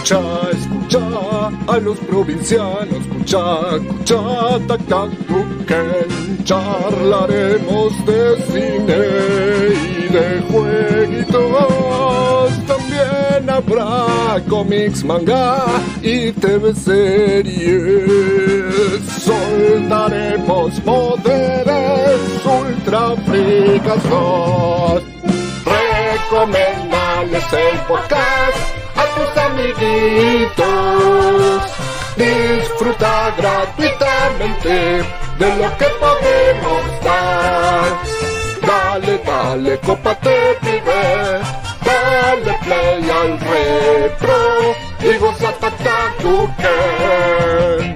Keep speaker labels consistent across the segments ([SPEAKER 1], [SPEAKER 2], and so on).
[SPEAKER 1] escucha a los provincianos, escucha, tac, tac, Duken. Charlaremos de cine y de jueguitos. También habrá cómics, manga y TV series. Soltaremos poderes ultra fricas. Recomendales el podcast a tus amiguitos. Disfruta gratuitamente de lo que podemos dar. Dale, cópate, pibe. Dale play al retro y goza Duken.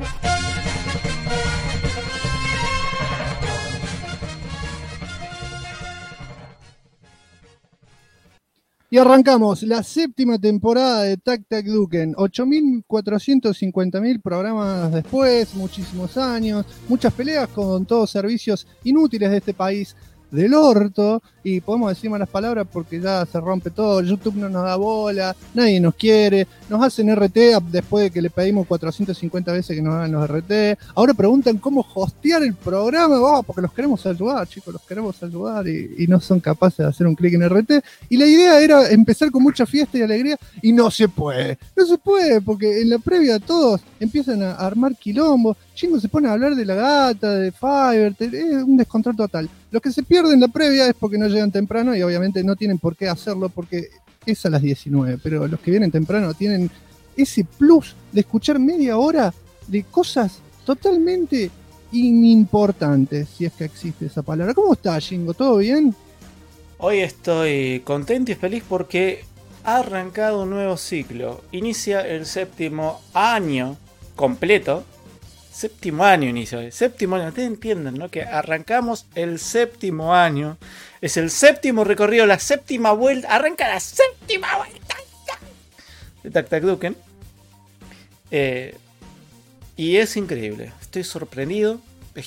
[SPEAKER 2] Y arrancamos la séptima temporada de Tac Tac Duken. 8.450.000 programas después, muchísimos años, muchas peleas con todos servicios inútiles de este país del orto, y podemos decir malas palabras porque ya se rompe todo. YouTube no nos da bola, nadie nos quiere, nos hacen RT después de que le pedimos 450 veces que nos hagan los RT. Ahora preguntan cómo hostear el programa, porque los queremos ayudar, chicos, los queremos ayudar y no son capaces de hacer un clic en RT. Y la idea era empezar con mucha fiesta y alegría, y no se puede porque en la previa todos empiezan a armar quilombo. Chingo se pone a hablar de la gata, de Fiverr, es un descontrol total. Los que se pierden la previa es porque no llegan temprano y obviamente no tienen por qué hacerlo porque es a las 19, pero los que vienen temprano tienen ese plus de escuchar media hora de cosas totalmente inimportantes, si es que existe esa palabra. ¿Cómo estás, Shingo? ¿Todo bien?
[SPEAKER 3] Hoy estoy contento y feliz porque ha arrancado un nuevo ciclo. Inicia el séptimo año completo. Séptimo año inicio. Séptimo año. Ustedes entienden, ¿no? Que arrancamos el séptimo año. Es el séptimo recorrido, la séptima vuelta. Arranca la séptima vuelta de Tac Tac Duken. Y es increíble. Estoy sorprendido.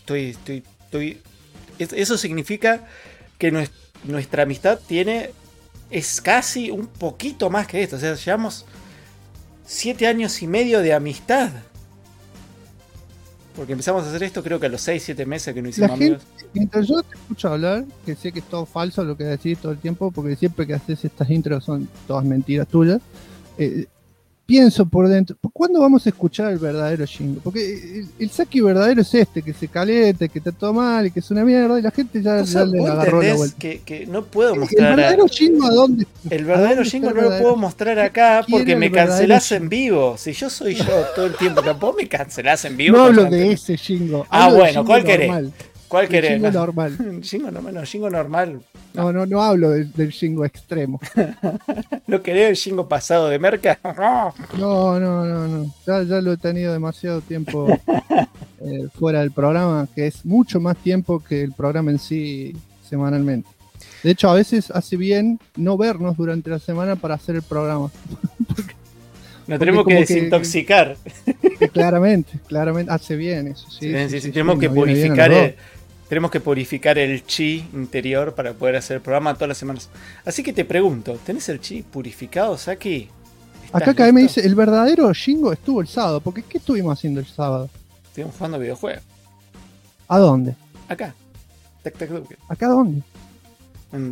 [SPEAKER 3] Eso significa que nuestra amistad es casi un poquito más que esto. O sea, llevamos 7 años y medio de amistad. Porque empezamos a hacer esto creo que a los 6-7 meses que no hicimos amigos.
[SPEAKER 2] Mientras yo te escucho hablar, que sé que es todo falso lo que decís todo el tiempo, porque siempre que haces estas intros son todas mentiras tuyas, pienso por dentro, ¿cuándo vamos a escuchar el verdadero Shingo? Porque el Saki verdadero es este, que se caleta, que está todo mal y que es una mierda, y la gente ya le agarró la vuelta.
[SPEAKER 3] Que no puedo mostrar.
[SPEAKER 2] ¿El verdadero Shingo a dónde?
[SPEAKER 3] El verdadero Shingo no lo puedo mostrar acá porque me cancelás en vivo. Si yo soy yo todo el tiempo, tampoco me cancelás en vivo.
[SPEAKER 2] No hablo de ese Shingo.
[SPEAKER 3] Bueno, ¿cuál querés? ¿Cuál querés?
[SPEAKER 2] Shingo normal.
[SPEAKER 3] Shingo normal.
[SPEAKER 2] No hablo del Shingo extremo.
[SPEAKER 3] ¿No querés el Shingo pasado de merca?
[SPEAKER 2] No. Ya lo he tenido demasiado tiempo fuera del programa, que es mucho más tiempo que el programa en sí semanalmente. De hecho, a veces hace bien no vernos durante la semana para hacer el programa.
[SPEAKER 3] Nos tenemos que desintoxicar.
[SPEAKER 2] Claramente hace bien eso. Sí,
[SPEAKER 3] tenemos que purificar. Tenemos que purificar el chi interior para poder hacer el programa todas las semanas. Así que te pregunto, ¿tenés el chi purificado, Saki?
[SPEAKER 2] Acá KM me dice, el verdadero Shingo estuvo el sábado. Porque ¿qué estuvimos haciendo el sábado?
[SPEAKER 3] Estuvimos jugando videojuegos.
[SPEAKER 2] ¿A dónde?
[SPEAKER 3] Acá. Tac Tac Duken.
[SPEAKER 2] ¿Acá dónde?
[SPEAKER 3] En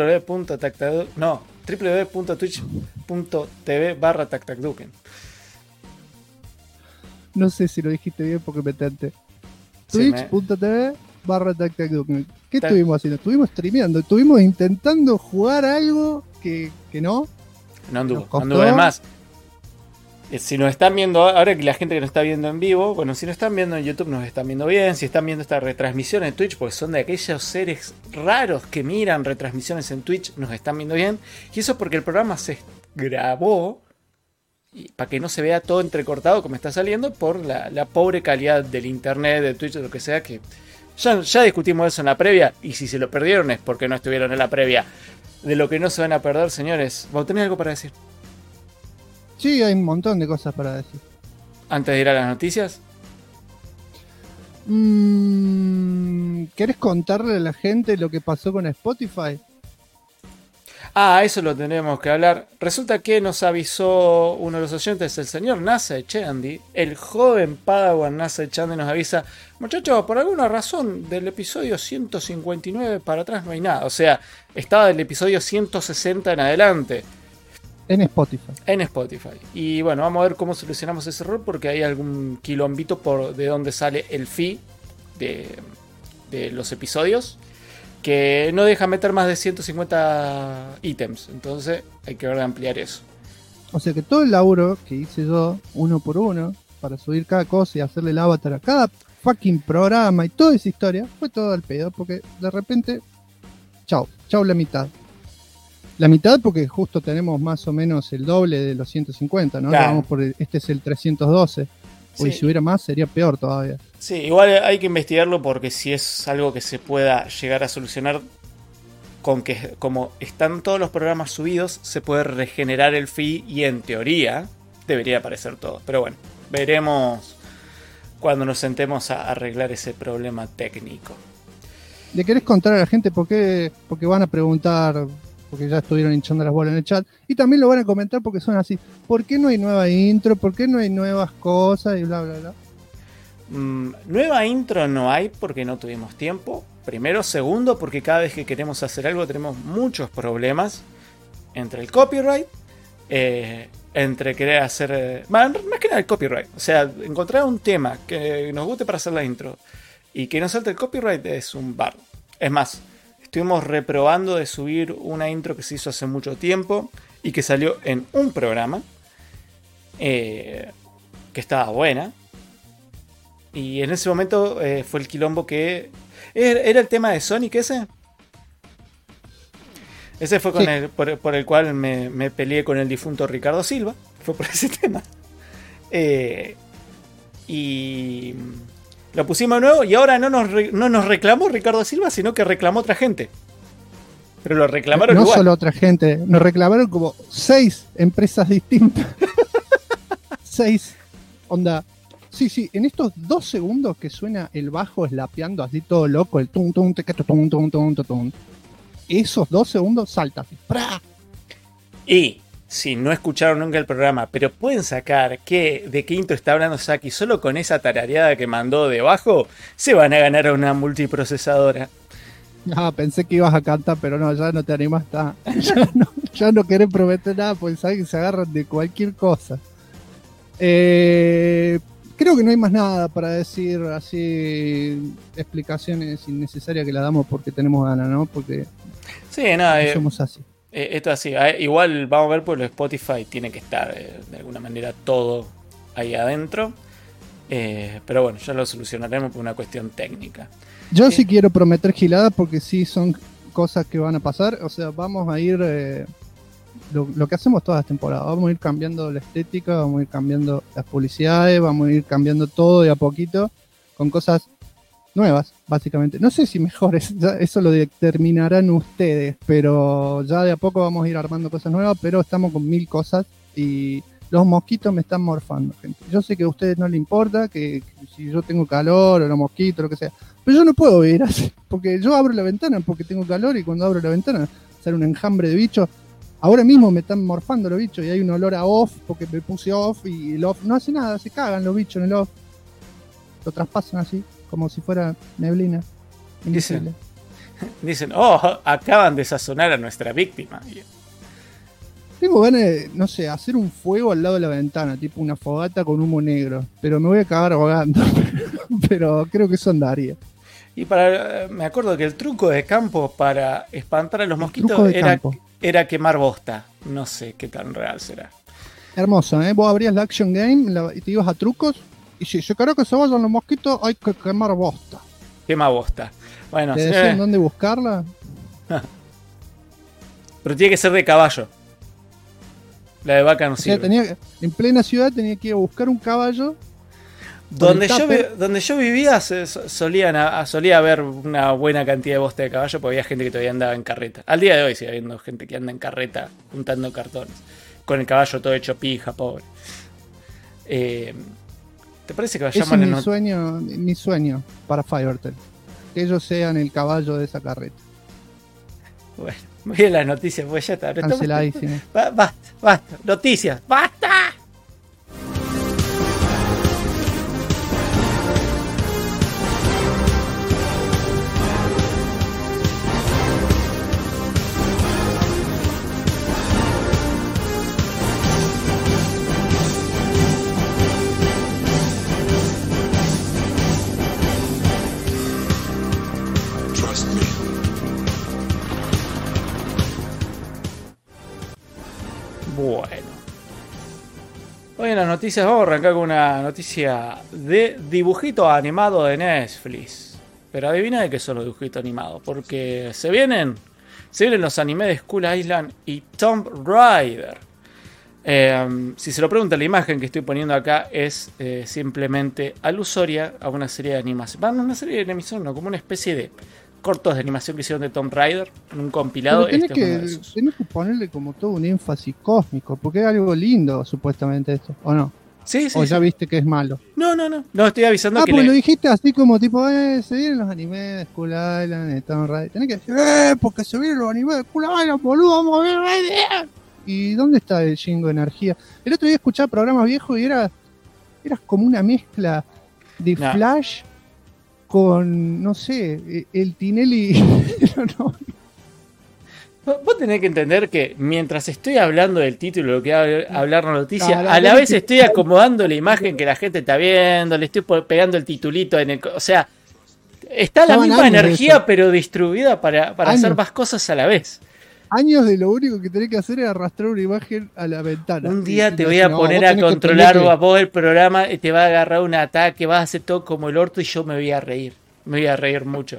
[SPEAKER 3] www.twitch.tv/TacTacDuken.
[SPEAKER 2] No sé si lo dijiste bien porque me tenté. Twitch.tv/TacTacDuken. ¿Qué estuvimos haciendo? Estuvimos streameando, estuvimos intentando jugar algo que no.
[SPEAKER 3] No anduvo de más. Si nos están viendo, ahora que la gente que nos está viendo en vivo, bueno, si nos están viendo en YouTube nos están viendo bien, si están viendo esta retransmisión en Twitch, porque son de aquellos seres raros que miran retransmisiones en Twitch, nos están viendo bien, y eso porque el programa se grabó para que no se vea todo entrecortado como está saliendo por la pobre calidad del internet, de Twitch, de lo que sea, que ya discutimos eso en la previa, y si se lo perdieron es porque no estuvieron en la previa. De lo que no se van a perder, señores, ¿vos tenés algo para decir?
[SPEAKER 2] Sí, hay un montón de cosas para decir.
[SPEAKER 3] Antes de ir a las noticias.
[SPEAKER 2] ¿Querés contarle a la gente lo que pasó con Spotify?
[SPEAKER 3] Ah, eso lo tenemos que hablar. Resulta que nos avisó uno de los oyentes, el señor Nasa Echandi, el joven Padawan Nasa Echandi nos avisa, muchachos, por alguna razón del episodio 159 para atrás no hay nada. O sea, estaba del episodio 160 en adelante.
[SPEAKER 2] En Spotify.
[SPEAKER 3] En Spotify. Y bueno, vamos a ver cómo solucionamos ese error porque hay algún quilombito por de donde sale el feed de los episodios, que no deja meter más de 150 ítems. Entonces hay que ver de ampliar eso.
[SPEAKER 2] O sea que todo el laburo que hice yo, uno por uno, para subir cada cosa y hacerle el avatar a cada fucking programa y toda esa historia, fue todo al pedo, porque de repente, chau la mitad. La mitad porque justo tenemos más o menos el doble de los 150, ¿no?
[SPEAKER 3] Claro.
[SPEAKER 2] Vamos por este es el 312.
[SPEAKER 3] Sí.
[SPEAKER 2] Y si hubiera más sería peor todavía.
[SPEAKER 3] Sí, igual hay que investigarlo porque si es algo que se pueda llegar a solucionar con que como están todos los programas subidos, se puede regenerar el feed y en teoría debería aparecer todo. Pero bueno, veremos cuando nos sentemos a arreglar ese problema técnico.
[SPEAKER 2] ¿Le querés contar a la gente por qué? Porque van a preguntar, porque ya estuvieron hinchando las bolas en el chat, y también lo van a comentar porque son así. ¿Por qué no hay nueva intro? ¿Por qué no hay nuevas cosas? Y bla, bla, bla.
[SPEAKER 3] Nueva intro no hay porque no tuvimos tiempo. Primero, segundo, porque cada vez que queremos hacer algo tenemos muchos problemas entre el copyright, entre querer hacer... más que nada el copyright. O sea, encontrar un tema que nos guste para hacer la intro y que no salte el copyright es un bar. Es más, estuvimos reprobando de subir una intro que se hizo hace mucho tiempo y que salió en un programa que estaba buena. Y en ese momento fue el quilombo que... ¿Era el tema de Sonic ese? Ese fue con
[SPEAKER 2] sí.
[SPEAKER 3] por el cual me peleé con el difunto Ricardo Silva. Fue por ese tema. Y lo pusimos de nuevo y ahora no nos reclamó Ricardo Silva, sino que reclamó otra gente. Pero lo reclamaron igual.
[SPEAKER 2] No solo otra gente, nos reclamaron como 6 empresas distintas. 6. Onda. Sí, en estos 2 segundos que suena el bajo slapeando así todo loco, el tum tum tequeto tum tum tum tum. Esos 2 segundos salta así. ¡Pra!
[SPEAKER 3] Y si no escucharon nunca el programa, pero pueden sacar de qué intro está hablando Saki solo con esa tarareada que mandó debajo, se van a ganar una multiprocesadora.
[SPEAKER 2] Ah, pensé que ibas a cantar, pero no, ya no te animas. Ya no querés prometer nada, porque sabes que se agarran de cualquier cosa. Creo que no hay más nada para decir así, explicaciones innecesarias que la damos porque tenemos ganas, ¿no? Porque
[SPEAKER 3] sí, nada,
[SPEAKER 2] somos así.
[SPEAKER 3] Esto así, igual vamos a ver por lo Spotify, tiene que estar de alguna manera todo ahí adentro. Pero bueno, ya lo solucionaremos por una cuestión técnica.
[SPEAKER 2] Yo sí quiero prometer giladas porque sí son cosas que van a pasar. O sea, vamos a ir... Lo que hacemos todas las temporadas, vamos a ir cambiando la estética, vamos a ir cambiando las publicidades, vamos a ir cambiando todo de a poquito con cosas nuevas, básicamente. No sé si mejores, eso lo determinarán ustedes, pero ya de a poco vamos a ir armando cosas nuevas, pero estamos con 1000 cosas y los mosquitos me están morfando, gente. Yo sé que a ustedes no les importa, que si yo tengo calor o los mosquitos, lo que sea, pero yo no puedo vivir así, porque yo abro la ventana porque tengo calor y cuando abro la ventana sale un enjambre de bichos. Ahora mismo me están morfando los bichos y hay un olor a off porque me puse off y el off no hace nada, se cagan los bichos en el off. Lo traspasan así, como si fuera neblina.
[SPEAKER 3] Dicen, oh, acaban de sazonar a nuestra víctima.
[SPEAKER 2] Tengo ganas de, no sé, hacer un fuego al lado de la ventana, tipo una fogata con humo negro, pero me voy a acabar ahogando. Pero creo que eso andaría.
[SPEAKER 3] Y me acuerdo que el truco de campo para espantar a los mosquitos era quemar bosta. No sé qué tan real será.
[SPEAKER 2] Hermoso, ¿eh? Vos abrías la Action Game y te ibas a trucos. Y si se querés que se vayan los mosquitos, hay que quemar bosta.
[SPEAKER 3] Quema bosta. Bueno,
[SPEAKER 2] ¿te decían dónde buscarla?
[SPEAKER 3] Pero tiene que ser de caballo. La de vaca no sirve.
[SPEAKER 2] En plena ciudad tenía que ir a buscar un caballo.
[SPEAKER 3] Donde yo vivía solía haber una buena cantidad de bosta de caballo porque había gente que todavía andaba en carreta. Al día de hoy sigue habiendo gente que anda en carreta juntando cartones. Con el caballo todo hecho pija, pobre. ¿Te parece que vayamos
[SPEAKER 2] a mi sueño para Fivertel? Que ellos sean el caballo de esa carreta.
[SPEAKER 3] Bueno, muy bien las noticias, pues ya está.
[SPEAKER 2] Canceladísimo.
[SPEAKER 3] Basta. Noticias, ¡basta! Bueno. Hoy en las noticias vamos a arrancar con una noticia de dibujito animado de Netflix. Pero adivina de qué son los dibujitos animados. Porque se vienen los animes de Skull Island y Tomb Raider. Si se lo pregunta, la imagen que estoy poniendo acá es simplemente alusoria a una serie de animación. Bueno, una serie de animación, no, como una especie de cortos de animación que hicieron de Tomb Raider en un compilado.
[SPEAKER 2] Tenés que ponerle como todo un énfasis cósmico, porque es algo lindo, supuestamente, esto, ¿o no?
[SPEAKER 3] Sí.
[SPEAKER 2] ¿O ya viste que es malo?
[SPEAKER 3] No, estoy avisando que...
[SPEAKER 2] porque lo dijiste así como tipo, se vienen los animes de Skull Island, de Tomb Raider. Tenés que decir, porque se vienen los animes de Skull Island, boludo, vamos a ver. ¿Y dónde está el Shingo Energía? El otro día escuchaba programas viejos y eras como una mezcla de Flash con, no sé, el Tinelli. No.
[SPEAKER 3] Vos tenés que entender que mientras estoy hablando del título, lo que va a hablar la noticia, a la vez estoy acomodando la imagen que la gente está viendo, le estoy pegando el titulito en el... O sea, está la misma energía, pero distribuida para hacer más cosas a la vez.
[SPEAKER 2] Años de lo único que tenés que hacer es arrastrar una imagen a la ventana.
[SPEAKER 3] Un día te voy a poner a controlar a vos el programa y te va a agarrar un ataque, vas a hacer todo como el orto y yo me voy a reír. Me voy a reír mucho.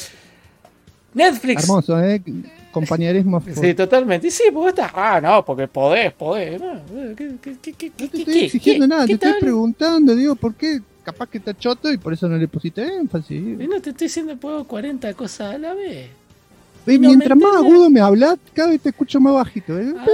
[SPEAKER 3] Netflix.
[SPEAKER 2] Hermoso, compañerismo.
[SPEAKER 3] Sí, totalmente. Y sí, porque estás... porque podés. No,
[SPEAKER 2] no te estoy exigiendo nada, te estoy preguntando, digo, ¿por qué? Capaz que está choto y por eso no le pusiste énfasis.
[SPEAKER 3] Y no te estoy diciendo, puedo 40 cosas a la vez.
[SPEAKER 2] Y mientras más agudo me hablas, cada vez te escucho más bajito.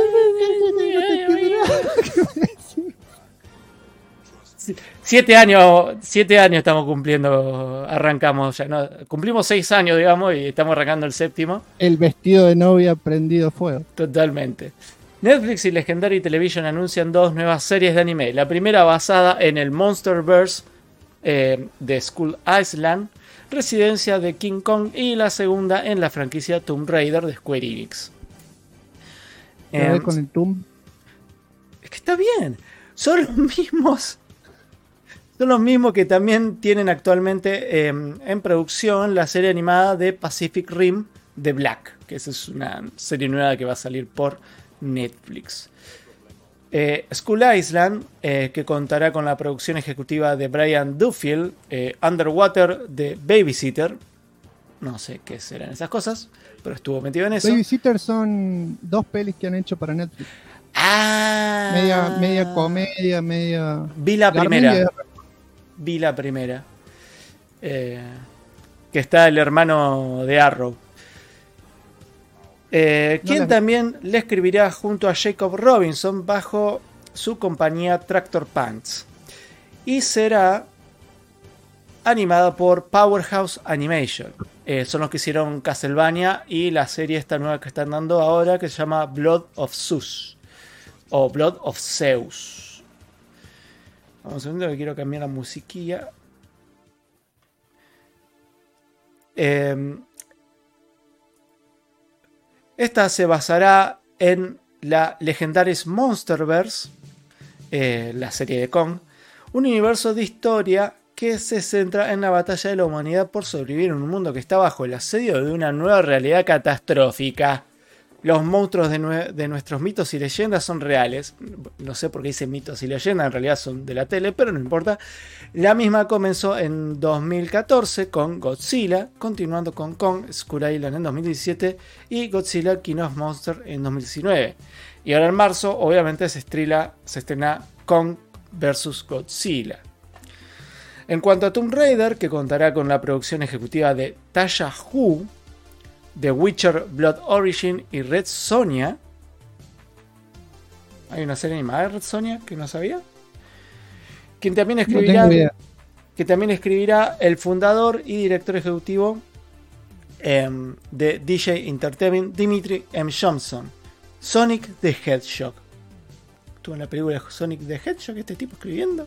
[SPEAKER 3] 7 años estamos cumpliendo, arrancamos ya, ¿no? Cumplimos 6 años, digamos, y estamos arrancando el 7º.
[SPEAKER 2] El vestido de novia prendido fuego.
[SPEAKER 3] Totalmente. Netflix y Legendary Television anuncian 2 nuevas series de anime. La primera basada en el Monsterverse de Skull Island, residencia de King Kong, y la segunda en la franquicia Tomb Raider de Square Enix.
[SPEAKER 2] Con el Tomb.
[SPEAKER 3] Es que está bien. Son los mismos que también tienen actualmente en producción la serie animada de Pacific Rim de Black, que esa es una serie nueva que va a salir por Netflix. Skull Island, que contará con la producción ejecutiva de Brian Duffield, Underwater de Babysitter, no sé qué serán esas cosas, pero estuvo metido en eso.
[SPEAKER 2] Babysitter son 2 pelis que han hecho para Netflix. Media comedia, media...
[SPEAKER 3] Vi la primera. Que está el hermano de Arrow. Quien también le escribirá junto a Jacob Robinson bajo su compañía Tractor Pants. Y será animada por Powerhouse Animation. Son los que hicieron Castlevania y la serie esta nueva que están dando ahora que se llama Blood of Zeus. O Blood of Zeus. Vamos un segundo que quiero cambiar la musiquilla. Esta se basará en la Legendary Monsterverse, la serie de Kong, un universo de historia que se centra en la batalla de la humanidad por sobrevivir en un mundo que está bajo el asedio de una nueva realidad catastrófica. Los monstruos de nuestros mitos y leyendas son reales. No sé por qué dice mitos y leyendas, en realidad son de la tele, pero no importa. La misma comenzó en 2014 con Godzilla, continuando con Kong, Skull Island en 2017 y Godzilla King of Monsters en 2019. Y ahora en marzo, obviamente, se estrena Kong vs. Godzilla. En cuanto a Tomb Raider, que contará con la producción ejecutiva de Tasha Hu, The Witcher Blood Origin y Red Sonja. Hay una serie animada de Red Sonja que no sabía. Quien también escribirá el fundador y director ejecutivo de DJ Entertainment Dimitri M. Johnson. Sonic the Hedgehog. Estuvo en la película Sonic the Hedgehog este tipo escribiendo.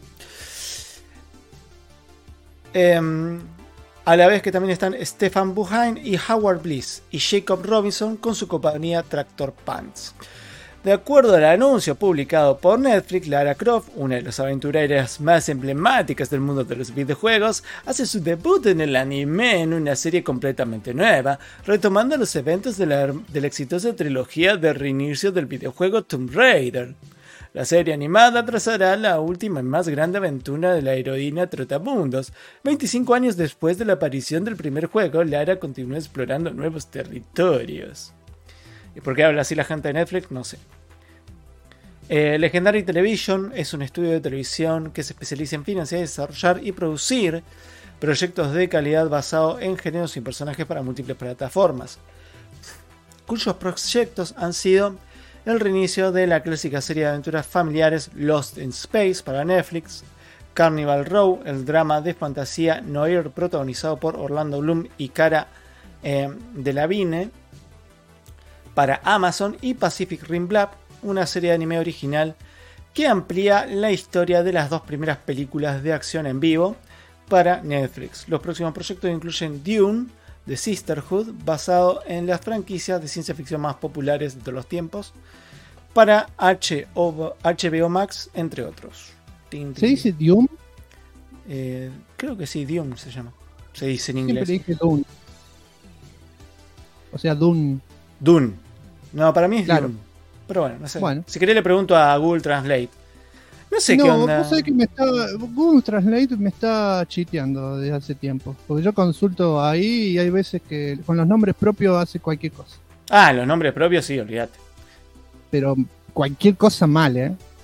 [SPEAKER 3] A la vez que también están Stefan Buchain y Howard Bliss y Jacob Robinson con su compañía Tractor Pants. De acuerdo al anuncio publicado por Netflix, Lara Croft, una de las aventureras más emblemáticas del mundo de los videojuegos, hace su debut en el anime en una serie completamente nueva, retomando los eventos de la exitosa trilogía de reinicio del videojuego Tomb Raider. La serie animada trazará la última y más grande aventura de la heroína Trotamundos. 25 años después de la aparición del primer juego, Lara continúa explorando nuevos territorios. ¿Y por qué habla así la gente de Netflix? No sé. Legendary Television es un estudio de televisión que se especializa en financiar, desarrollar y producir proyectos de calidad basados en géneros y personajes para múltiples plataformas, cuyos proyectos han sido el reinicio de la clásica serie de aventuras familiares Lost in Space para Netflix, Carnival Row, el drama de fantasía noir protagonizado por Orlando Bloom y Cara Delevingne para Amazon, y Pacific Rim Black, una serie de anime original que amplía la historia de las dos primeras películas de acción en vivo para Netflix. Los próximos proyectos incluyen Dune, The Sisterhood, basado en las franquicias de ciencia ficción más populares de todos los tiempos, para HBO Max, entre otros.
[SPEAKER 2] ¿Se dice Dune?
[SPEAKER 3] Creo que sí, Dune se llama. Se dice en inglés.
[SPEAKER 2] Siempre dije Dune. O sea, Dune.
[SPEAKER 3] Dune. No, para mí es
[SPEAKER 2] claro.
[SPEAKER 3] Dune. Pero bueno, no sé.
[SPEAKER 2] Bueno.
[SPEAKER 3] Si querés le pregunto a Google Translate. No sé qué onda.
[SPEAKER 2] Vos sabés que Google Translate me está chiteando desde hace tiempo. Porque yo consulto ahí y hay veces que con los nombres propios hace cualquier cosa.
[SPEAKER 3] Ah, los nombres propios sí, olvídate.
[SPEAKER 2] Pero cualquier cosa mal,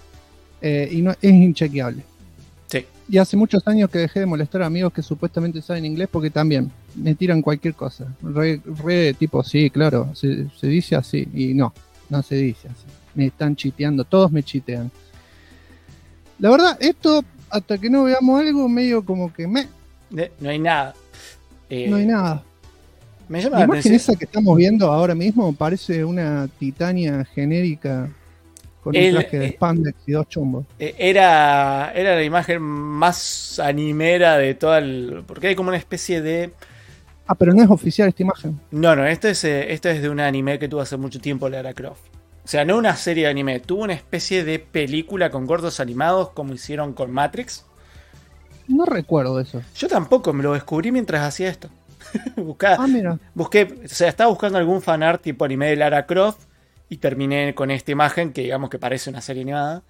[SPEAKER 2] y no, es inchequeable.
[SPEAKER 3] Sí.
[SPEAKER 2] Y hace muchos años que dejé de molestar a amigos que supuestamente saben inglés porque también me tiran cualquier cosa. Re tipo, sí, claro, se dice así. Y no se dice así. Me están chiteando, todos me chitean. La verdad, esto, hasta que no veamos algo, medio como que
[SPEAKER 3] no hay nada.
[SPEAKER 2] no hay nada.
[SPEAKER 3] Me llama
[SPEAKER 2] La
[SPEAKER 3] la
[SPEAKER 2] imagen
[SPEAKER 3] atención.
[SPEAKER 2] esa que estamos viendo ahora mismo parece una Titania genérica con un traje de spandex y dos chumbos.
[SPEAKER 3] Era la imagen más animera de toda el... Porque hay como una especie de...
[SPEAKER 2] Ah, pero no es oficial esta imagen.
[SPEAKER 3] No, esto es de un anime que tuvo hace mucho tiempo Lara Croft. O sea, no una serie de anime, tuvo una especie de película con cortos animados como hicieron con Matrix.
[SPEAKER 2] No recuerdo eso.
[SPEAKER 3] Yo tampoco, me lo descubrí mientras hacía esto.
[SPEAKER 2] Mira.
[SPEAKER 3] Busqué, o sea, estaba buscando algún fanart tipo anime de Lara Croft y terminé con esta imagen que digamos que parece una serie animada.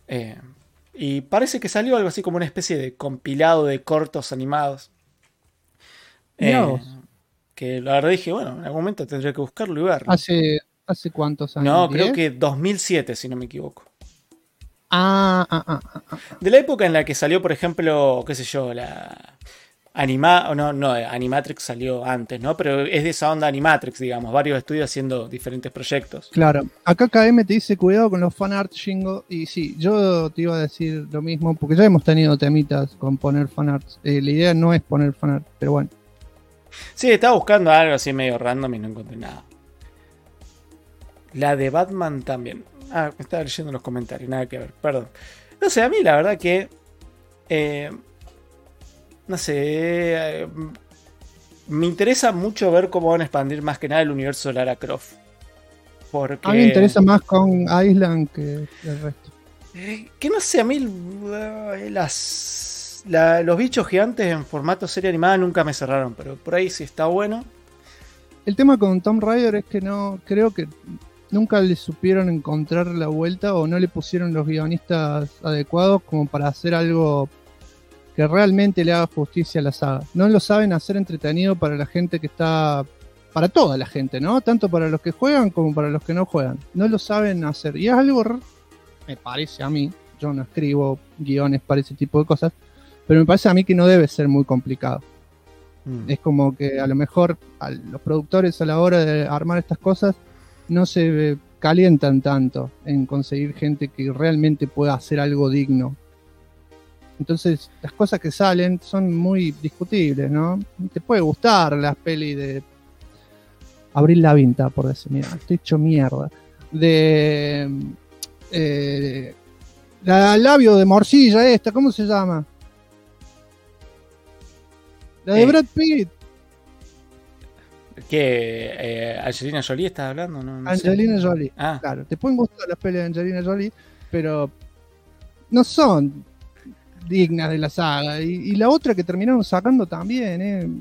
[SPEAKER 3] Y parece que salió algo así como una especie de compilado de cortos animados. Que la verdad dije, bueno, en algún momento tendré que buscarlo y verlo.
[SPEAKER 2] ¿Hace cuántos años?
[SPEAKER 3] No,
[SPEAKER 2] 10?
[SPEAKER 3] creo que 2007, si no me equivoco.
[SPEAKER 2] Ah.
[SPEAKER 3] De la época en la que salió, por ejemplo, qué sé yo, la Animatrix salió antes, ¿no? Pero es de esa onda Animatrix, digamos, varios estudios haciendo diferentes proyectos.
[SPEAKER 2] Claro, acá KM te dice cuidado con los fanart, Shingo, y sí, yo te iba a decir lo mismo, porque ya hemos tenido temitas con poner fanarts. La idea no es poner fanart, pero bueno.
[SPEAKER 3] Sí, estaba buscando algo así medio random y no encontré nada. La de Batman también. Me estaba leyendo los comentarios, nada que ver, perdón. No sé, a mí la verdad que... no sé... me interesa mucho ver cómo van a expandir más que nada el universo de Lara Croft. Porque...
[SPEAKER 2] A mí me interesa más con Island que el resto.
[SPEAKER 3] Que no sé, a mí los bichos gigantes en formato serie animada nunca me cerraron, pero por ahí sí está bueno.
[SPEAKER 2] El tema con Tomb Raider es que no, creo que nunca le supieron encontrar la vuelta o no le pusieron los guionistas adecuados como para hacer algo que realmente le haga justicia a la saga. No lo saben hacer entretenido para la gente que está... Para toda la gente, ¿no? Tanto para los que juegan como para los que no juegan. No lo saben hacer. Y es algo, me parece a mí, yo no escribo guiones para ese tipo de cosas, pero me parece a mí que no debe ser muy complicado. Es como que a lo mejor a los productores a la hora de armar estas cosas no se calientan tanto en conseguir gente que realmente pueda hacer algo digno. Entonces las cosas que salen son muy discutibles, ¿no? Te puede gustar las pelis de Abril Lavigne, por decir, mira, estoy hecho mierda. De la labio de morcilla esta, ¿cómo se llama? La de Brad Pitt.
[SPEAKER 3] ¿Qué? ¿Angelina Jolie estás hablando? No
[SPEAKER 2] Angelina
[SPEAKER 3] sé.
[SPEAKER 2] Jolie. Claro, te pueden gustar las peleas de Angelina Jolie, pero no son dignas de la saga. Y la otra que terminaron sacando también, ¿De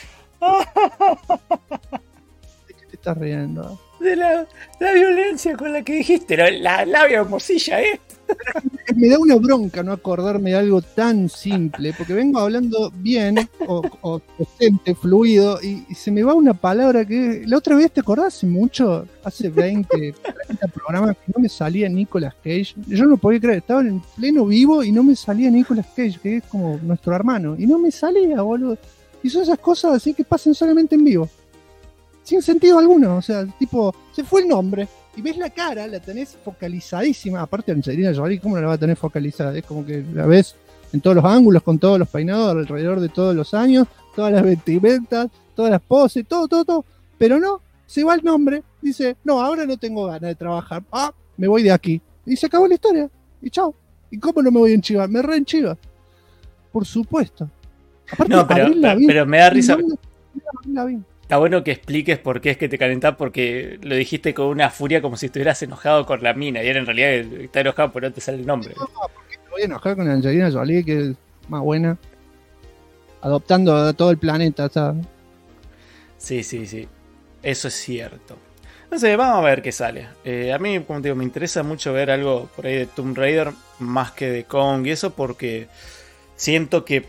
[SPEAKER 2] qué te estás riendo?
[SPEAKER 3] De la violencia con la que dijiste, la labia de morcilla,
[SPEAKER 2] Me da una bronca no acordarme de algo tan simple, porque vengo hablando bien o decente, fluido, y se me va una palabra que la otra vez, ¿te acordás? Hace mucho, hace 20, 30 programas que no me salía Nicolas Cage. Yo no podía creer, estaba en pleno vivo y no me salía Nicolas Cage, que es como nuestro hermano, y no me salía, boludo. Y son esas cosas así que pasan solamente en vivo, sin sentido alguno, o sea, tipo, se fue el nombre. Y ves la cara, la tenés focalizadísima. Aparte, Angelina Jolie, ¿cómo no la va a tener focalizada? Es como que la ves en todos los ángulos, con todos los peinados alrededor de todos los años, todas las vestimentas, todas las poses, todo. Pero no, se va el nombre, dice, no, ahora no tengo ganas de trabajar. Me voy de aquí. Y se acabó la historia. Y chao. ¿Y cómo no me voy a enchivar? Me reenchiva. Por supuesto.
[SPEAKER 3] Aparte, no, pero me da risa. Está bueno que expliques por qué es que te calentás, porque lo dijiste con una furia como si estuvieras enojado con la mina, y en realidad está enojado porque no te sale el nombre.
[SPEAKER 2] No, porque me voy a enojar con Angelina Jolie, que es más buena, adoptando a todo el planeta, ¿sabes?
[SPEAKER 3] Sí, eso es cierto. No sé, vamos a ver qué sale. A mí, como te digo, me interesa mucho ver algo por ahí de Tomb Raider, más que de Kong y eso, porque siento que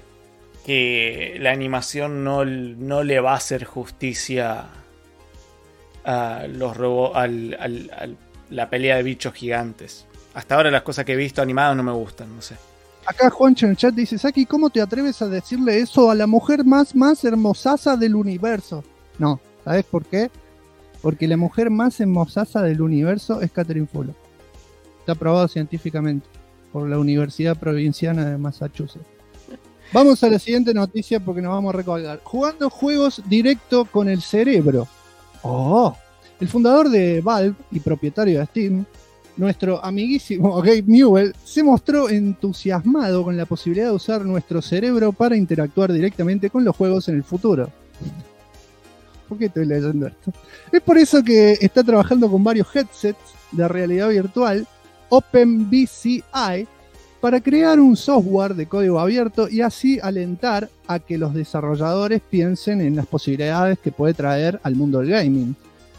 [SPEAKER 3] la animación no le va a hacer justicia a los robots, la pelea de bichos gigantes. Hasta ahora las cosas que he visto animadas no me gustan, no sé.
[SPEAKER 2] Acá Juancho en el chat dice, Saki, ¿cómo te atreves a decirle eso a la mujer más hermosaza del universo? No, ¿sabes por qué? Porque la mujer más hermosaza del universo es Catherine Fulop. Está probado científicamente por la Universidad Provinciana de Massachusetts. Vamos a la siguiente noticia porque nos vamos a recolgar. Jugando juegos directo con el cerebro. El fundador de Valve y propietario de Steam, nuestro amiguísimo Gabe Newell, se mostró entusiasmado con la posibilidad de usar nuestro cerebro para interactuar directamente con los juegos en el futuro. ¿Por qué estoy leyendo esto? Es por eso que está trabajando con varios headsets de realidad virtual, OpenBCI, para crear un software de código abierto y así alentar a que los desarrolladores piensen en las posibilidades que puede traer al mundo del gaming.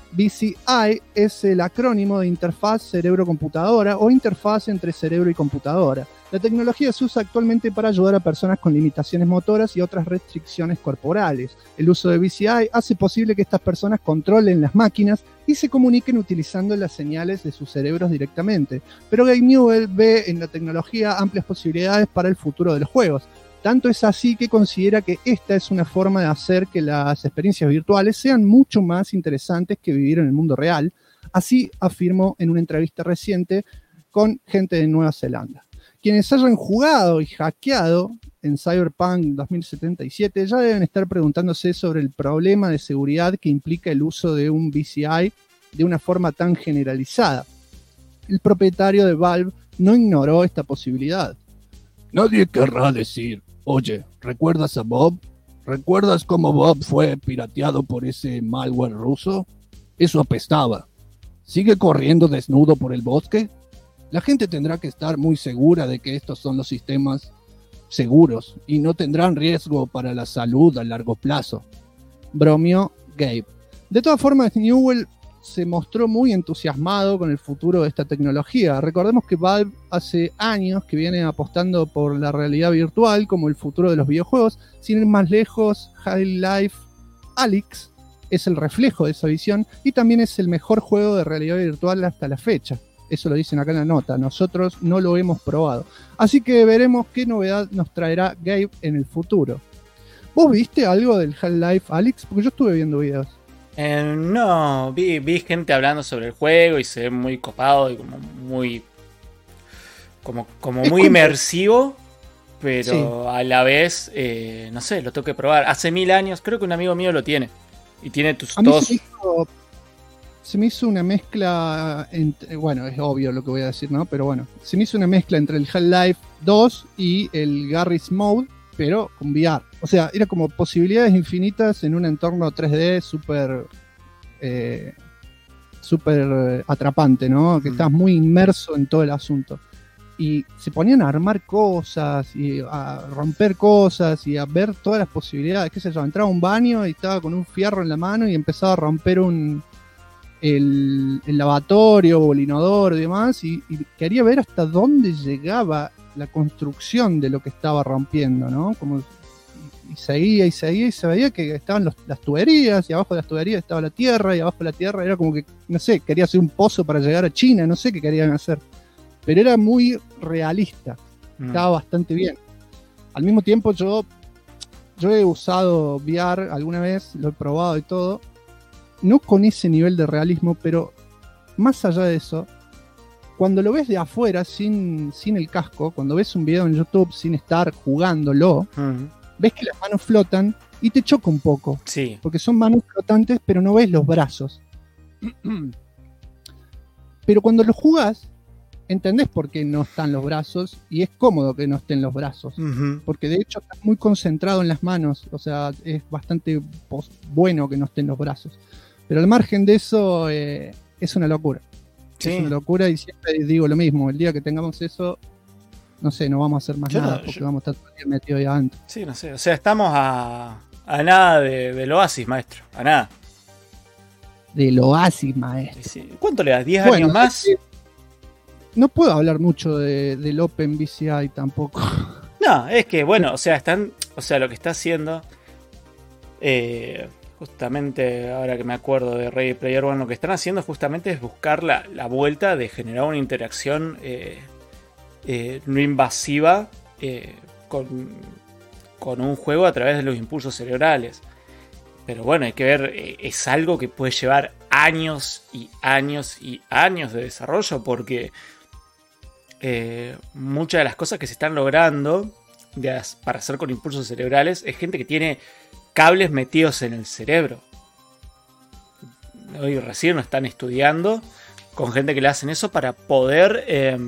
[SPEAKER 2] BCI es el acrónimo de interfaz cerebro-computadora o interfaz entre cerebro y computadora. La tecnología se usa actualmente para ayudar a personas con limitaciones motoras y otras restricciones corporales. El uso de BCI hace posible que estas personas controlen las máquinas y se comuniquen utilizando las señales de sus cerebros directamente. Pero Gabe Newell ve en la tecnología amplias posibilidades para el futuro de los juegos. Tanto es así que considera que esta es una forma de hacer que las experiencias virtuales sean mucho más interesantes que vivir en el mundo real. Así afirmó en una entrevista reciente con gente de Nueva Zelanda. Quienes hayan jugado y hackeado en Cyberpunk 2077 ya deben estar preguntándose sobre el problema de seguridad que implica el uso de un BCI de una forma tan generalizada. El propietario de Valve no ignoró esta posibilidad.
[SPEAKER 1] Nadie querrá decir, oye, ¿recuerdas a Bob? ¿Recuerdas cómo Bob fue pirateado por ese malware ruso? Eso apestaba. ¿Sigue corriendo desnudo por el bosque? La gente tendrá que estar muy segura de que estos son los sistemas seguros y no tendrán riesgo para la salud a largo plazo. Bromeó Gabe. De todas formas, Newell se mostró muy entusiasmado con el futuro de esta tecnología. Recordemos que Valve hace años que viene apostando por la realidad virtual como el futuro de los videojuegos. Sin ir más lejos, Half-Life Alyx es el reflejo de esa visión y también es el mejor juego de realidad virtual hasta la fecha. Eso lo dicen acá en la nota. Nosotros no lo hemos probado. Así que veremos qué novedad nos traerá Gabe en el futuro. ¿Vos viste algo del Half-Life Alyx? Porque yo estuve viendo videos.
[SPEAKER 3] No, vi gente hablando sobre el juego y se ve muy copado y como muy muy inmersivo, pero sí, a la vez, no sé, lo tengo que probar. Hace 1000 años, creo que un amigo mío lo tiene. Y tiene tus
[SPEAKER 2] A mí
[SPEAKER 3] dos...
[SPEAKER 2] se me hizo una mezcla, bueno, es obvio lo que voy a decir, ¿no? Pero bueno, se me hizo una mezcla entre el Half-Life 2 y el Garry's Mode, pero con VR. O sea, era como posibilidades infinitas en un entorno 3D súper atrapante, ¿no? Que estás muy inmerso en todo el asunto. Y se ponían a armar cosas y a romper cosas y a ver todas las posibilidades. ¿Qué sé yo? Entraba a un baño y estaba con un fierro en la mano y empezaba a romper el lavatorio o el inodoro y demás, y quería ver hasta dónde llegaba la construcción de lo que estaba rompiendo, ¿no? Y seguía y seguía y se veía que estaban las tuberías, y abajo de las tuberías estaba la tierra, y abajo de la tierra era como que, no sé, quería hacer un pozo para llegar a China, no sé qué querían hacer. Pero era muy realista, estaba bastante bien. Al mismo tiempo yo he usado VR alguna vez, lo he probado y todo, no con ese nivel de realismo, pero más allá de eso, cuando lo ves de afuera, sin el casco, cuando ves un video en YouTube sin estar jugándolo, ves que las manos flotan y te choca un poco.
[SPEAKER 3] Sí.
[SPEAKER 2] Porque son manos flotantes, pero no ves los brazos. Pero cuando lo jugás, entendés por qué no están los brazos y es cómodo que no estén los brazos. Porque de hecho estás muy concentrado en las manos, o sea, es bastante bueno que no estén los brazos. Pero al margen de eso, es una locura. Sí. Es una locura y siempre digo lo mismo. El día que tengamos eso, no sé, no vamos a hacer más nada porque vamos a estar todo el día metidos ahí adentro.
[SPEAKER 3] Sí, no sé. O sea, estamos a nada del oasis, maestro. A nada.
[SPEAKER 2] Del oasis, maestro.
[SPEAKER 3] Sí. ¿Cuánto le das? ¿10 años más?
[SPEAKER 2] No puedo hablar mucho del OpenBCI tampoco.
[SPEAKER 3] No, es que, bueno, o sea, lo que está haciendo... justamente ahora que me acuerdo de Ready Player One, lo que están haciendo justamente es buscar la vuelta de generar una interacción no invasiva con un juego a través de los impulsos cerebrales. Pero bueno, hay que ver, es algo que puede llevar años y años y años de desarrollo, porque muchas de las cosas que se están logrando para hacer con impulsos cerebrales es gente que tiene cables metidos en el cerebro. Hoy recién lo están estudiando con gente que le hacen eso para poder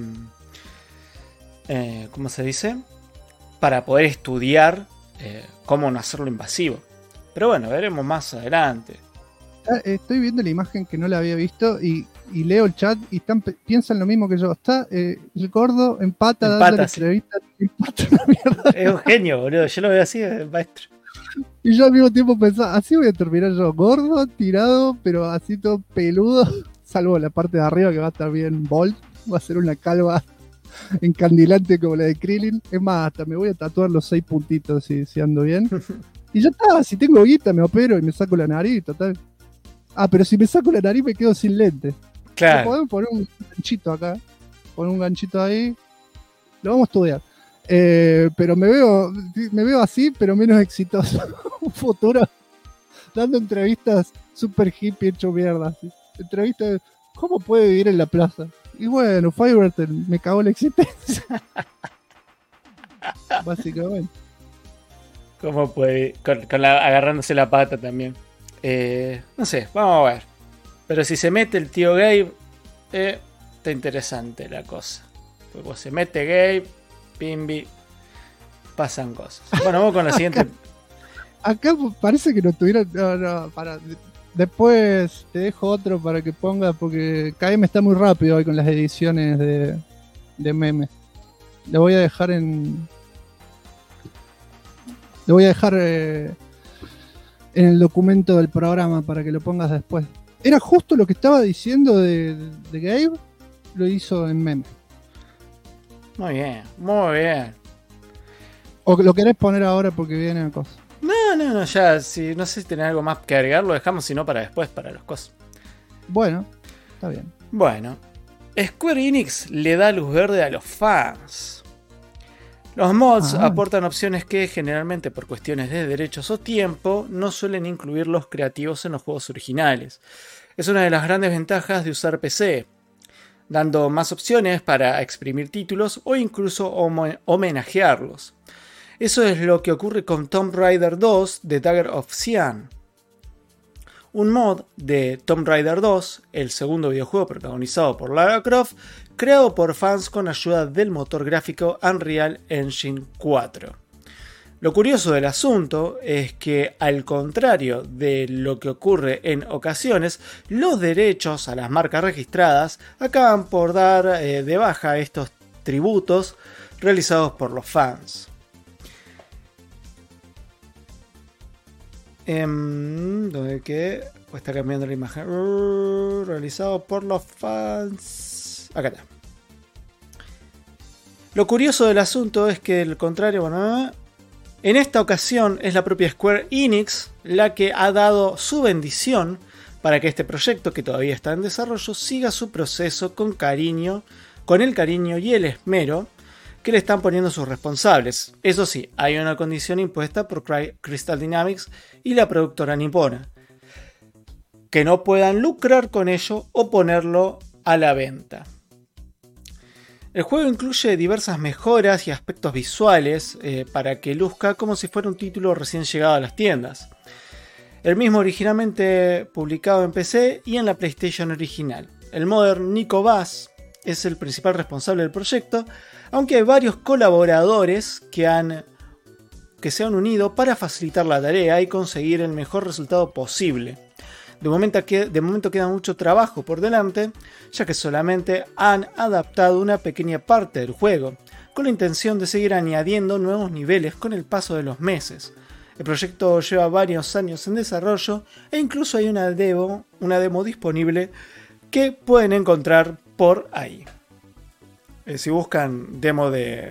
[SPEAKER 3] ¿cómo se dice? Para poder estudiar cómo no hacerlo invasivo. Pero bueno, veremos más adelante.
[SPEAKER 2] Estoy viendo la imagen que no la había visto y leo el chat y piensan lo mismo que yo. Está el gordo en pata dando la entrevista.
[SPEAKER 3] Es un genio, boludo. Yo lo veo así, maestro.
[SPEAKER 2] Y yo al mismo tiempo pensaba, así voy a terminar yo, gordo, tirado, pero así todo peludo, salvo la parte de arriba que va a estar bien bold, va a ser una calva encandilante como la de Krillin. Es más, hasta me voy a tatuar los 6 puntitos si ando bien. Y ya está, si tengo guita me opero y me saco la nariz, total. Ah, pero si me saco la nariz me quedo sin lentes.
[SPEAKER 3] Claro.
[SPEAKER 2] Podemos poner un ganchito acá, poner un ganchito ahí, lo vamos a estudiar. Pero me veo así, pero menos exitoso. Un futuro dando entrevistas super hippie hecho mierda. ¿Sí? Entrevistas de ¿cómo puede vivir en la plaza? Y bueno, Fiverr me cagó la existencia. Básicamente.
[SPEAKER 3] ¿Cómo puede? Agarrándose la pata también. No sé, vamos a ver. Pero si se mete el tío Gabe, está interesante la cosa. Porque cuando se mete Gabe, Pimby, pasan cosas. Bueno, vamos con la siguiente.
[SPEAKER 2] Acá parece que no tuvieron. No, para. Después te dejo otro para que ponga, porque KM está muy rápido hoy con las ediciones de memes. Le voy a dejar en. Le voy a dejar en el documento del programa para que lo pongas después. Era justo lo que estaba diciendo de Gabe, lo hizo en memes.
[SPEAKER 3] Muy bien, muy bien.
[SPEAKER 2] ¿O lo querés poner ahora porque viene a cosas?
[SPEAKER 3] No, ya, si no sé si tenés algo más que agregar, lo dejamos, si no para después, para los cosas.
[SPEAKER 2] Bueno, está bien.
[SPEAKER 3] Bueno, Square Enix le da luz verde a los fans. Los mods aportan opciones que, generalmente por cuestiones de derechos o tiempo, no suelen incluir los creativos en los juegos originales. Es una de las grandes ventajas de usar PC, dando más opciones para exprimir títulos o incluso homenajearlos. Eso es lo que ocurre con Tomb Raider 2 The Dagger of Xian. un mod de Tomb Raider 2, el segundo videojuego protagonizado por Lara Croft, creado por fans con ayuda del motor gráfico Unreal Engine 4. Lo curioso del asunto es que, al contrario de lo que ocurre en ocasiones, los derechos a las marcas registradas acaban por dar de baja estos tributos realizados por los fans. ¿Dónde quedé? Pues está cambiando la imagen. Realizado por los fans. Acá está. Lo curioso del asunto es que, al contrario, bueno, en esta ocasión es la propia Square Enix la que ha dado su bendición para que este proyecto, que todavía está en desarrollo, siga su proceso con cariño, con el cariño y el esmero que le están poniendo sus responsables. Eso sí, hay una condición impuesta por Crystal Dynamics y la productora nipona: que no puedan lucrar con ello o ponerlo a la venta. El juego incluye diversas mejoras y aspectos visuales para que luzca como si fuera un título recién llegado a las tiendas. El mismo originalmente publicado en PC y en la PlayStation original. El modder Nico Bass es el principal responsable del proyecto, aunque hay varios colaboradores que se han unido para facilitar la tarea y conseguir el mejor resultado posible. De momento queda mucho trabajo por delante, ya que solamente han adaptado una pequeña parte del juego, con la intención de seguir añadiendo nuevos niveles con el paso de los meses. El proyecto lleva varios años en desarrollo e incluso hay una demo disponible que pueden encontrar por ahí. Si buscan demo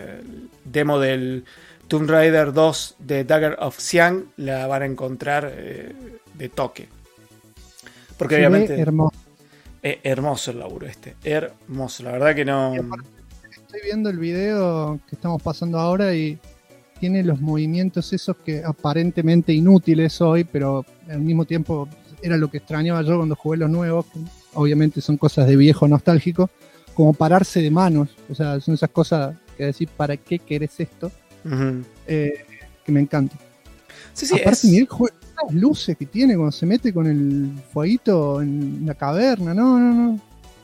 [SPEAKER 3] del Tomb Raider 2 de Dagger of Xiang, la van a encontrar de toque. Porque obviamente
[SPEAKER 2] hermoso.
[SPEAKER 3] Hermoso el laburo este. Hermoso, la verdad que no.
[SPEAKER 2] Estoy viendo el video que estamos pasando ahora y tiene los movimientos esos que aparentemente inútiles hoy, pero al mismo tiempo era lo que extrañaba yo cuando jugué los nuevos, que obviamente son cosas de viejo nostálgico, como pararse de manos. O sea, son esas cosas que decir, ¿para qué querés esto? Que me encanta.
[SPEAKER 3] Sí,
[SPEAKER 2] aparte, mirá el juego, las luces que tiene cuando se mete con el fueguito en la caverna. No,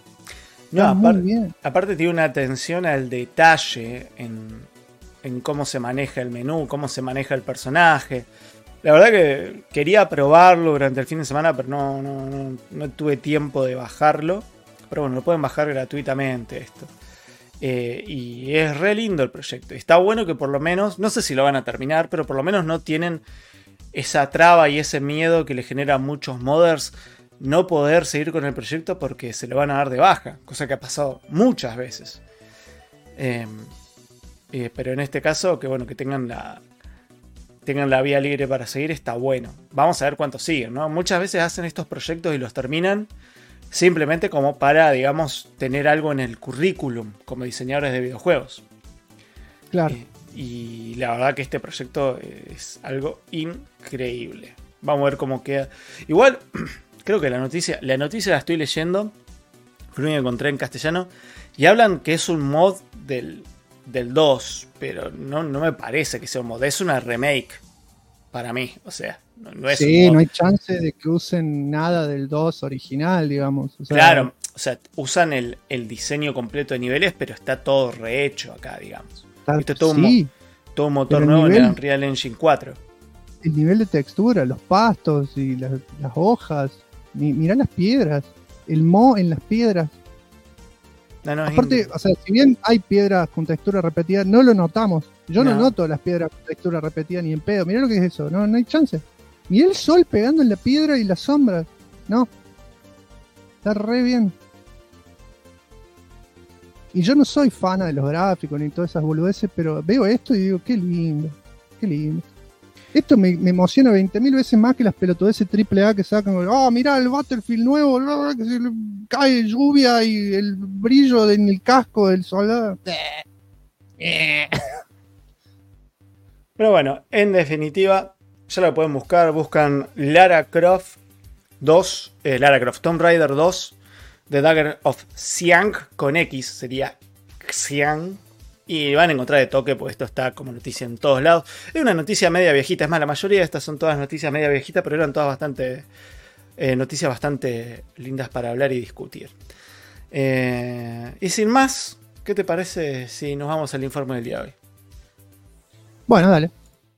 [SPEAKER 2] muy bien.
[SPEAKER 3] Aparte tiene una atención al detalle en cómo se maneja el menú, cómo se maneja el personaje. La verdad que quería probarlo durante el fin de semana, pero no tuve tiempo de bajarlo. Pero bueno, lo pueden bajar gratuitamente esto. Y es re lindo el proyecto. Está bueno que por lo menos, no sé si lo van a terminar, pero por lo menos no tienen esa traba y ese miedo que le genera a muchos modders no poder seguir con el proyecto porque se lo van a dar de baja, cosa que ha pasado muchas veces. Pero en este caso, que bueno, que tengan la vía libre para seguir, está bueno. Vamos a ver cuánto siguen, ¿no? Muchas veces hacen estos proyectos y los terminan simplemente como para, digamos, tener algo en el currículum como diseñadores de videojuegos.
[SPEAKER 2] Claro.
[SPEAKER 3] Y la verdad que este proyecto es algo increíble. Vamos a ver cómo queda. Igual, creo que la noticia la estoy leyendo. Fue lo que encontré en castellano. Y hablan que es un mod del 2. Pero no me parece que sea un mod. Es una remake. Para mí, o sea, no es un mod.
[SPEAKER 2] No hay chance de que usen nada del 2 original, digamos. O sea,
[SPEAKER 3] claro, o sea, usan el diseño completo de niveles, pero está todo rehecho acá, digamos. Esto es todo un motor nuevo en el Unreal Engine 4.
[SPEAKER 2] El nivel de textura, los pastos y las hojas. Mirá las piedras. El moho en las piedras. Aparte, o sea, si bien hay piedras con textura repetida, no lo notamos. Yo no noto las piedras con textura repetida ni en pedo. Mirá lo que es eso, no hay chance. Mirá el sol pegando en la piedra y las sombras. No. Está re bien. Y yo no soy fan de los gráficos ni todas esas boludeces, pero veo esto y digo, qué lindo. Qué lindo. Esto me emociona 20.000 veces más que las pelotudeces AAA que sacan. Mirá el Battlefield nuevo, que se le cae lluvia y el brillo en el casco del soldado.
[SPEAKER 3] Pero bueno, en definitiva, ya lo pueden buscar. Buscan Lara Croft 2, Lara Croft Tomb Raider 2, The Dagger of Xiang, con X, sería Xiang. Y van a encontrar de toque, porque esto está como noticia en todos lados. Es una noticia media viejita, es más, la mayoría de estas son todas noticias media viejitas, pero eran todas bastante noticias bastante lindas para hablar y discutir. Y sin más, ¿qué te parece si nos vamos al informe del día de hoy?
[SPEAKER 2] Bueno, dale.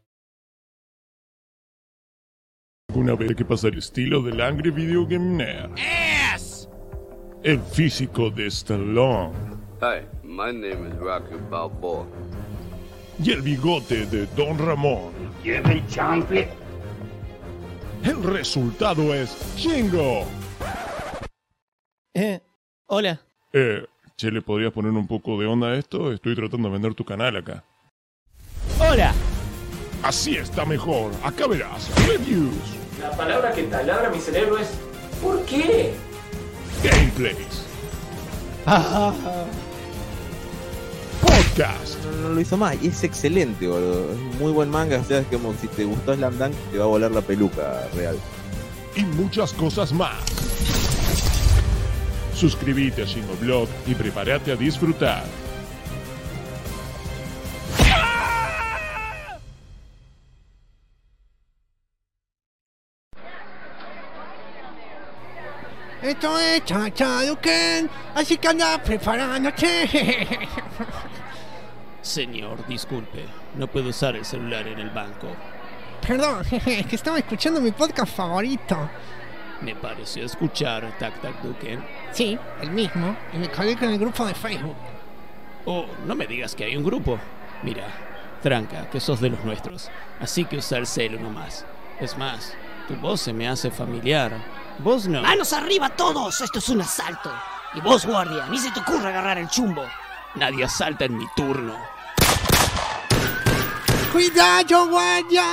[SPEAKER 4] Una vez que pasa el estilo del Angry Video Game Nerd.
[SPEAKER 5] Ass!
[SPEAKER 4] El físico de Stallone.
[SPEAKER 6] Hi, my name is Rocky Balboa.
[SPEAKER 4] Y el bigote de Don Ramón.
[SPEAKER 5] Give chanfle.
[SPEAKER 4] El resultado es Chingo.
[SPEAKER 7] Hola.
[SPEAKER 4] Che, ¿le podrías poner un poco de onda a esto? Estoy tratando de vender tu canal acá.
[SPEAKER 7] Hola.
[SPEAKER 4] Así está mejor. Acá verás. Reviews.
[SPEAKER 3] La palabra que taladra mi cerebro es ¿por qué?
[SPEAKER 4] Gameplays. Podcast.
[SPEAKER 8] No lo hizo más y es excelente, boludo. Es un muy buen manga. O sea, es como si te gustó Slam Dunk, te va a volar la peluca real.
[SPEAKER 4] Y muchas cosas más. Suscríbete a Shingoblog y prepárate a disfrutar.
[SPEAKER 2] Esto es Chachaduken, así que anda preparándote.
[SPEAKER 7] Señor, disculpe. No puedo usar el celular en el banco.
[SPEAKER 2] Perdón, es que estaba escuchando mi podcast favorito.
[SPEAKER 7] Me pareció escuchar Tac Tac Duken.
[SPEAKER 2] Sí, el mismo, y me colgué con el grupo de Facebook.
[SPEAKER 7] Oh, no me digas que hay un grupo. Mira, tranca, que sos de los nuestros. Así que usa el celu nomás. Es más, tu voz se me hace familiar. Vos no.
[SPEAKER 9] ¡Manos arriba todos! Esto es un asalto. Y vos, guardia, ni se te ocurra agarrar el chumbo.
[SPEAKER 7] Nadie asalta en mi turno.
[SPEAKER 2] ¡Cuidado, guardia!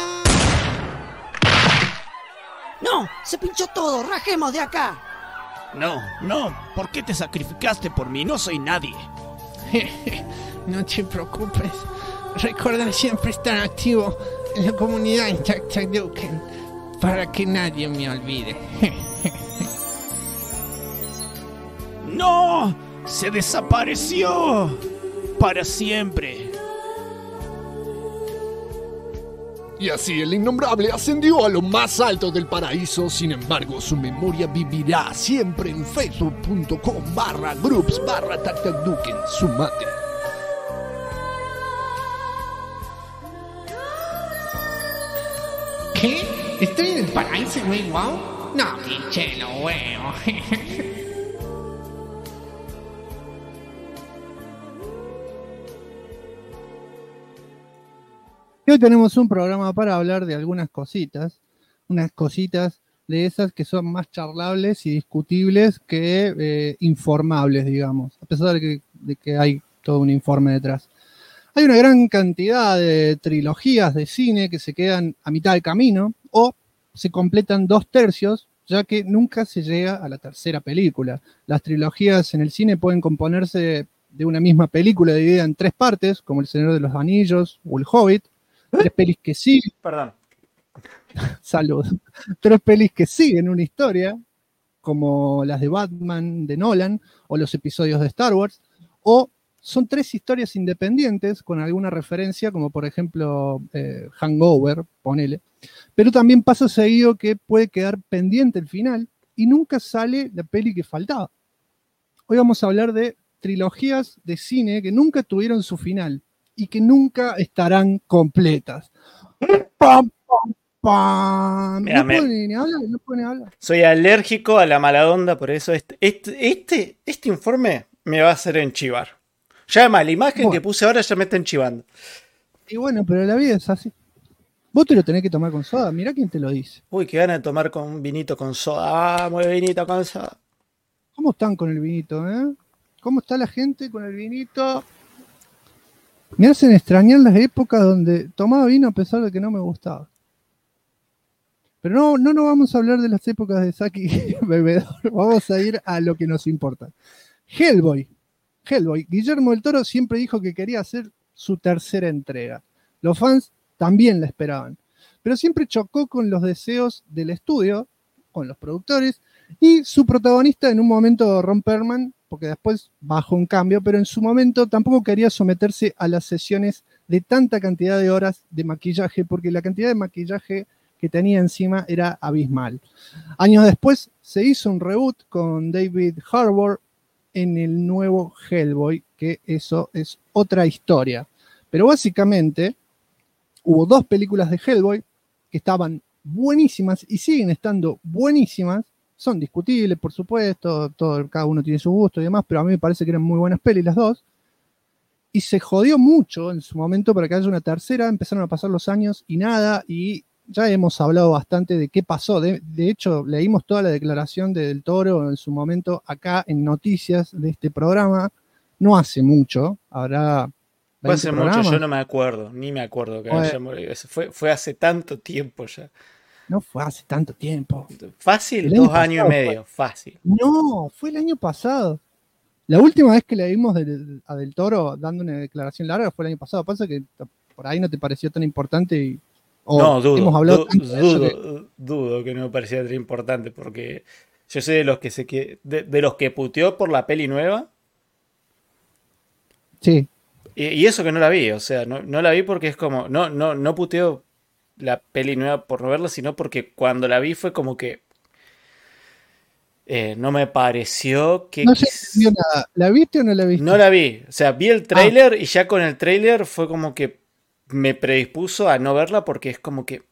[SPEAKER 9] ¡No! ¡Se pinchó todo! ¡Rajemos de acá!
[SPEAKER 7] No. ¿Por qué te sacrificaste por mí? No soy nadie.
[SPEAKER 2] No te preocupes. Recuerda siempre estar activo en la comunidad en Chachaduken para que nadie me olvide.
[SPEAKER 7] ¡No! ¡Se desapareció! ¡Para siempre!
[SPEAKER 1] Y así el innombrable ascendió a lo más alto del paraíso. Sin embargo, su memoria vivirá siempre en facebook.com/groups/TacTacDuken. Sumate.
[SPEAKER 2] ¿Qué? ¿Estoy en el paraíso, güey? ¿Wow? No, pinche lo veo. Y hoy tenemos un programa para hablar de algunas cositas, unas cositas de esas que son más charlables y discutibles que informables, digamos, a pesar de que hay todo un informe detrás. Hay una gran cantidad de trilogías de cine que se quedan a mitad del camino o se completan 2/3, ya que nunca se llega a la tercera película. Las trilogías en el cine pueden componerse de una misma película dividida en 3 partes, como El Señor de los Anillos o El Hobbit. 3 pelis que siguen.
[SPEAKER 3] Perdón.
[SPEAKER 2] Salud. 3 pelis que siguen una historia, como las de Batman de Nolan o los episodios de Star Wars, o son 3 historias independientes con alguna referencia, como por ejemplo Hangover, ponele. Pero también pasa seguido que puede quedar pendiente el final y nunca sale la peli que faltaba. Hoy vamos a hablar de trilogías de cine que nunca tuvieron su final y que nunca estarán completas. ¡Pam, pam, pam!
[SPEAKER 3] Mira,
[SPEAKER 2] No pueden ni hablar.
[SPEAKER 3] Soy alérgico a la mala onda, por eso este informe me va a hacer enchivar. Ya además, la imagen que puse ahora ya me está enchivando.
[SPEAKER 2] Y bueno, pero la vida es así. Vos te lo tenés que tomar con soda. Mirá quién te lo dice.
[SPEAKER 3] Uy, qué gana de tomar con vinito con soda. Vamos, vinito con soda.
[SPEAKER 2] ¿Cómo están con el vinito, ¿Cómo está la gente con el vinito? Me hacen extrañar las épocas donde tomaba vino a pesar de que no me gustaba. Pero no vamos a hablar de las épocas de Saki bebedor. Vamos a ir a lo que nos importa. Hellboy. Guillermo del Toro siempre dijo que quería hacer su tercera entrega. Los fans también la esperaban. Pero siempre chocó con los deseos del estudio, con los productores, y su protagonista en un momento, Ron Perlman, porque después bajó un cambio, pero en su momento tampoco quería someterse a las sesiones de tanta cantidad de horas de maquillaje, porque la cantidad de maquillaje que tenía encima era abismal. Años después se hizo un reboot con David Harbour en el nuevo Hellboy, que eso es otra historia. Pero básicamente hubo 2 películas de Hellboy que estaban buenísimas y siguen estando buenísimas. Son discutibles, por supuesto, cada uno tiene su gusto y demás, pero a mí me parece que eran muy buenas pelis las 2. Y se jodió mucho en su momento para que haya una tercera, empezaron a pasar los años y nada, y ya hemos hablado bastante de qué pasó. De hecho, leímos toda la declaración de Del Toro en su momento acá en noticias de este programa, no hace mucho, habrá...
[SPEAKER 3] Fue hace mucho, yo no me acuerdo, ni me acuerdo que haya morido. Fue hace tanto tiempo ya.
[SPEAKER 2] No fue hace tanto tiempo.
[SPEAKER 3] Fácil, 2 años y medio, fácil.
[SPEAKER 2] No, fue el año pasado. La última vez que le vimos a Del Toro dando una declaración larga fue el año pasado. Pasa que por ahí no te pareció tan importante y...
[SPEAKER 3] No, dudo,
[SPEAKER 2] hemos hablado
[SPEAKER 3] dudo que no me parecía tan importante porque yo soy de los que de los que puteó por la peli nueva.
[SPEAKER 2] Sí.
[SPEAKER 3] Y eso que no la vi, o sea, no la vi porque es como, no puteo la peli nueva por no verla, sino porque cuando la vi fue como que no me pareció que...
[SPEAKER 2] No se entendió nada. ¿La viste o no la viste?
[SPEAKER 3] No la vi, o sea, vi el tráiler y ya con el tráiler fue como que me predispuso a no verla porque es como que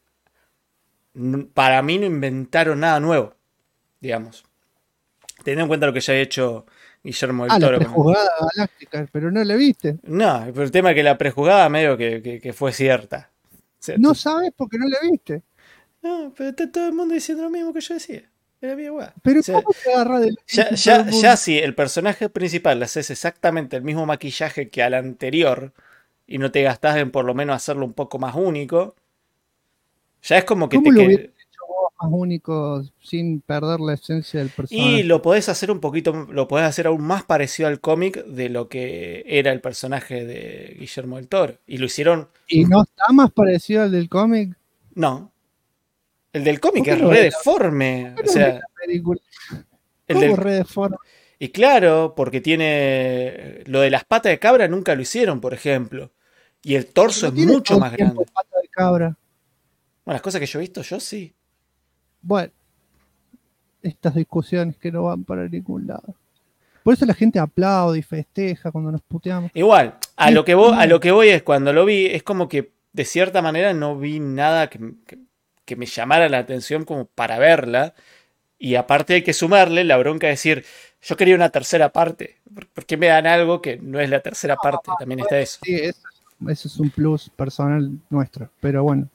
[SPEAKER 3] para mí no inventaron nada nuevo, digamos. Teniendo en cuenta lo que ya había hecho Guillermo del Toro.
[SPEAKER 2] La prejuzgada galáctica, pero no la viste.
[SPEAKER 3] No, pero el tema es que la prejuzgada medio que fue cierta. O sea,
[SPEAKER 2] no sabes porque no la viste.
[SPEAKER 3] No, pero está todo el mundo diciendo lo mismo que yo decía. Era mi igual.
[SPEAKER 2] Pero o sea, ¿cómo te agarra del...
[SPEAKER 3] Ya si el personaje principal le haces exactamente el mismo maquillaje que al anterior y no te gastás en por lo menos hacerlo un poco más único, ya es como que
[SPEAKER 2] ¿cómo
[SPEAKER 3] te
[SPEAKER 2] lo hubieras hecho vos más único sin perder la esencia del personaje?
[SPEAKER 3] Y lo podés hacer un poquito, lo podés hacer aún más parecido al cómic de lo que era el personaje de Guillermo del Toro. Y lo hicieron...
[SPEAKER 2] ¿Y no está más parecido al del cómic?
[SPEAKER 3] No. El del cómic es re deforme. O sea,
[SPEAKER 2] ¿Cómo re deforme?
[SPEAKER 3] Y claro, porque tiene... Lo de las patas de cabra nunca lo hicieron, por ejemplo. Y el torso es mucho más grande.
[SPEAKER 2] Pata de cabra.
[SPEAKER 3] Bueno, las cosas que yo he visto, yo sí.
[SPEAKER 2] Bueno, estas discusiones que no van para ningún lado. Por eso la gente aplaude y festeja cuando nos puteamos.
[SPEAKER 3] Igual, a lo que voy es cuando lo vi, es como que de cierta manera no vi nada que me llamara la atención como para verla. Y aparte hay que sumarle la bronca de decir, yo quería una tercera parte. ¿Por qué me dan algo que no es la tercera parte? También está eso.
[SPEAKER 2] Sí, eso es un plus personal nuestro. Pero bueno,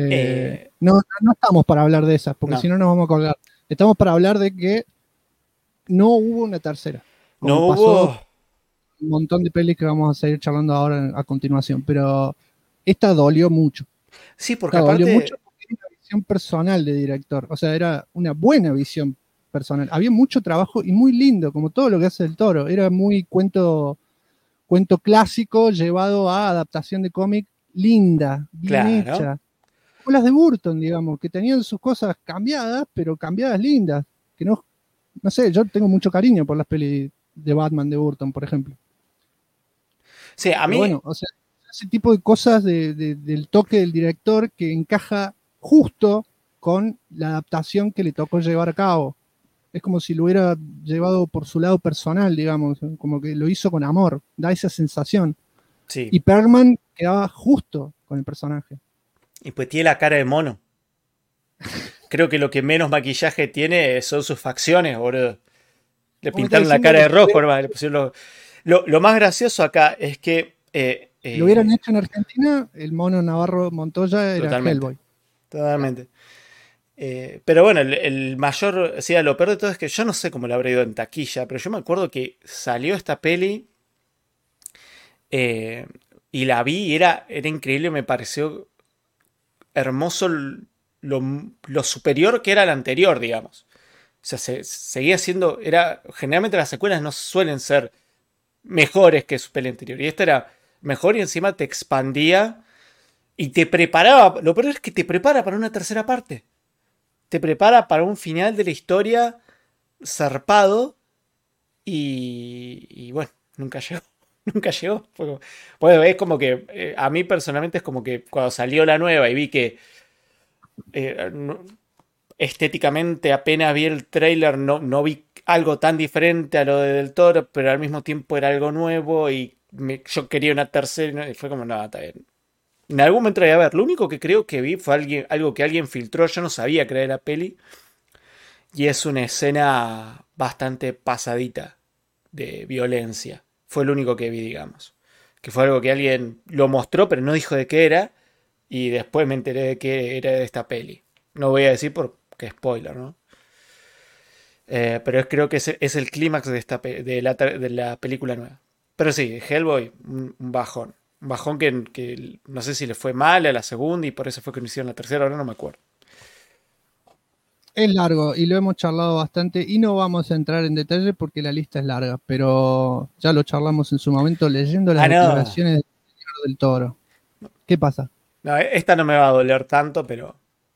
[SPEAKER 2] no estamos para hablar de esas, porque si no nos vamos a colgar. Estamos para hablar de que no hubo una tercera.
[SPEAKER 3] No hubo
[SPEAKER 2] un montón de pelis que vamos a seguir charlando ahora a continuación, pero esta dolió mucho.
[SPEAKER 3] Sí, porque aparte...
[SPEAKER 2] dolió mucho porque era una visión personal de director. O sea, era una buena visión personal. Había mucho trabajo y muy lindo, como todo lo que hace Del Toro. Era muy cuento clásico llevado a adaptación de cómic linda, bien hecha. Como las de Burton, digamos, que tenían sus cosas cambiadas, pero cambiadas lindas. Que no sé, yo tengo mucho cariño por las pelis de Batman de Burton, por ejemplo.
[SPEAKER 3] Sí, a mí...
[SPEAKER 2] Pero bueno, o sea, ese tipo de cosas del toque del director que encaja justo con la adaptación que le tocó llevar a cabo. Es como si lo hubiera llevado por su lado personal, digamos, como que lo hizo con amor, da esa sensación.
[SPEAKER 3] Sí.
[SPEAKER 2] Y Perlman quedaba justo con el personaje.
[SPEAKER 3] Y pues tiene la cara de mono. Creo que lo que menos maquillaje tiene son sus facciones, boludo. Le pintaron la cara de rojo, hermano. Le pusieron lo más gracioso acá es que...
[SPEAKER 2] lo hubieran hecho en Argentina, el mono Navarro Montoya era Hellboy.
[SPEAKER 3] Totalmente. Pero bueno, el mayor... O sea, lo peor de todo es que yo no sé cómo le habrá ido en taquilla, pero yo me acuerdo que salió esta peli y la vi y era increíble, me pareció hermoso lo superior que era la anterior, digamos. O sea, seguía siendo... generalmente las secuelas no suelen ser mejores que su peli anterior. Y esta era mejor y encima te expandía y te preparaba. Lo peor es que te prepara para una tercera parte. Te prepara para un final de la historia zarpado y bueno, nunca llegó. Nunca llegó. Pues es como que a mí personalmente es como que cuando salió la nueva y vi que estéticamente apenas vi el tráiler, no vi algo tan diferente a lo de Del Toro, pero al mismo tiempo era algo nuevo y yo quería una tercera y fue como, no, está bien. En algún momento iba a ver. Lo único que creo que vi fue algo que alguien filtró. Yo no sabía que era la peli. Y es una escena bastante pasadita de violencia. Fue lo único que vi, digamos. Que fue algo que alguien lo mostró, pero no dijo de qué era. Y después me enteré de que era de esta peli. No voy a decir porque es spoiler, ¿no? Pero creo que es el clímax de la película nueva. Pero sí, Hellboy, un bajón. Un bajón que no sé si le fue mal a la segunda y por eso fue que no hicieron la tercera, ahora no me acuerdo.
[SPEAKER 2] Es largo y lo hemos charlado bastante y no vamos a entrar en detalle porque la lista es larga, pero ya lo charlamos en su momento leyendo las declaraciones del Toro. ¿Qué pasa?
[SPEAKER 3] No, esta no me va a doler tanto, pero...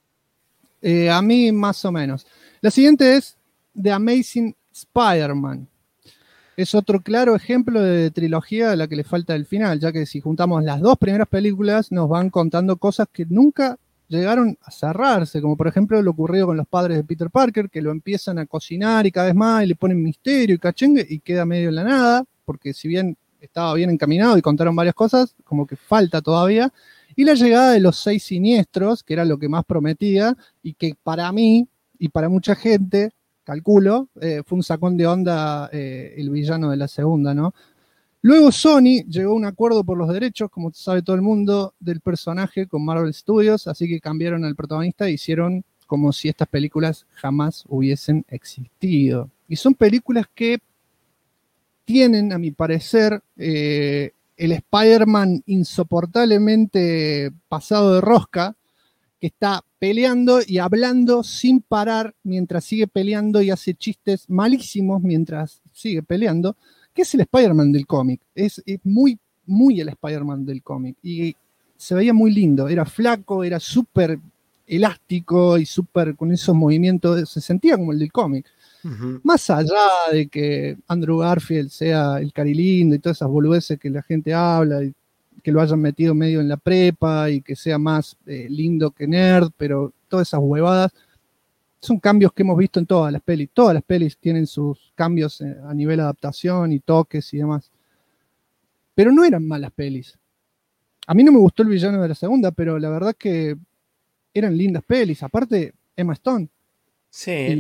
[SPEAKER 2] a mí más o menos. La siguiente es The Amazing Spider-Man. Es otro claro ejemplo de trilogía a la que le falta el final, ya que si juntamos las dos primeras películas nos van contando cosas que nunca llegaron a cerrarse, como por ejemplo lo ocurrido con los padres de Peter Parker, que lo empiezan a cocinar y cada vez más y le ponen misterio y cachengue y queda medio en la nada, porque si bien estaba bien encaminado y contaron varias cosas, como que falta todavía. Y la llegada de los 6 siniestros, que era lo que más prometía y que para mí y para mucha gente, calculo, fue un sacón de onda el villano de la segunda, ¿no? Luego Sony llegó a un acuerdo por los derechos, como sabe todo el mundo, del personaje con Marvel Studios, así que cambiaron al protagonista e hicieron como si estas películas jamás hubiesen existido. Y son películas que tienen, a mi parecer, el Spider-Man insoportablemente pasado de rosca, que está peleando y hablando sin parar mientras sigue peleando y hace chistes malísimos mientras sigue peleando, que es el Spider-Man del cómic. Es muy, muy el Spider-Man del cómic. Y se veía muy lindo. Era flaco, era súper elástico y súper con esos movimientos. Se sentía como el del cómic. Uh-huh. Más allá de que Andrew Garfield sea el carilindo y todas esas boludeces que la gente habla y que lo hayan metido medio en la prepa y que sea más lindo que nerd, pero todas esas huevadas son cambios que hemos visto en todas las pelis. Todas las pelis tienen sus cambios a nivel adaptación y toques y demás. Pero no eran malas pelis. A mí no me gustó el villano de la segunda, pero la verdad que eran lindas pelis. Aparte, Emma Stone.
[SPEAKER 3] Sí,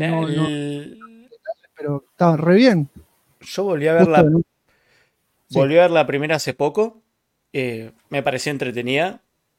[SPEAKER 2] pero estaba re bien.
[SPEAKER 3] Yo volví a verla. Volví a ver la primera hace poco. Me pareció entretenida.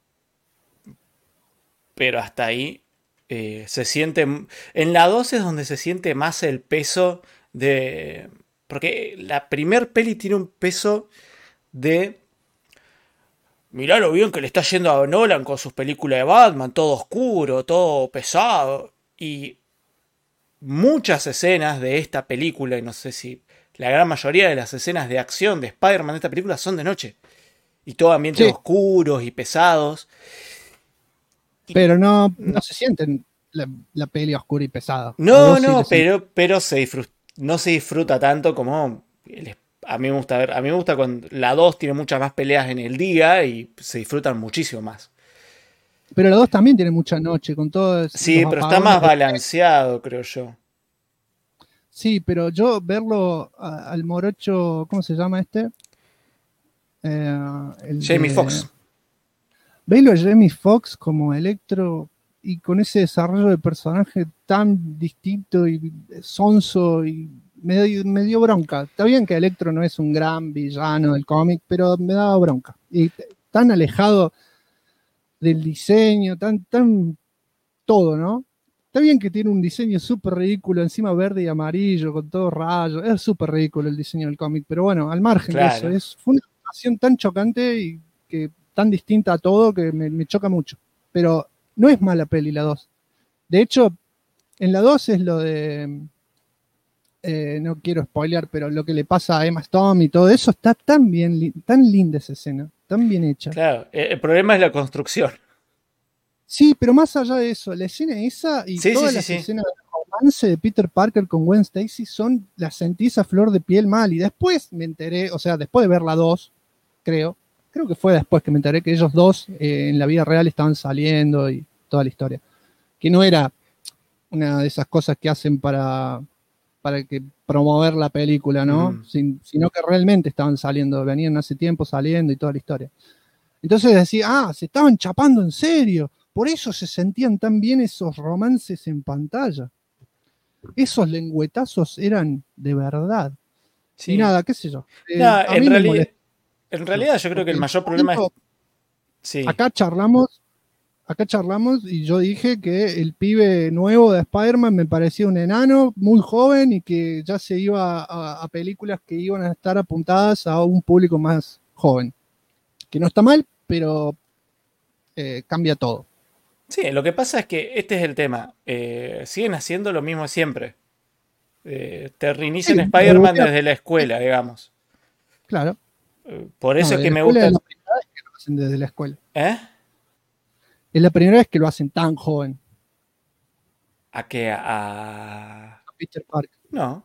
[SPEAKER 3] Pero hasta ahí. Se siente. En la 2 es donde se siente más el peso de. Porque la primer peli tiene un peso de. Mirá lo bien que le está yendo a Nolan con sus películas de Batman. Todo oscuro, todo pesado. Y muchas escenas de esta película, y no sé si la gran mayoría de las escenas de acción de Spider-Man de esta película son de noche. Y todo ambientes oscuros y pesados.
[SPEAKER 2] Pero no se sienten la peli oscura y pesada.
[SPEAKER 3] No, pero no se disfruta tanto como a mí me gusta ver. A mí me gusta cuando la 2 tiene muchas más peleas en el día y se disfrutan muchísimo más.
[SPEAKER 2] Pero la 2 también tiene mucha noche con todo.
[SPEAKER 3] Sí, pero está más balanceado, creo yo.
[SPEAKER 2] Sí, pero yo verlo al morocho, ¿cómo se llama este?
[SPEAKER 3] Jamie Foxx.
[SPEAKER 2] Verlo a Jamie Foxx como Electro y con ese desarrollo de personaje tan distinto y sonso y me dio bronca. Está bien que Electro no es un gran villano del cómic, pero me daba bronca. Y tan alejado del diseño, tan todo, ¿no? Está bien que tiene un diseño súper ridículo, encima verde y amarillo, con todo rayos. Es súper ridículo el diseño del cómic, pero bueno, al margen de eso, fue una situación tan chocante y que tan distinta a todo que me choca mucho. Pero no es mala peli la 2. De hecho, en la 2 es lo de... no quiero spoilear, pero lo que le pasa a Emma Stone y todo eso está tan bien, tan linda esa escena, tan bien hecha.
[SPEAKER 3] Claro, el problema es la construcción.
[SPEAKER 2] Sí, pero más allá de eso, la escena esa y todas las escenas de romance de Peter Parker con Gwen Stacy las sentí a flor de piel mal. Y después me enteré, o sea, después de ver la 2, creo que fue después que me enteré que ellos dos en la vida real estaban saliendo y toda la historia. que no era una de esas cosas que hacen para que promover la película, ¿no? Sino que realmente estaban saliendo, venían hace tiempo saliendo y toda la historia. Entonces decía, se estaban chapando en serio, por eso se sentían tan bien esos romances en pantalla. Esos lengüetazos eran de verdad.
[SPEAKER 3] Sí.
[SPEAKER 2] Y nada, qué sé yo.
[SPEAKER 3] En realidad yo creo que el mayor problema es... Sí.
[SPEAKER 2] Acá charlamos y yo dije que el pibe nuevo de Spider-Man me parecía un enano muy joven y que ya se iba a películas que iban a estar apuntadas a un público más joven. Que no está mal, pero cambia todo.
[SPEAKER 3] Sí, lo que pasa es que este es el tema. Siguen haciendo lo mismo siempre. Te reinician Spider-Man desde la escuela, digamos.
[SPEAKER 2] Claro.
[SPEAKER 3] Por eso es que me gusta...
[SPEAKER 2] Es la primera vez que lo hacen desde la escuela.
[SPEAKER 3] Es
[SPEAKER 2] la primera vez que lo hacen tan joven.
[SPEAKER 3] ¿A qué? ¿A
[SPEAKER 2] Peter Parker?
[SPEAKER 3] No.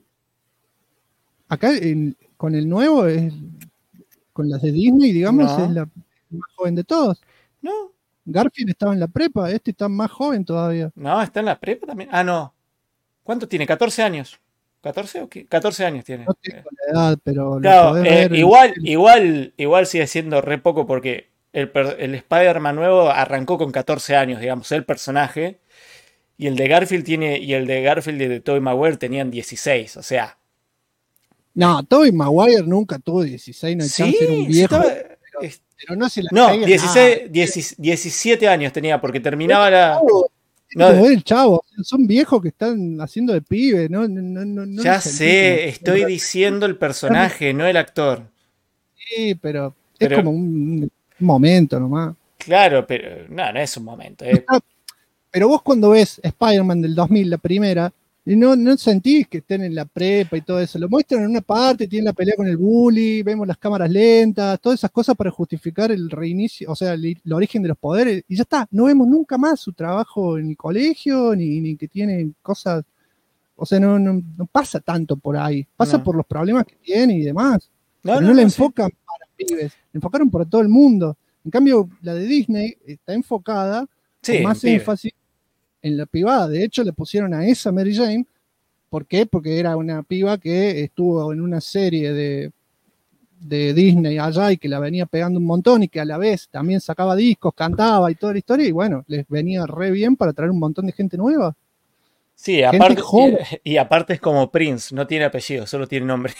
[SPEAKER 2] Acá con el nuevo, con las de Disney, digamos, es la más joven de todos.
[SPEAKER 3] No.
[SPEAKER 2] Garfield estaba en la prepa, este está más joven todavía.
[SPEAKER 3] No, está en la prepa también. No. ¿Cuánto tiene? 14 años. ¿14 o qué? 14 años tiene.
[SPEAKER 2] No tengo la edad, pero...
[SPEAKER 3] Claro, igual sigue siendo re poco porque el Spider-Man nuevo arrancó con 14 años, digamos, el personaje. Y el de Garfield y el de Tobey Maguire tenían 16, o sea...
[SPEAKER 2] No, Tobey Maguire nunca tuvo 16, no hay chance, era un viejo. Pero no se la
[SPEAKER 3] No, 17 años tenía porque terminaba la...
[SPEAKER 2] El chavo, son viejos que están haciendo de pibe, ¿no?
[SPEAKER 3] Ya sé, estoy diciendo el personaje, no el actor.
[SPEAKER 2] Sí, pero es como un momento nomás.
[SPEAKER 3] Claro, pero no es un momento.
[SPEAKER 2] Pero vos cuando ves Spider-Man del 2000, la primera, y no sentís que estén en la prepa y todo eso. Lo muestran en una parte, tienen la pelea con el bully, vemos las cámaras lentas, todas esas cosas para justificar el reinicio, o sea, el origen de los poderes, y ya está. No vemos nunca más su trabajo en el colegio, ni que tienen cosas, o sea, no pasa tanto por ahí. Pasa por los problemas que tiene y demás. Pero no la enfocan para pibes, la enfocaron para todo el mundo. En cambio, la de Disney está enfocada con más énfasis en la pibada. De hecho, le pusieron a esa Mary Jane. ¿Por qué? Porque era una piba que estuvo en una serie de Disney allá y que la venía pegando un montón y que a la vez también sacaba discos, cantaba y toda la historia. Y bueno, les venía re bien para traer un montón de gente nueva.
[SPEAKER 3] Sí, aparte es como Prince, no tiene apellido, solo tiene nombre.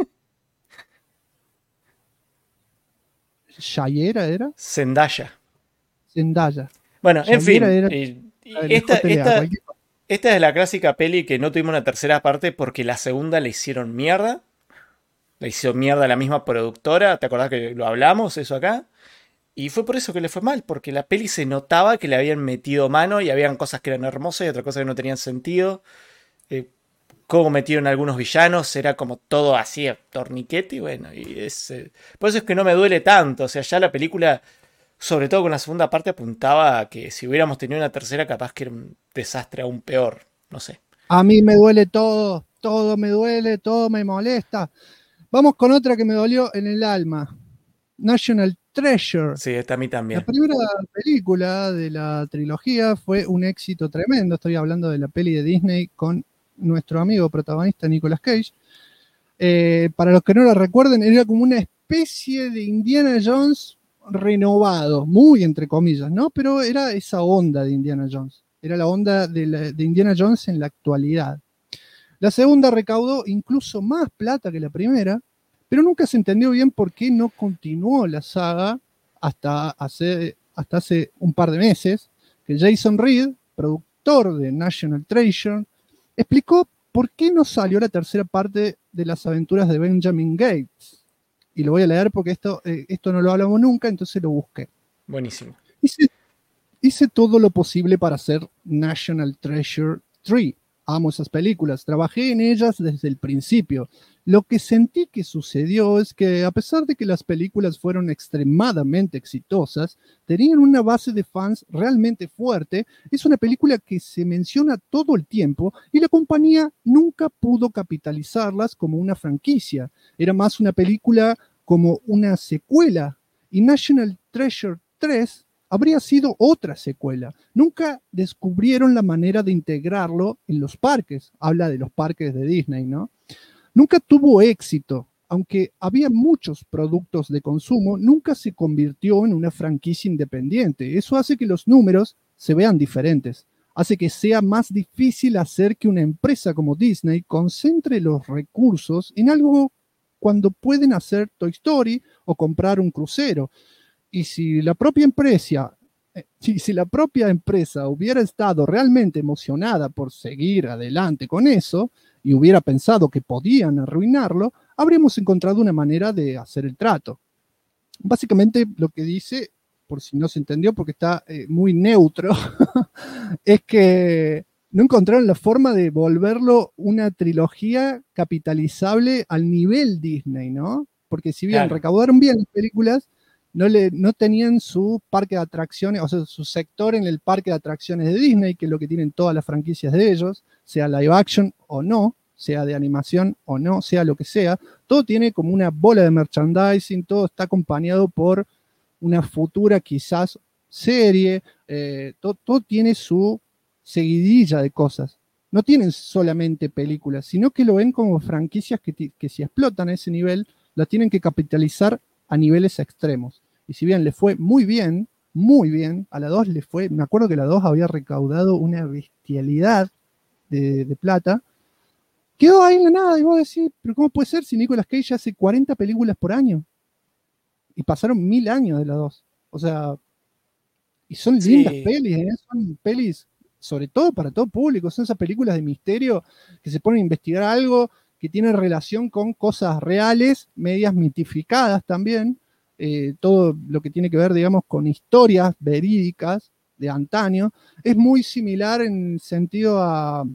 [SPEAKER 2] ¿Shayera era?
[SPEAKER 3] Zendaya. Bueno, en fin. Esta es la clásica peli que no tuvimos una tercera parte porque la segunda la hicieron mierda. La hizo mierda la misma productora. ¿Te acordás que lo hablamos eso acá? Y fue por eso que le fue mal, porque la peli se notaba que le habían metido mano y habían cosas que eran hermosas y otras cosas que no tenían sentido. Cómo metieron algunos villanos, era como todo así, torniquete, y bueno, por eso es que no me duele tanto. O sea, ya la película, sobre todo con la segunda parte, apuntaba a que si hubiéramos tenido una tercera, capaz que era un desastre aún peor, no sé.
[SPEAKER 2] A mí me duele todo me duele, todo me molesta. Vamos con otra que me dolió en el alma. National Treasure.
[SPEAKER 3] Sí, esta a mí también.
[SPEAKER 2] La primera película de la trilogía fue un éxito tremendo. Estoy hablando de la peli de Disney con nuestro amigo protagonista Nicolas Cage. Para los que no la recuerden, era como una especie de Indiana Jones renovado, muy entre comillas, ¿no? Pero era esa onda de Indiana Jones. Era la onda de Indiana Jones en la actualidad. La segunda recaudó incluso más plata que la primera, pero nunca se entendió bien por qué no continuó la saga hasta hace un par de meses, que Jason Reed, productor de National Treasure, explicó por qué no salió la tercera parte de las aventuras de Benjamin Gates. Y lo voy a leer porque esto no lo hablamos nunca, entonces lo busqué.
[SPEAKER 3] Buenísimo.
[SPEAKER 2] Hice todo lo posible para hacer National Treasure 3. Amo esas películas, trabajé en ellas desde el principio. Lo que sentí que sucedió es que, a pesar de que las películas fueron extremadamente exitosas, tenían una base de fans realmente fuerte. Es una película que se menciona todo el tiempo y la compañía nunca pudo capitalizarlas como una franquicia. Era más una película como una secuela. Y National Treasure 3 habría sido otra secuela. Nunca descubrieron la manera de integrarlo en los parques. Habla de los parques de Disney, ¿no? Nunca tuvo éxito. Aunque había muchos productos de consumo, nunca se convirtió en una franquicia independiente. Eso hace que los números se vean diferentes. Hace que sea más difícil hacer que una empresa como Disney concentre los recursos en algo cuando pueden hacer Toy Story o comprar un crucero. Y si la propia empresa hubiera estado realmente emocionada por seguir adelante con eso y hubiera pensado que podían arruinarlo, habríamos encontrado una manera de hacer el trato. Básicamente lo que dice, por si no se entendió porque está muy neutro, es que no encontraron la forma de volverlo una trilogía capitalizable al nivel Disney, ¿no? Porque si bien recaudaron bien las películas, no tenían su parque de atracciones, o sea, su sector en el parque de atracciones de Disney, que es lo que tienen todas las franquicias de ellos, sea live action o no, sea de animación o no, sea lo que sea. Todo tiene como una bola de merchandising, todo está acompañado por una futura quizás serie, todo tiene su seguidilla de cosas. No tienen solamente películas, sino que lo ven como franquicias que si explotan a ese nivel, las tienen que capitalizar a niveles extremos. Y si bien le fue muy bien, a la 2 le fue, me acuerdo que la 2 había recaudado una bestialidad de plata, quedó ahí en la nada, y vos decís, pero ¿cómo puede ser si Nicolas Cage hace 40 películas por año? Y pasaron 1000 años de la 2. O sea, y son lindas pelis, ¿eh? Son pelis, sobre todo para todo público, son esas películas de misterio que se ponen a investigar algo que tiene relación con cosas reales, medias mitificadas también, todo lo que tiene que ver, digamos, con historias verídicas de antaño. Es muy similar en sentido a...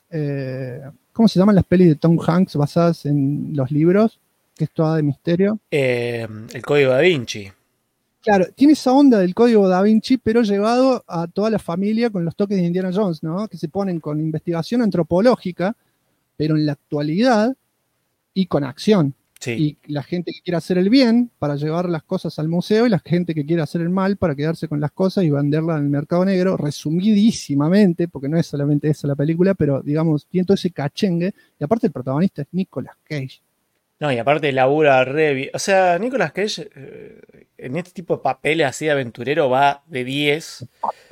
[SPEAKER 2] ¿cómo se llaman las pelis de Tom Hanks basadas en los libros? Que es toda de misterio.
[SPEAKER 3] El Código Da Vinci.
[SPEAKER 2] Claro, tiene esa onda del Código Da Vinci, pero llevado a toda la familia con los toques de Indiana Jones, ¿no? Que se ponen con investigación antropológica, pero en la actualidad y con acción. Sí. Y la gente que quiere hacer el bien para llevar las cosas al museo y la gente que quiere hacer el mal para quedarse con las cosas y venderlas en el mercado negro, resumidísimamente, porque no es solamente eso la película, pero digamos, tiene todo ese cachengue. Y aparte el protagonista es Nicolas Cage.
[SPEAKER 3] No, y aparte labura o sea, Nicolas Cage en este tipo de papeles así de aventurero va de 10.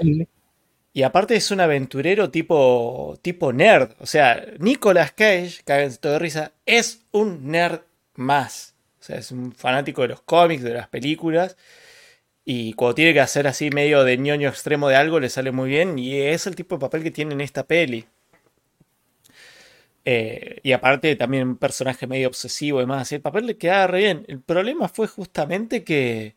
[SPEAKER 3] Y aparte es un aventurero tipo nerd. O sea, Nicolas Cage, cáguense todo de risa, es un nerd más. O sea, es un fanático de los cómics, de las películas. Y cuando tiene que hacer así medio de ñoño extremo de algo, le sale muy bien. Y es el tipo de papel que tiene en esta peli. Y aparte también un personaje medio obsesivo y demás. Así, el papel le quedaba re bien. El problema fue justamente que...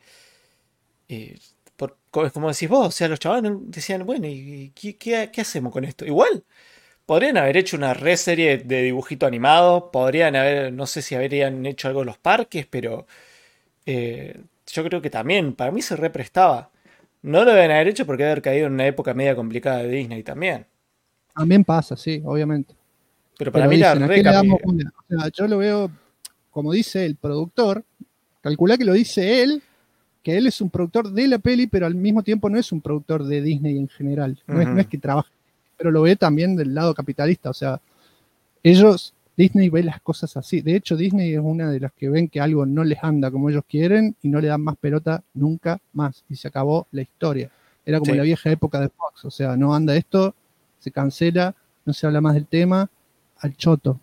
[SPEAKER 3] como decís vos, o sea, los chavales decían, bueno, ¿y qué hacemos con esto? Igual, podrían haber hecho una serie de dibujito animado, podrían haber, no sé si habrían hecho algo en los parques, pero yo creo que también, para mí se represtaba. No lo deben haber hecho porque debe haber caído en una época media complicada de Disney también.
[SPEAKER 2] También pasa, sí, obviamente.
[SPEAKER 3] Pero para mí la
[SPEAKER 2] yo lo veo, como dice el productor, calcula que lo dice él, que él es un productor de la peli, pero al mismo tiempo no es un productor de Disney en general. No es que trabaje, pero lo ve también del lado capitalista. O sea, Disney ve las cosas así. De hecho, Disney es una de las que ven que algo no les anda como ellos quieren y no le dan más pelota nunca más. Y se acabó la historia. Era como la vieja época de Fox. O sea, no anda esto, se cancela, no se habla más del tema, al choto.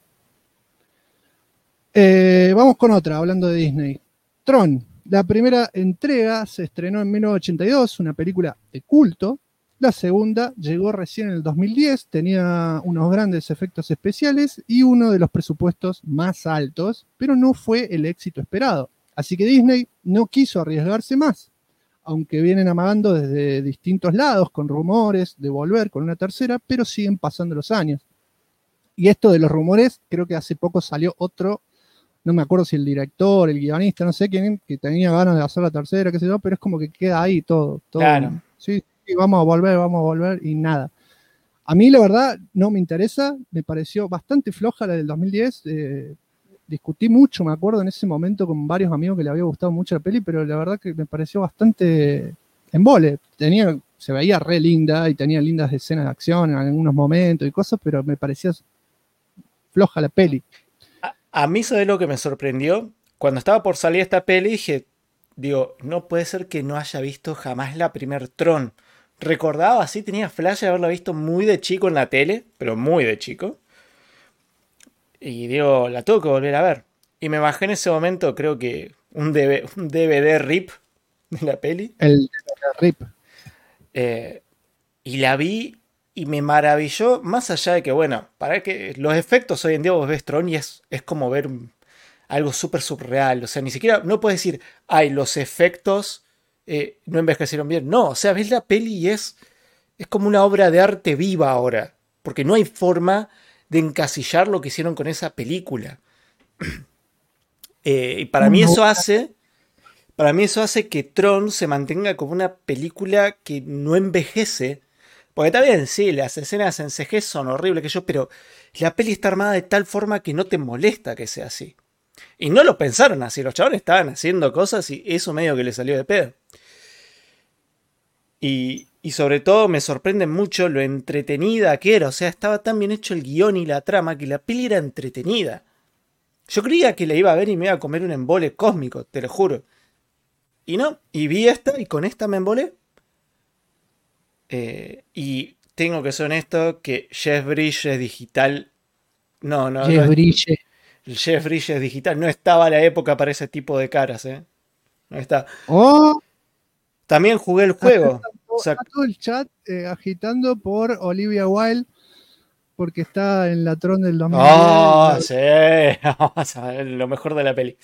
[SPEAKER 2] Vamos con otra, hablando de Disney. Tron. La primera entrega se estrenó en 1982, una película de culto. La segunda llegó recién en el 2010, tenía unos grandes efectos especiales y uno de los presupuestos más altos, pero no fue el éxito esperado. Así que Disney no quiso arriesgarse más, aunque vienen amagando desde distintos lados con rumores de volver con una tercera, pero siguen pasando los años. Y esto de los rumores, creo que hace poco salió otro. No me acuerdo si el director, el guionista, no sé quién, que tenía ganas de hacer la tercera, qué sé yo, pero es como que queda ahí todo.
[SPEAKER 3] Claro.
[SPEAKER 2] Sí, vamos a volver, y nada. A mí, la verdad, no me interesa, me pareció bastante floja la del 2010. Discutí mucho, me acuerdo, en ese momento con varios amigos que le había gustado mucho la peli, pero la verdad que me pareció bastante embole. Se veía re linda y tenía lindas escenas de acción en algunos momentos y cosas, pero me parecía floja la peli.
[SPEAKER 3] A mí, ¿sabes lo que me sorprendió? Cuando estaba por salir esta peli, digo, no puede ser que no haya visto jamás la primer Tron. Recordaba así, tenía flash de haberla visto muy de chico en la tele, pero muy de chico. Y digo, la tengo que volver a ver. Y me bajé en ese momento, creo que un DVD RIP de la peli.
[SPEAKER 2] El RIP.
[SPEAKER 3] Y la vi y me maravilló, más allá de que, bueno, para que los efectos hoy en día vos ves Tron y es como ver algo súper surreal. O sea, ni siquiera, no puedes decir, ay, los efectos no envejecieron bien. No, o sea, ves la peli y es como una obra de arte viva ahora. Porque no hay forma de encasillar lo que hicieron con esa película. Y para mí eso hace que Tron se mantenga como una película que no envejece. Porque está bien, sí, las escenas en CG son horribles, pero la peli está armada de tal forma que no te molesta que sea así. Y no lo pensaron así, los chavales estaban haciendo cosas y eso medio que le salió de pedo. Y sobre todo me sorprende mucho lo entretenida que era. O sea, estaba tan bien hecho el guión y la trama que la peli era entretenida. Yo creía que la iba a ver y me iba a comer un embole cósmico, te lo juro. Y no, y vi esta y con esta me embolé. Y tengo que ser honesto que Jeff Bridges digital... No.
[SPEAKER 2] Jeff Bridges.
[SPEAKER 3] El Jeff Bridges digital no estaba a la época para ese tipo de caras, No está.
[SPEAKER 2] Oh.
[SPEAKER 3] También jugué el juego.
[SPEAKER 2] Está todo el chat agitando por Olivia Wilde porque está en la Tron del 2010.
[SPEAKER 3] ¡Oh, sí! Vamos a ver lo mejor de la peli.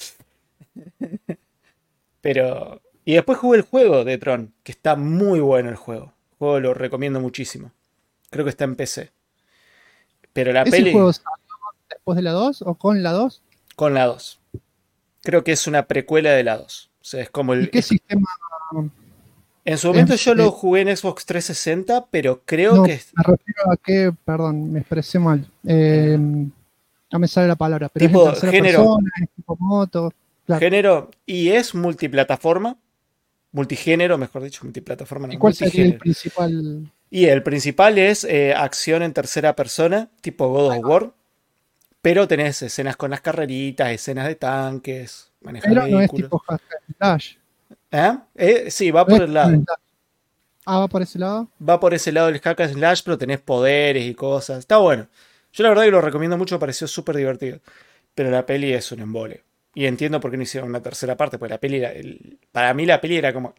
[SPEAKER 3] Pero... Y después jugué el juego de Tron, que está muy bueno el juego. El juego lo recomiendo muchísimo. Creo que está en PC. Pero la peli...
[SPEAKER 2] juego salió después de la 2 o con la 2?
[SPEAKER 3] Con la 2. Creo que es una precuela de la 2. O sea, es como el...
[SPEAKER 2] ¿Y qué sistema...?
[SPEAKER 3] En su momento yo lo jugué en Xbox 360, pero creo que...
[SPEAKER 2] Me refiero a que... Perdón, me expresé mal. No me sale la palabra. Pero
[SPEAKER 3] tipo
[SPEAKER 2] es en tercera
[SPEAKER 3] género.
[SPEAKER 2] persona, es tipo moto. Claro.
[SPEAKER 3] Género. Y es multiplataforma. Multigénero, mejor dicho. Multiplataforma. No,
[SPEAKER 2] ¿Y cuál sería el principal...?
[SPEAKER 3] Y el principal es acción en tercera persona, tipo God of War. Pero tenés escenas con las carreritas, escenas de tanques, manejar
[SPEAKER 2] pero
[SPEAKER 3] vehículos.
[SPEAKER 2] No es tipo hack and slash.
[SPEAKER 3] Sí, va por el lado.
[SPEAKER 2] ¿Va por ese lado?
[SPEAKER 3] Va por ese lado el hack and slash, pero tenés poderes y cosas. Está bueno. Yo la verdad que lo recomiendo mucho, me pareció súper divertido. Pero la peli es un embole. Y entiendo por qué no hicieron una tercera parte, porque la peli era... para mí la peli era como...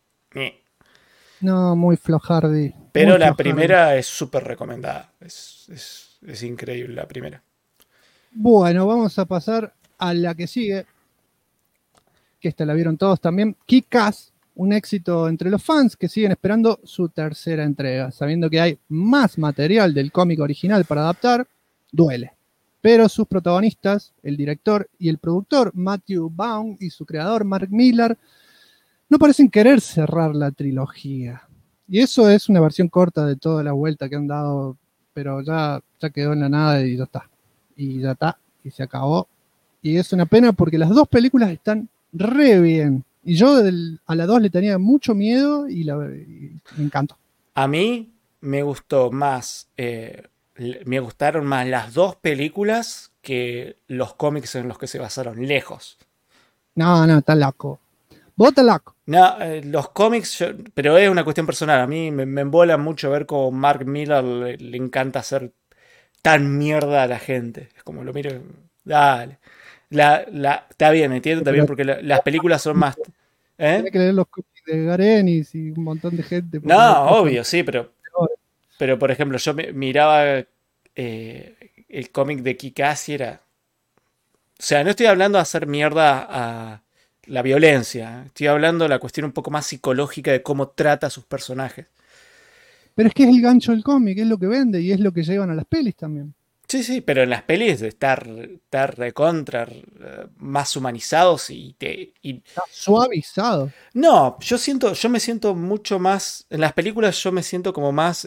[SPEAKER 2] No, muy flojardi.
[SPEAKER 3] Pero
[SPEAKER 2] muy
[SPEAKER 3] la
[SPEAKER 2] flojardi.
[SPEAKER 3] primera es súper recomendada. Es increíble la primera.
[SPEAKER 2] Bueno, vamos a pasar a la que sigue. Que esta la vieron todos también. Kick-Ass, un éxito entre los fans que siguen esperando su tercera entrega. Sabiendo que hay más material del cómic original para adaptar, duele. Pero sus protagonistas, el director y el productor Matthew Vaughn y su creador Mark Millar, no parecen querer cerrar la trilogía. Y eso es una versión corta de toda la vuelta que han dado, pero ya quedó en la nada y ya está. Y ya está, y se acabó. Y es una pena porque las dos películas están re bien. Y yo a la 2 le tenía mucho miedo y me encantó.
[SPEAKER 3] A mí me gustó más, me gustaron más las dos películas que los cómics en los que se basaron, lejos.
[SPEAKER 2] No, está loco. Vos estás loco.
[SPEAKER 3] No, los cómics, pero es una cuestión personal. A mí me embola mucho ver cómo Mark Millar le encanta hacer tan mierda a la gente. Es como lo miro, dale. Está bien, entiendo, está bien, porque las películas son más...
[SPEAKER 2] Tenés que leer los cómics de Garenis y un montón de gente.
[SPEAKER 3] No, obvio, sí, pero por ejemplo, yo miraba el cómic de Kick-Ass y era... O sea, no estoy hablando de hacer mierda a la violencia. Estoy hablando de la cuestión un poco más psicológica de cómo trata a sus personajes.
[SPEAKER 2] Pero es que es el gancho del cómic, es lo que vende y es lo que llevan a las pelis también.
[SPEAKER 3] Sí, pero en las pelis estar recontra más humanizados y
[SPEAKER 2] Está suavizado.
[SPEAKER 3] No, yo me siento mucho más. En las películas yo me siento como más.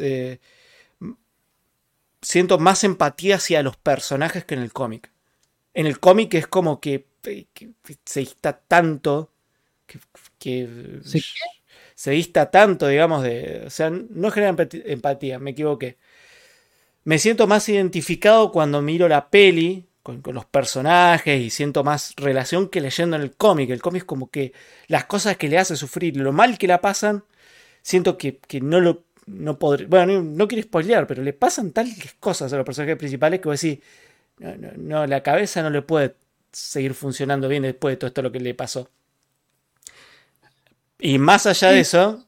[SPEAKER 3] Siento más empatía hacia los personajes que en el cómic. En el cómic es como que se está tanto que
[SPEAKER 2] ¿Sí?
[SPEAKER 3] se dista tanto, digamos, o sea, no genera empatía, me equivoqué. Me siento más identificado cuando miro la peli con los personajes y siento más relación que leyendo en el cómic. El cómic es como que las cosas que le hace sufrir, lo mal que la pasan, siento que no podré. Bueno, no quiero spoilear, pero le pasan tales cosas a los personajes principales que vos decís, no, la cabeza no le puede seguir funcionando bien después de todo esto lo que le pasó. Y más allá de eso,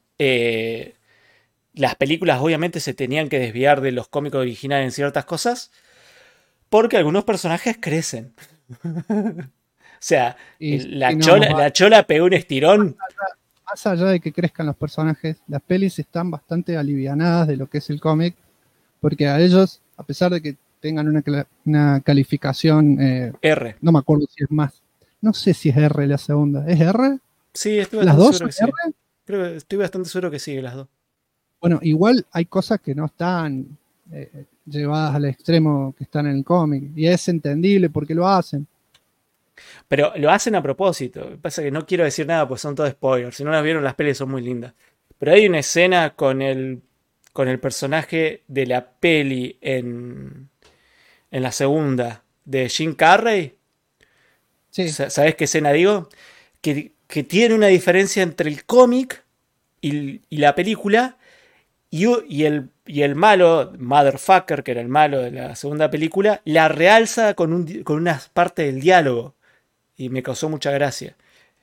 [SPEAKER 3] las películas obviamente se tenían que desviar de los cómics originales en ciertas cosas, porque algunos personajes crecen. O sea, la chola pegó un estirón.
[SPEAKER 2] Más allá de que crezcan los personajes, las pelis están bastante alivianadas de lo que es el cómic, porque a ellos, a pesar de que tengan una calificación
[SPEAKER 3] R.
[SPEAKER 2] No me acuerdo si es más. No sé si es R la segunda. ¿Es R?
[SPEAKER 3] Sí,
[SPEAKER 2] ¿Las dos son
[SPEAKER 3] R? Creo que estoy bastante seguro que sí, las dos.
[SPEAKER 2] Bueno, igual hay cosas que no están llevadas al extremo que están en el cómic. Y es entendible por qué lo hacen.
[SPEAKER 3] Pero lo hacen a propósito. Lo que pasa es que no quiero decir nada porque son todos spoilers. Si no las vieron, las pelis son muy lindas. Pero hay una escena con el personaje de la peli en la segunda de Jim Carrey.
[SPEAKER 2] Sí.
[SPEAKER 3] ¿Sabes qué escena digo? Que tiene una diferencia entre el cómic y la película. Y el malo, Motherfucker, que era el malo de la segunda película, la realza con una parte del diálogo. Y me causó mucha gracia.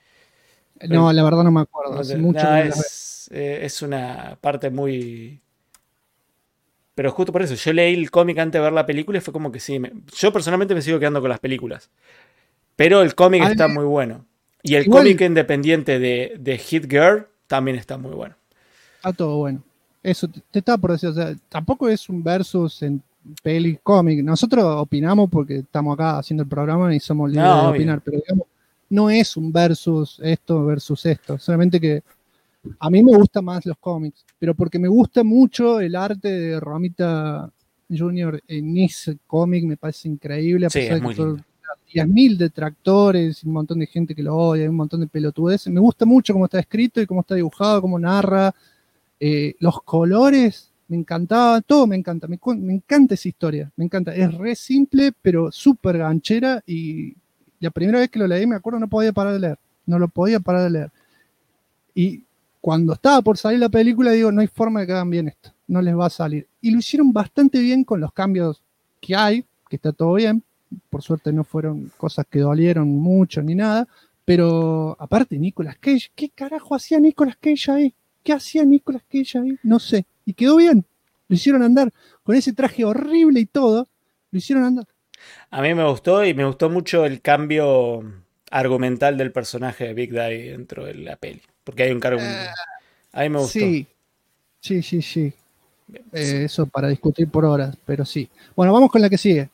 [SPEAKER 2] No, la verdad no me acuerdo. Hace mucho
[SPEAKER 3] es una parte muy... Pero justo por eso, yo leí el cómic antes de ver la película y fue como que sí. Yo personalmente me sigo quedando con las películas. Pero el cómic está muy bueno. Y el cómic independiente de Hit Girl también está muy bueno.
[SPEAKER 2] Está todo bueno. Eso te estaba por decir, o sea, tampoco es un versus en peli cómic. Nosotros opinamos porque estamos acá haciendo el programa y somos libres de opinar, pero digamos, no es un versus esto. Solamente que a mí me gustan más los cómics, pero porque me gusta mucho el arte de Romita Jr. en ese cómic, me parece increíble, a pesar de que son 10.000 detractores, un montón de gente que lo odia, un montón de pelotudeces. Me gusta mucho cómo está escrito y cómo está dibujado, cómo narra. Los colores, me encantaba, todo me encanta, me encanta esa historia, me encanta, es re simple, pero súper ganchera, y la primera vez que lo leí, me acuerdo, no lo podía parar de leer, y cuando estaba por salir la película, digo, no hay forma de que hagan bien esto, no les va a salir, y lo hicieron bastante bien con los cambios que hay, que está todo bien, por suerte no fueron cosas que dolieron mucho ni nada, pero aparte Nicolas Cage, ¿qué carajo hacía Nicolas Cage ahí? ¿Qué hacía Nicolas Cage ahí? No sé. Y quedó bien. Lo hicieron andar. Con ese traje horrible y todo, lo hicieron andar.
[SPEAKER 3] A mí me gustó y me gustó mucho el cambio argumental del personaje de Big Daddy dentro de la peli. Porque hay un cargo... A mí me gustó.
[SPEAKER 2] Sí. Eso para discutir por horas, pero sí. Bueno, vamos con la que sigue.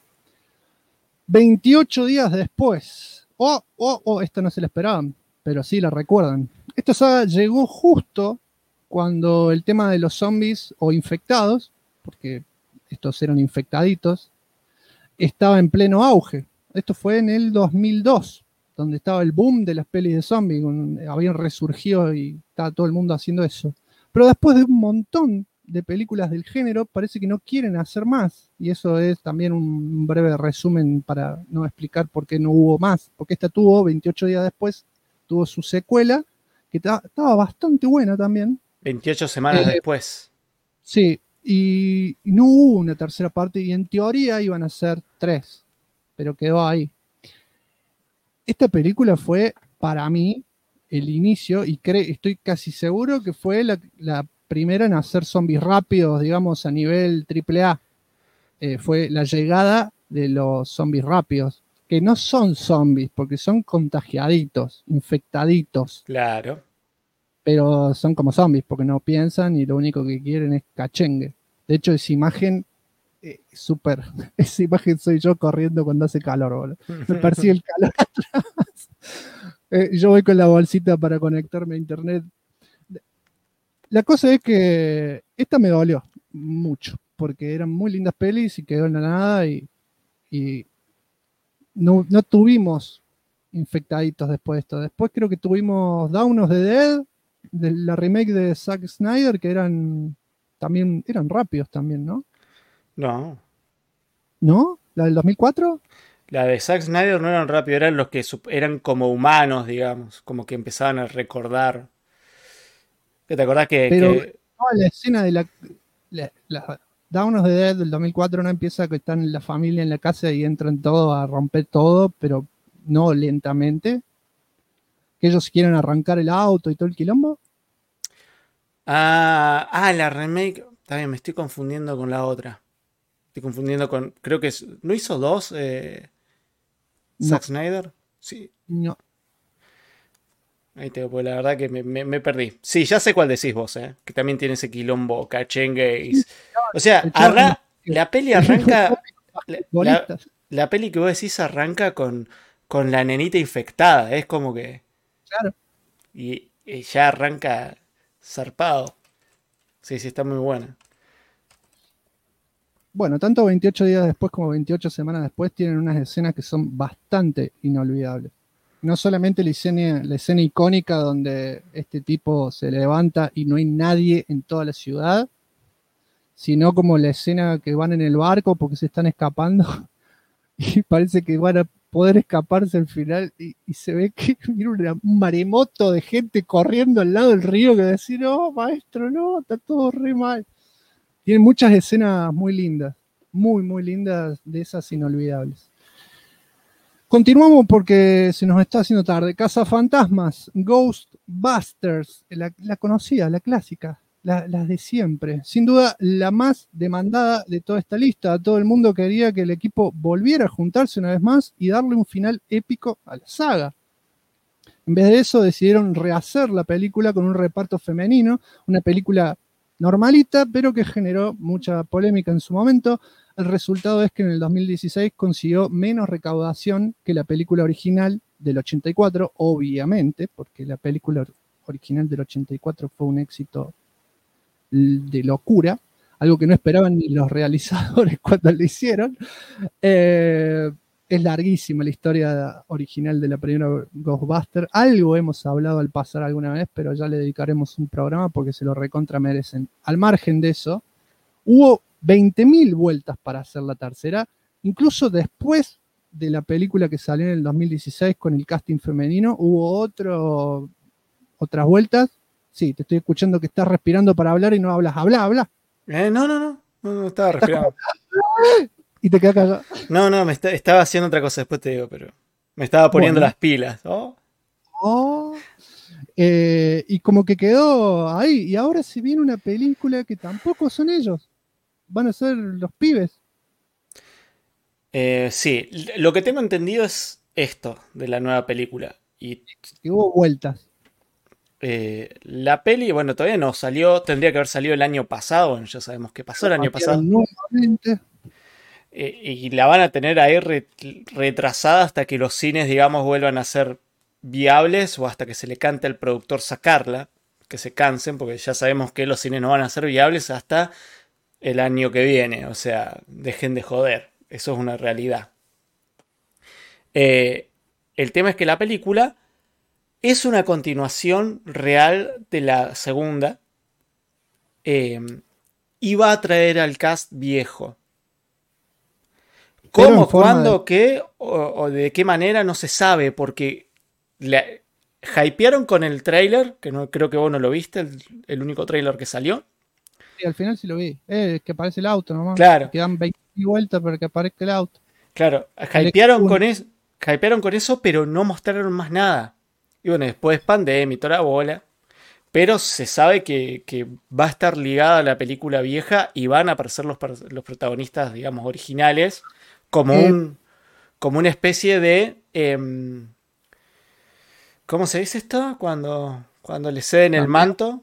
[SPEAKER 2] 28 días después. Esta no se la esperaban, pero sí la recuerdan. Esta saga llegó justo cuando el tema de los zombies o infectados, porque estos eran infectaditos, estaba en pleno auge. Esto fue en el 2002, donde estaba el boom de las pelis de zombies, habían resurgido y estaba todo el mundo haciendo eso. Pero después de un montón de películas del género, parece que no quieren hacer más. Y eso es también un breve resumen para no explicar por qué no hubo más. Porque esta tuvo, 28 días después, tuvo su secuela, que estaba bastante buena también.
[SPEAKER 3] 28 semanas después.
[SPEAKER 2] Sí, y no hubo una tercera parte, y en teoría iban a ser 3, pero quedó ahí. Esta película fue, para mí, el inicio, y estoy casi seguro que fue la primera en hacer zombies rápidos, digamos, a nivel AAA. Fue la llegada de los zombies rápidos, que no son zombies, porque son contagiaditos, infectaditos.
[SPEAKER 3] Claro.
[SPEAKER 2] Pero son como zombies, porque no piensan y lo único que quieren es cachengue. De hecho, esa imagen, esa imagen soy yo corriendo cuando hace calor, boludo. Me persigue el calor atrás. Yo voy con la bolsita para conectarme a internet. La cosa es que esta me dolió mucho, porque eran muy lindas pelis y quedó en la nada, y no tuvimos infectaditos después de esto. Después creo que tuvimos Dawn of the Dead de la remake de Zack Snyder, que eran rápidos también, ¿no?
[SPEAKER 3] No.
[SPEAKER 2] ¿No? ¿La del 2004?
[SPEAKER 3] La de Zack Snyder no eran rápidos, eran los que eran como humanos, digamos, como que empezaban a recordar. ¿Te acordás
[SPEAKER 2] Pero
[SPEAKER 3] que...
[SPEAKER 2] toda la escena de la Dawn of the Dead del 2004 no empieza que están la familia en la casa y entran todos a romper todo, pero no lentamente? Que ellos quieren arrancar el auto y todo el quilombo.
[SPEAKER 3] la remake. Está bien, me estoy confundiendo con la otra. Estoy confundiendo con... Creo que... ¿No hizo dos Zack Snyder? Sí.
[SPEAKER 2] No.
[SPEAKER 3] Ahí te pues la verdad que me perdí. Sí, ya sé cuál decís vos, que también tiene ese quilombo cachengue. O sea, la peli arranca... La peli que vos decís arranca con la nenita infectada. Es como que...
[SPEAKER 2] Claro.
[SPEAKER 3] Y ya arranca zarpado. Sí, está muy buena.
[SPEAKER 2] Bueno, tanto 28 días después como 28 semanas después tienen unas escenas que son bastante inolvidables. No solamente la escena icónica donde este tipo se levanta y no hay nadie en toda la ciudad, sino como la escena que van en el barco porque se están escapando y parece que van a poder escaparse al final y se ve que viene un maremoto de gente corriendo al lado del río que decir, no, maestro, no, está todo re mal. Tienen muchas escenas muy lindas, muy, muy lindas, de esas inolvidables. Continuamos porque se nos está haciendo tarde. Cazafantasmas, Ghostbusters, la conocida, la clásica, las de siempre. Sin duda, la más demandada de toda esta lista. Todo el mundo quería que el equipo volviera a juntarse una vez más y darle un final épico a la saga. En vez de eso, decidieron rehacer la película con un reparto femenino, una película normalita, pero que generó mucha polémica en su momento. El resultado es que en el 2016 consiguió menos recaudación que la película original del 84, obviamente, porque la película original del 84 fue un éxito de locura, algo que no esperaban ni los realizadores cuando lo hicieron. Es larguísima la historia original de la primera Ghostbuster. Algo hemos hablado al pasar alguna vez, pero ya le dedicaremos un programa porque se lo recontra merecen. Al margen de eso, hubo 20.000 vueltas para hacer la tercera, incluso después de la película que salió en el 2016 con el casting femenino, hubo otras vueltas. Sí, te estoy escuchando que estás respirando para hablar y no hablas. Habla.
[SPEAKER 3] No estaba respirando.
[SPEAKER 2] Y te quedas callado.
[SPEAKER 3] No, estaba haciendo otra cosa, después te digo, pero me estaba poniendo las pilas.
[SPEAKER 2] Y como que quedó ahí, y ahora se viene una película que tampoco son ellos. Van a ser los pibes.
[SPEAKER 3] Sí, lo que tengo entendido es esto de la nueva película. Y
[SPEAKER 2] que hubo vueltas.
[SPEAKER 3] La peli, bueno, todavía no salió, tendría que haber salido el año pasado. Bueno, ya sabemos qué pasó el año pasado.
[SPEAKER 2] Nuevamente.
[SPEAKER 3] Y la van a tener ahí retrasada hasta que los cines, digamos, vuelvan a ser viables o hasta que se le cante al productor sacarla, que se cansen, porque ya sabemos que los cines no van a ser viables hasta el año que viene, o sea, dejen de joder, eso es una realidad. El tema es que la película es una continuación real de la segunda y va a traer al cast viejo. ¿Cómo, cuándo, qué o de qué manera no se sabe? Porque hypearon con el trailer, que no creo que vos no lo viste, el único trailer que salió.
[SPEAKER 2] Sí, al final sí lo vi. Que aparece el auto nomás.
[SPEAKER 3] Claro.
[SPEAKER 2] Quedan 20 vueltas para que aparezca el auto.
[SPEAKER 3] Claro, hypearon con eso, pero no mostraron más nada. Y bueno, después pandemia y toda la bola. Pero se sabe que va a estar ligada a la película vieja y van a aparecer los protagonistas, digamos, originales. Como una especie de... ¿cómo se dice esto? Cuando le ceden el manto.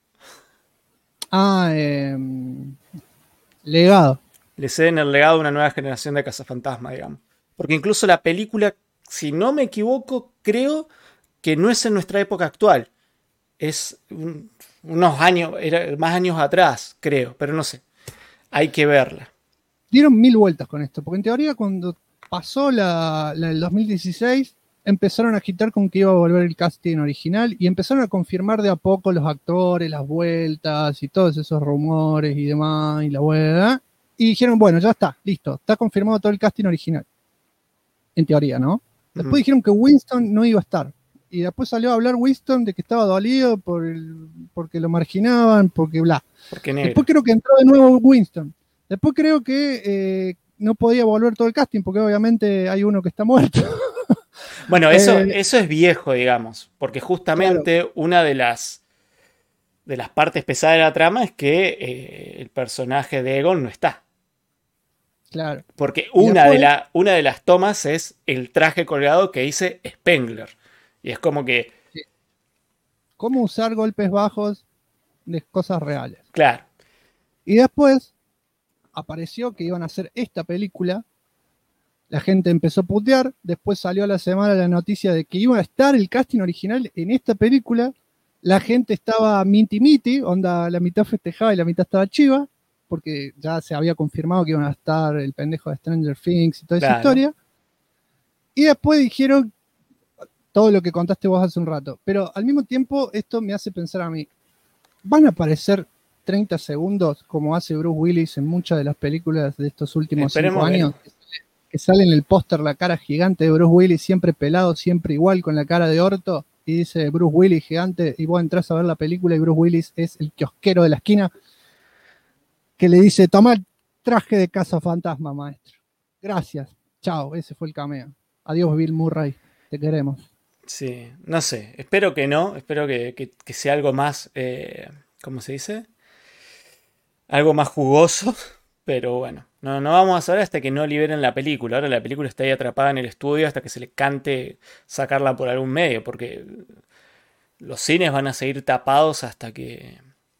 [SPEAKER 2] Legado.
[SPEAKER 3] Le ceden el legado a una nueva generación de cazafantasmas, digamos. Porque incluso la película, si no me equivoco, creo que no es en nuestra época actual. Es unos años, más años atrás, creo, pero no sé. Hay que verla.
[SPEAKER 2] Dieron 1000 vueltas con esto, porque en teoría cuando pasó la del 2016, empezaron a agitar con que iba a volver el casting original y empezaron a confirmar de a poco los actores, las vueltas y todos esos rumores y demás y la hueá. Y dijeron, bueno, ya está, listo, está confirmado todo el casting original. En teoría, ¿no? Después dijeron que Winston no iba a estar. Y después salió a hablar Winston de que estaba dolido porque lo marginaban, porque bla. Después creo que entró de nuevo Winston. Después creo que no podía volver todo el casting porque obviamente hay uno que está muerto.
[SPEAKER 3] Bueno, eso es viejo, digamos, porque justamente una de las partes pesadas de la trama es que el personaje de Egon no está.
[SPEAKER 2] Claro.
[SPEAKER 3] Porque una de las tomas es el traje colgado que dice Spengler. Y es como que...
[SPEAKER 2] Sí. ¿Cómo usar golpes bajos de cosas reales?
[SPEAKER 3] Claro.
[SPEAKER 2] Y después apareció que iban a hacer esta película. La gente empezó a putear. Después salió a la semana la noticia de que iba a estar el casting original en esta película. La gente estaba miti, onda la mitad festejaba y la mitad estaba chiva, porque ya se había confirmado que iban a estar el pendejo de Stranger Things y toda esa historia. Y después dijeron todo lo que contaste vos hace un rato. Pero al mismo tiempo esto me hace pensar a mí, ¿van a aparecer 30 segundos como hace Bruce Willis en muchas de las películas de estos últimos 5 años? Que sale en el póster la cara gigante de Bruce Willis, siempre pelado, siempre igual, con la cara de orto, y dice Bruce Willis gigante, y vos entrás a ver la película y Bruce Willis es el kiosquero de la esquina que le dice, toma el traje de cazafantasma, maestro. Gracias. Chao, ese fue el cameo. Adiós, Bill Murray. Te queremos.
[SPEAKER 3] Sí, no sé. Espero que no. Espero que sea algo más, ¿cómo se dice? Algo más jugoso. Pero bueno, no vamos a saber hasta que no liberen la película. Ahora la película está ahí atrapada en el estudio hasta que se le cante sacarla por algún medio. Porque los cines van a seguir tapados hasta que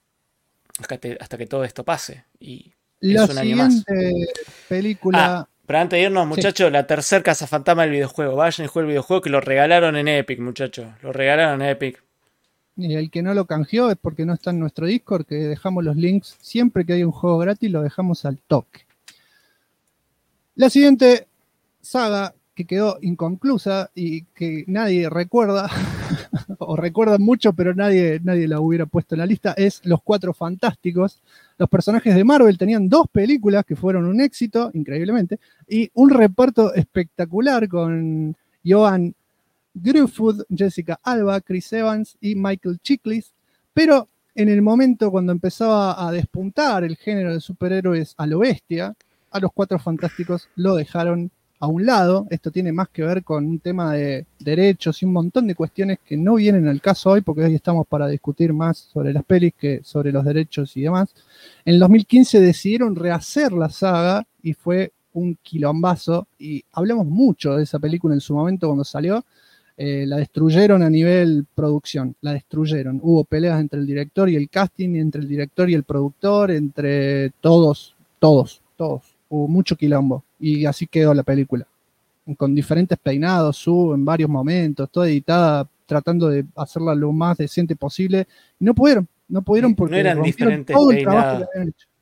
[SPEAKER 3] todo esto pase. Y
[SPEAKER 2] la
[SPEAKER 3] es un año más.
[SPEAKER 2] Película...
[SPEAKER 3] Pero antes de irnos, muchachos, la tercer cazafantasma del videojuego. Vayan y jueguen el videojuego que lo regalaron en Epic, muchachos. Lo regalaron en Epic.
[SPEAKER 2] Y el que no lo canjeó es porque no está en nuestro Discord, que dejamos los links. Siempre que hay un juego gratis lo dejamos al toque. La siguiente saga que quedó inconclusa y que nadie recuerda, o recuerdan mucho, pero nadie la hubiera puesto en la lista, es Los Cuatro Fantásticos. Los personajes de Marvel tenían 2 películas que fueron un éxito, increíblemente, y un reparto espectacular con Joan Gruffudd, Jessica Alba, Chris Evans y Michael Chiklis, pero en el momento cuando empezaba a despuntar el género de superhéroes a lo bestia, a Los Cuatro Fantásticos lo dejaron a un lado. Esto tiene más que ver con un tema de derechos y un montón de cuestiones que no vienen al caso hoy, porque hoy estamos para discutir más sobre las pelis que sobre los derechos y demás. En el 2015 decidieron rehacer la saga y fue un quilombazo, y hablamos mucho de esa película en su momento cuando salió. La destruyeron a nivel producción, la destruyeron. Hubo peleas entre el director y el casting, entre el director y el productor, entre todos. Hubo mucho quilombo y así quedó la película. Con diferentes peinados, en varios momentos, toda editada, tratando de hacerla lo más decente posible. Y no pudieron porque
[SPEAKER 3] no eran diferentes
[SPEAKER 2] todo
[SPEAKER 3] peinados.
[SPEAKER 2] El trabajo que habían hecho.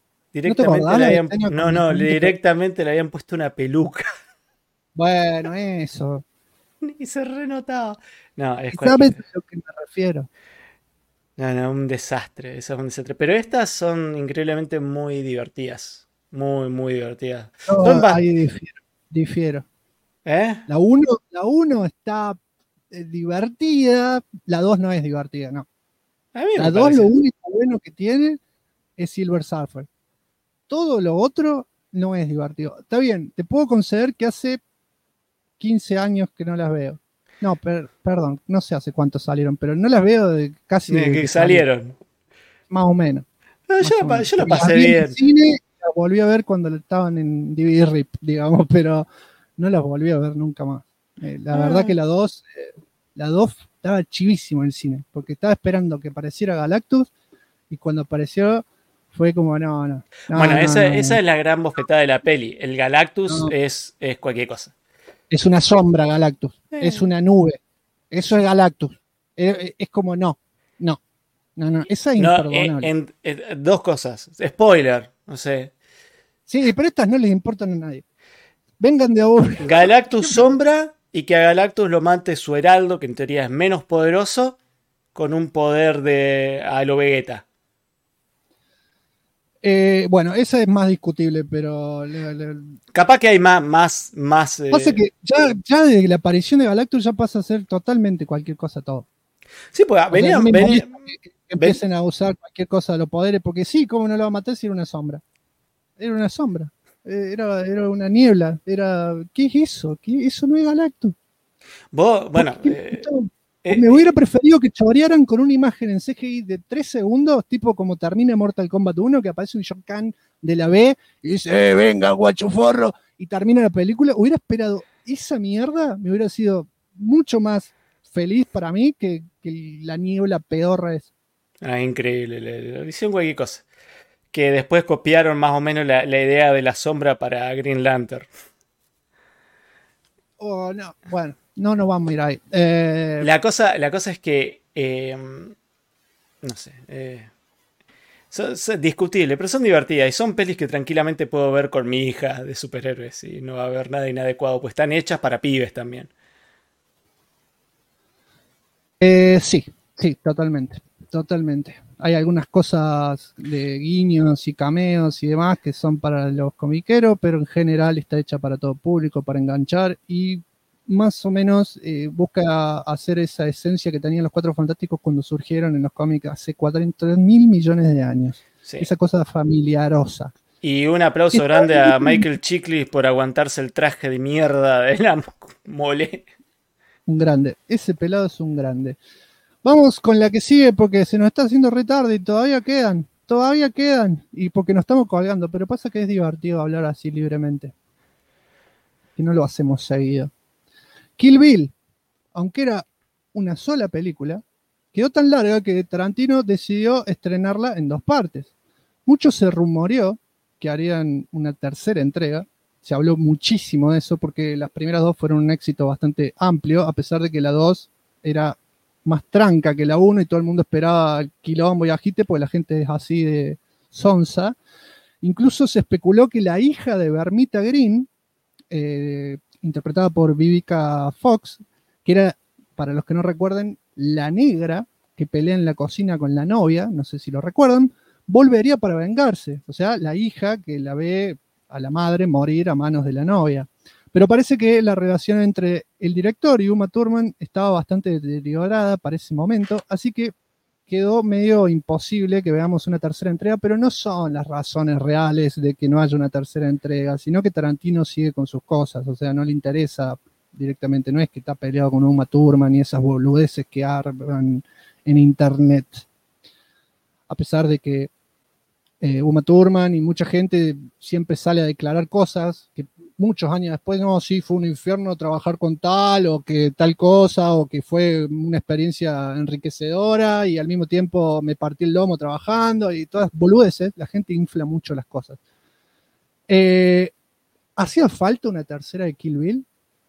[SPEAKER 3] Directamente le habían puesto una peluca.
[SPEAKER 2] Bueno, eso.
[SPEAKER 3] Y se renotaba. No, es
[SPEAKER 2] ¿Sabes a lo que me refiero?
[SPEAKER 3] No, un desastre. Eso es un desastre. Pero estas son increíblemente muy divertidas. Muy, muy divertidas.
[SPEAKER 2] No, ahí difiero. La 1 está divertida. La 2 no es divertida, no. La 2 lo único bueno que tiene es Silver Surfer. Todo lo otro no es divertido. Está bien, te puedo conceder que hace 15 años que no las veo. No, perdón, no sé hace cuánto salieron, pero no las veo de casi...
[SPEAKER 3] De que salieron.
[SPEAKER 2] Más o menos.
[SPEAKER 3] Yo la pasé bien.
[SPEAKER 2] En cine, las volví a ver cuando estaban en DVD RIP, digamos, pero no las volví a ver nunca más. La verdad que la 2 estaba chivísimo en el cine, porque estaba esperando que apareciera Galactus, y cuando apareció fue como, no.
[SPEAKER 3] Bueno, esa es la gran bofetada de la peli. El Galactus es cualquier cosa.
[SPEAKER 2] Es una sombra, Galactus. Es una nube. Eso es Galactus. Es como no. Esa es imperdonable.
[SPEAKER 3] Dos cosas. Spoiler, no sé.
[SPEAKER 2] Sí, pero estas no les importan a nadie. Vengan de ahora.
[SPEAKER 3] Galactus sombra y que a Galactus lo mate su heraldo, que en teoría es menos poderoso, con un poder de a lo Vegeta.
[SPEAKER 2] Bueno, esa es más discutible, pero...
[SPEAKER 3] Capaz que hay más
[SPEAKER 2] Pasa que ya de la aparición de Galactus ya pasa a ser totalmente cualquier cosa todo.
[SPEAKER 3] Sí, pues
[SPEAKER 2] No me molesta que empiecen a usar cualquier cosa de los poderes, porque sí, ¿cómo no lo va a matar si era una sombra? Era una sombra. Era una niebla. ¿Qué es eso? Eso no es Galactus.
[SPEAKER 3] Vos, bueno...
[SPEAKER 2] me hubiera preferido que chorearan con una imagen en CGI de 3 segundos, tipo como termina Mortal Kombat 1, que aparece un Shao Kahn de la B y dice, venga, guachuforro, y termina la película. Hubiera esperado esa mierda, me hubiera sido mucho más feliz para mí que la niebla pedorra es.
[SPEAKER 3] Increíble, le hicieron cualquier cosa. Que después copiaron más o menos la idea de la sombra para Green Lantern.
[SPEAKER 2] Oh, no, bueno. No nos vamos a ir ahí.
[SPEAKER 3] La cosa es que no sé, son discutibles, pero son divertidas y son pelis que tranquilamente puedo ver con mi hija de superhéroes y no va a haber nada inadecuado, pues están hechas para pibes también.
[SPEAKER 2] Sí, totalmente. Hay algunas cosas de guiños y cameos y demás que son para los comiqueros, pero en general está hecha para todo público, para enganchar y más o menos busca hacer esa esencia que tenían los Cuatro Fantásticos cuando surgieron en los cómics hace 400.000 millones de años. Sí. Esa cosa familiarosa.
[SPEAKER 3] Y un aplauso grande a Michael Chiklis por aguantarse el traje de mierda de la mole.
[SPEAKER 2] Un grande. Ese pelado es un grande. Vamos con la que sigue porque se nos está haciendo retarde y todavía quedan. Y porque nos estamos colgando. Pero pasa que es divertido hablar así libremente. Y no lo hacemos seguido. Kill Bill, aunque era una sola película, quedó tan larga que Tarantino decidió estrenarla en 2 partes. Mucho se rumoreó que harían una tercera entrega. Se habló muchísimo de eso porque las primeras 2 fueron un éxito bastante amplio, a pesar de que la 2 era más tranca que la 1 y todo el mundo esperaba quilombo y agite porque la gente es así de sonsa. Incluso se especuló que la hija de Vermita Green, interpretada por Vivica Fox, que era, para los que no recuerden, la negra que pelea en la cocina con la novia, no sé si lo recuerdan, volvería para vengarse. O sea, la hija que la ve a la madre morir a manos de la novia. Pero parece que la relación entre el director y Uma Thurman estaba bastante deteriorada para ese momento, así que quedó medio imposible que veamos una tercera entrega, pero no son las razones reales de que no haya una tercera entrega, sino que Tarantino sigue con sus cosas, o sea, no le interesa directamente, no es que está peleado con Uma Thurman y esas boludeces que arman en internet. A pesar de que Uma Thurman y mucha gente siempre sale a declarar cosas que muchos años después, no, sí, fue un infierno trabajar con tal, o que tal cosa, o que fue una experiencia enriquecedora, y al mismo tiempo me partí el lomo trabajando, y todas boludeces, la gente infla mucho las cosas. ¿Hacía falta una tercera de Kill Bill?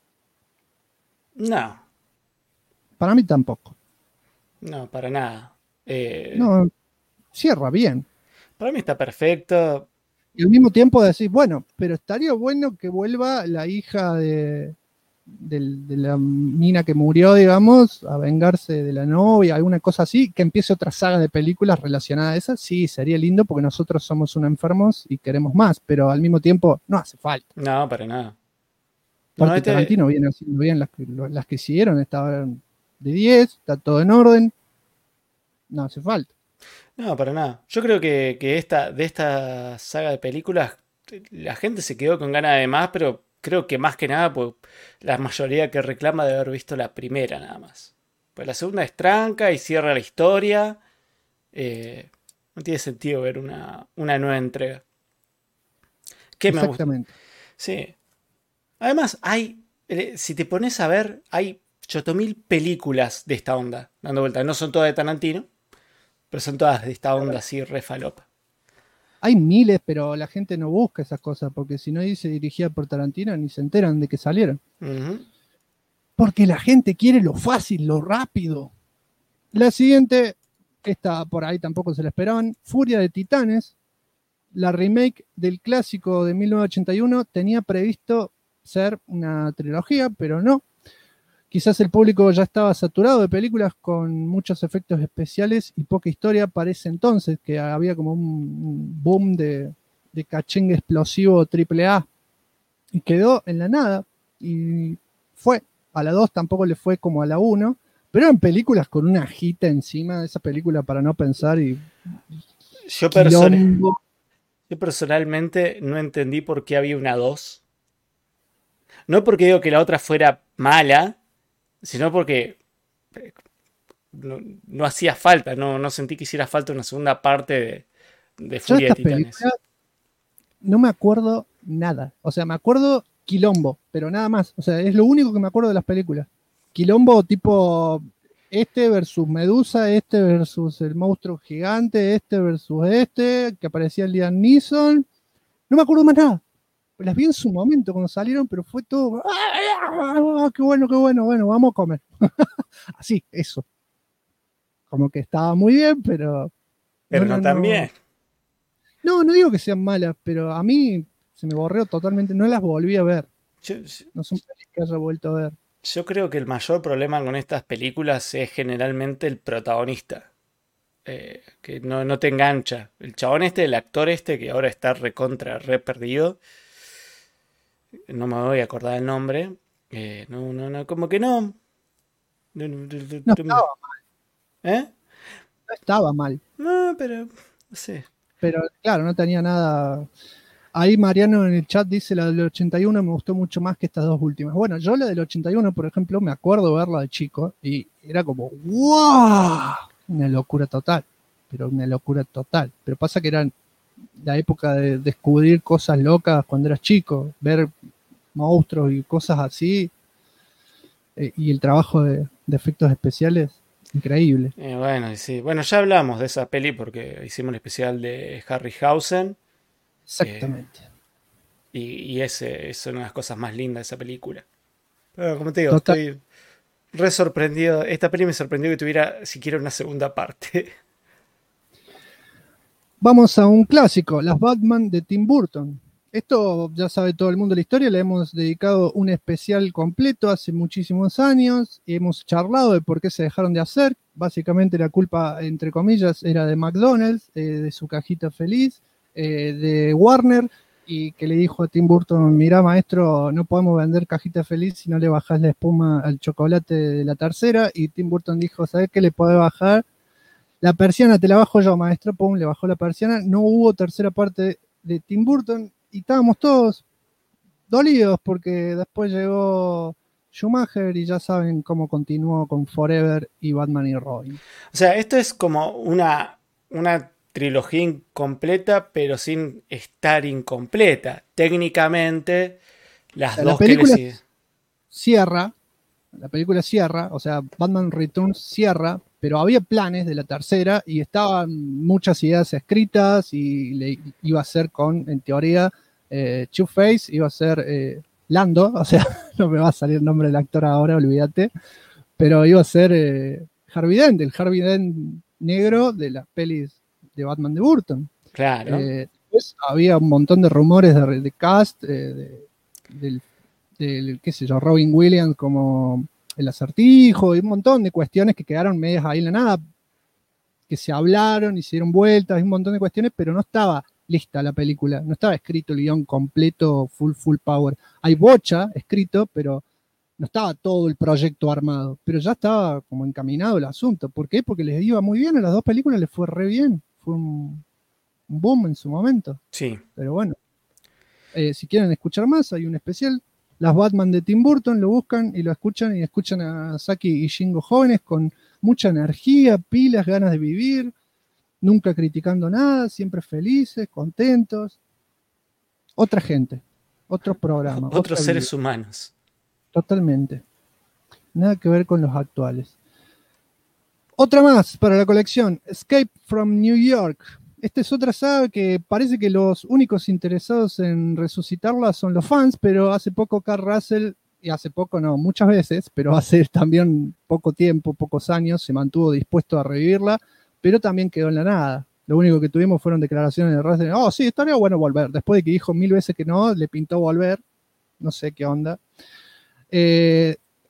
[SPEAKER 3] No.
[SPEAKER 2] Para mí tampoco.
[SPEAKER 3] No, para nada.
[SPEAKER 2] No, cierra bien.
[SPEAKER 3] Para mí está perfecto.
[SPEAKER 2] Y al mismo tiempo decís, bueno, pero estaría bueno que vuelva la hija de la mina que murió, digamos, a vengarse de la novia, alguna cosa así, que empiece otra saga de películas relacionadas a esa. Sí, sería lindo porque nosotros somos unos enfermos y queremos más, pero al mismo tiempo no hace falta.
[SPEAKER 3] No, para nada.
[SPEAKER 2] Porque Tarantino viene haciendo bien las que siguieron, estaban de 10, está todo en orden, no hace falta.
[SPEAKER 3] No, para nada. Yo creo que de esta saga de películas la gente se quedó con ganas de más, pero creo que más que nada pues, la mayoría que reclama de haber visto la primera nada más. Pues la segunda es tranca y cierra la historia. No tiene sentido ver una nueva entrega. ¿Qué me gusta?
[SPEAKER 2] Exactamente.
[SPEAKER 3] Sí. Además, si te pones a ver, hay 8.000 películas de esta onda dando vuelta. No son todas de Tarantino, pero son todas de esta onda así, re falopa.
[SPEAKER 2] Hay miles, pero la gente no busca esas cosas, porque si no dice dirigida por Tarantino, ni se enteran de que salieron.
[SPEAKER 3] Uh-huh.
[SPEAKER 2] Porque la gente quiere lo fácil, lo rápido. La siguiente, esta por ahí tampoco se la esperaban, Furia de Titanes, la remake del clásico de 1981, tenía previsto ser una trilogía, pero no. Quizás el público ya estaba saturado de películas con muchos efectos especiales y poca historia para ese entonces, que había como un boom de cachengue explosivo AAA. Y quedó en la nada. Y fue. A la 2 tampoco le fue como a la 1. Pero eran películas con una agita encima de esa película para no pensar y...
[SPEAKER 3] Yo personalmente no entendí por qué había una 2. No porque digo que la otra fuera mala, sino porque no hacía falta, no sentí que hiciera falta una segunda parte de Furia de Titanes.
[SPEAKER 2] No me acuerdo nada. O sea, me acuerdo quilombo, pero nada más. O sea, es lo único que me acuerdo de las películas. Quilombo tipo este versus Medusa, este versus el monstruo gigante, este versus este, que aparecía Liam Neeson. No me acuerdo más nada. Las vi en su momento cuando salieron, pero fue todo... ¡Ah, qué bueno, bueno, vamos a comer! Así, eso. Como que estaba muy bien, pero...
[SPEAKER 3] Pero no tan bien.
[SPEAKER 2] No digo que sean malas, pero a mí se me borró totalmente. No las volví a ver. No son películas que haya vuelto a ver.
[SPEAKER 3] Yo creo que el mayor problema con estas películas es generalmente el protagonista. Que no te engancha. El chabón el actor que ahora está re perdido. No me voy a acordar el nombre. Como que no.
[SPEAKER 2] No estaba mal. No estaba mal.
[SPEAKER 3] No, pero no sé.
[SPEAKER 2] Pero claro, no tenía nada. Ahí Mariano en el chat dice la del 81 me gustó mucho más que estas dos últimas. Bueno, yo la del 81, por ejemplo, me acuerdo verla de chico y era como ¡wow! Una locura total. Pero una locura total. Pero pasa que era la época de descubrir cosas locas cuando eras chico, ver monstruos y cosas así, y el trabajo de efectos especiales, increíble.
[SPEAKER 3] Bueno, sí. Bueno, ya hablamos de esa peli porque hicimos un especial de Harryhausen.
[SPEAKER 2] Exactamente.
[SPEAKER 3] Y ese es una de las cosas más lindas de esa película. Pero como te digo, estoy re sorprendido. Esta peli me sorprendió que tuviera siquiera una segunda parte.
[SPEAKER 2] Vamos a un clásico, las Batman de Tim Burton. Esto ya sabe todo el mundo la historia, le hemos dedicado un especial completo hace muchísimos años y hemos charlado de por qué se dejaron de hacer. Básicamente la culpa, entre comillas, era de McDonald's, de su cajita feliz, de Warner, y que le dijo a Tim Burton, mirá maestro, no podemos vender cajita feliz si no le bajás la espuma al chocolate de la tercera, y Tim Burton dijo, ¿sabés qué le podés bajar? La persiana te la bajo yo, maestro. Pum, le bajó la persiana. No hubo tercera parte de Tim Burton y estábamos todos dolidos porque después llegó Schumacher y ya saben cómo continuó con Forever y Batman y Robin.
[SPEAKER 3] O sea, esto es como una trilogía incompleta, pero sin estar incompleta. Técnicamente, las dos que le siguen.
[SPEAKER 2] La película cierra, o sea, Batman Returns cierra, pero había planes de la tercera y estaban muchas ideas escritas y iba a ser en teoría, Two-Face, iba a ser Lando, o sea, no me va a salir el nombre del actor ahora, olvídate, pero iba a ser Harvey Dent, el Harvey Dent negro de las pelis de Batman de Burton.
[SPEAKER 3] Claro.
[SPEAKER 2] Después había un montón de rumores de cast, del qué sé yo, Robin Williams como el Acertijo y un montón de cuestiones que quedaron medias ahí en la nada, que se hablaron, hicieron vueltas, un montón de cuestiones, pero no estaba lista la película, no estaba escrito el guión completo, full power. Hay bocha escrito, pero no estaba todo el proyecto armado, pero ya estaba como encaminado el asunto. ¿Por qué? Porque les iba muy bien, a las dos películas les fue re bien, fue un boom en su momento.
[SPEAKER 3] Sí.
[SPEAKER 2] Pero bueno, si quieren escuchar más, hay un especial, las Batman de Tim Burton, lo buscan y lo escuchan y escuchan a Saki y Shingo jóvenes con mucha energía, pilas, ganas de vivir, nunca criticando nada, siempre felices, contentos. Otra gente, otro programa.
[SPEAKER 3] Otros seres humanos.
[SPEAKER 2] Totalmente. Nada que ver con los actuales. Otra más para la colección, Escape from New York. Esta es otra saga que parece que los únicos interesados en resucitarla son los fans, pero hace poco Kurt Russell, y hace poco no, muchas veces, pero hace también poco tiempo, pocos años, se mantuvo dispuesto a revivirla, pero también quedó en la nada. Lo único que tuvimos fueron declaraciones de Russell, oh sí, estaría bueno volver. Después de que dijo 1000 veces que no, le pintó volver, no sé qué onda.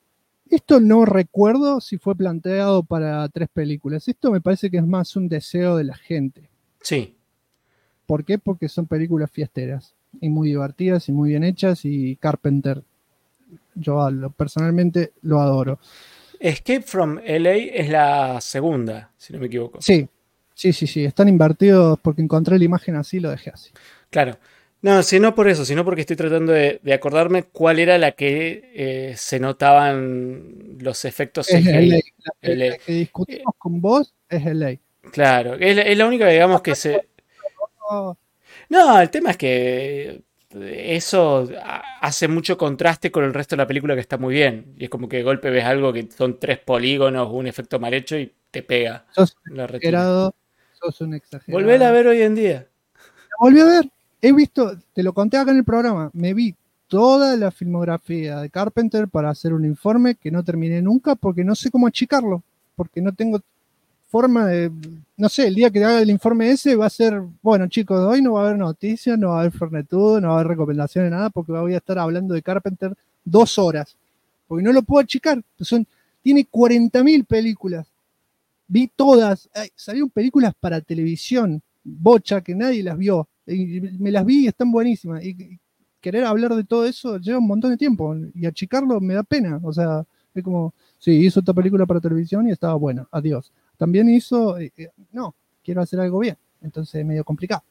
[SPEAKER 2] Esto no recuerdo si fue planteado para 3 películas. Esto me parece que es más un deseo de la gente.
[SPEAKER 3] Sí.
[SPEAKER 2] ¿Por qué? Porque son películas fiesteras y muy divertidas y muy bien hechas, y Carpenter, yo personalmente lo adoro.
[SPEAKER 3] Escape from LA es la segunda, si no me equivoco.
[SPEAKER 2] Sí. Están invertidos porque encontré la imagen así, lo dejé así.
[SPEAKER 3] Claro. No, si no por eso, sino porque estoy tratando de acordarme cuál era la que se notaban los efectos
[SPEAKER 2] Es
[SPEAKER 3] CGI.
[SPEAKER 2] la que discutimos con vos es LA.
[SPEAKER 3] Claro, es la única, digamos, que se... No, el tema es que eso hace mucho contraste con el resto de la película, que está muy bien. Y es como que de golpe ves algo que son 3 polígonos, un efecto mal hecho y te pega.
[SPEAKER 2] Sos
[SPEAKER 3] un
[SPEAKER 2] exagerado.
[SPEAKER 3] Volvela a ver hoy en día.
[SPEAKER 2] La volví a ver. He visto, te lo conté acá en el programa, me vi toda la filmografía de Carpenter para hacer un informe que no terminé nunca porque no sé cómo achicarlo. Porque no tengo forma de... No sé, el día que haga el informe ese va a ser, bueno chicos, hoy no va a haber noticias, no va a haber Fernetudo, no va a haber recomendaciones, nada, porque voy a estar hablando de Carpenter 2 horas. Porque no lo puedo achicar. Tiene 40.000 películas. Vi todas. Salieron películas para televisión, bocha, que nadie las vio. Y me las vi y están buenísimas. Y querer hablar de todo eso lleva un montón de tiempo. Y achicarlo me da pena. O sea, es como, sí, hizo esta película para televisión y estaba buena. Adiós. También hizo, no, quiero hacer algo bien. Entonces es medio complicado.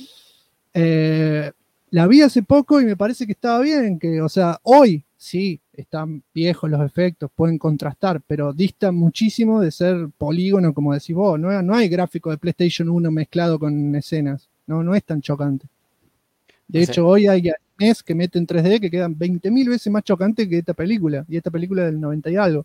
[SPEAKER 2] La vi hace poco y me parece que estaba bien. Que, o sea, hoy sí, están viejos los efectos, pueden contrastar, pero distan muchísimo de ser polígono, como decís vos. No hay gráfico de PlayStation 1 mezclado con escenas. No es tan chocante. De hecho, hoy hay animes que meten 3D que quedan 20.000 veces más chocantes que esta película. Y esta película del 90 y algo.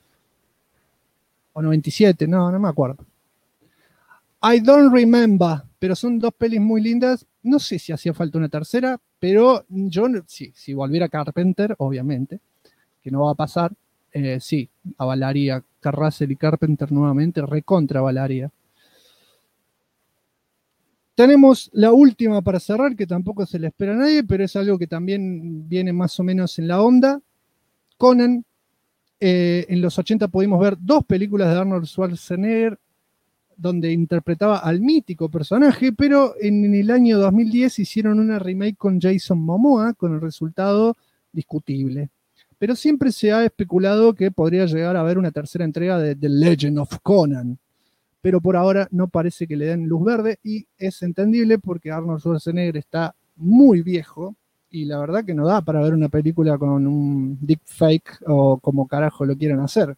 [SPEAKER 2] O 97, no me acuerdo. I don't remember, pero son 2 pelis muy lindas. No sé si hacía falta una tercera, pero yo, si volviera Carpenter, obviamente, que no va a pasar, sí, avalaría Russell y Carpenter nuevamente, recontra avalaría. Tenemos la última para cerrar, que tampoco se le espera a nadie, pero es algo que también viene más o menos en la onda. Conan. En los 80 pudimos ver 2 películas de Arnold Schwarzenegger donde interpretaba al mítico personaje, pero en el año 2010 hicieron una remake con Jason Momoa, con el resultado discutible. Pero siempre se ha especulado que podría llegar a haber una tercera entrega de The Legend of Conan, pero por ahora no parece que le den luz verde, y es entendible porque Arnold Schwarzenegger está muy viejo, y la verdad que no da para ver una película con un deepfake o como carajo lo quieran hacer.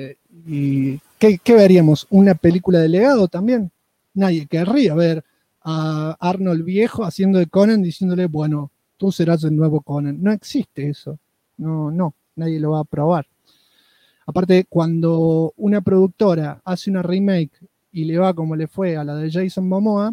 [SPEAKER 2] ¿Y qué veríamos? ¿Una película de legado también? Nadie querría ver a Arnold viejo haciendo de Conan, diciéndole, bueno, tú serás el nuevo Conan. No existe eso. No, nadie lo va a probar. Aparte, cuando una productora hace una remake y le va como le fue a la de Jason Momoa,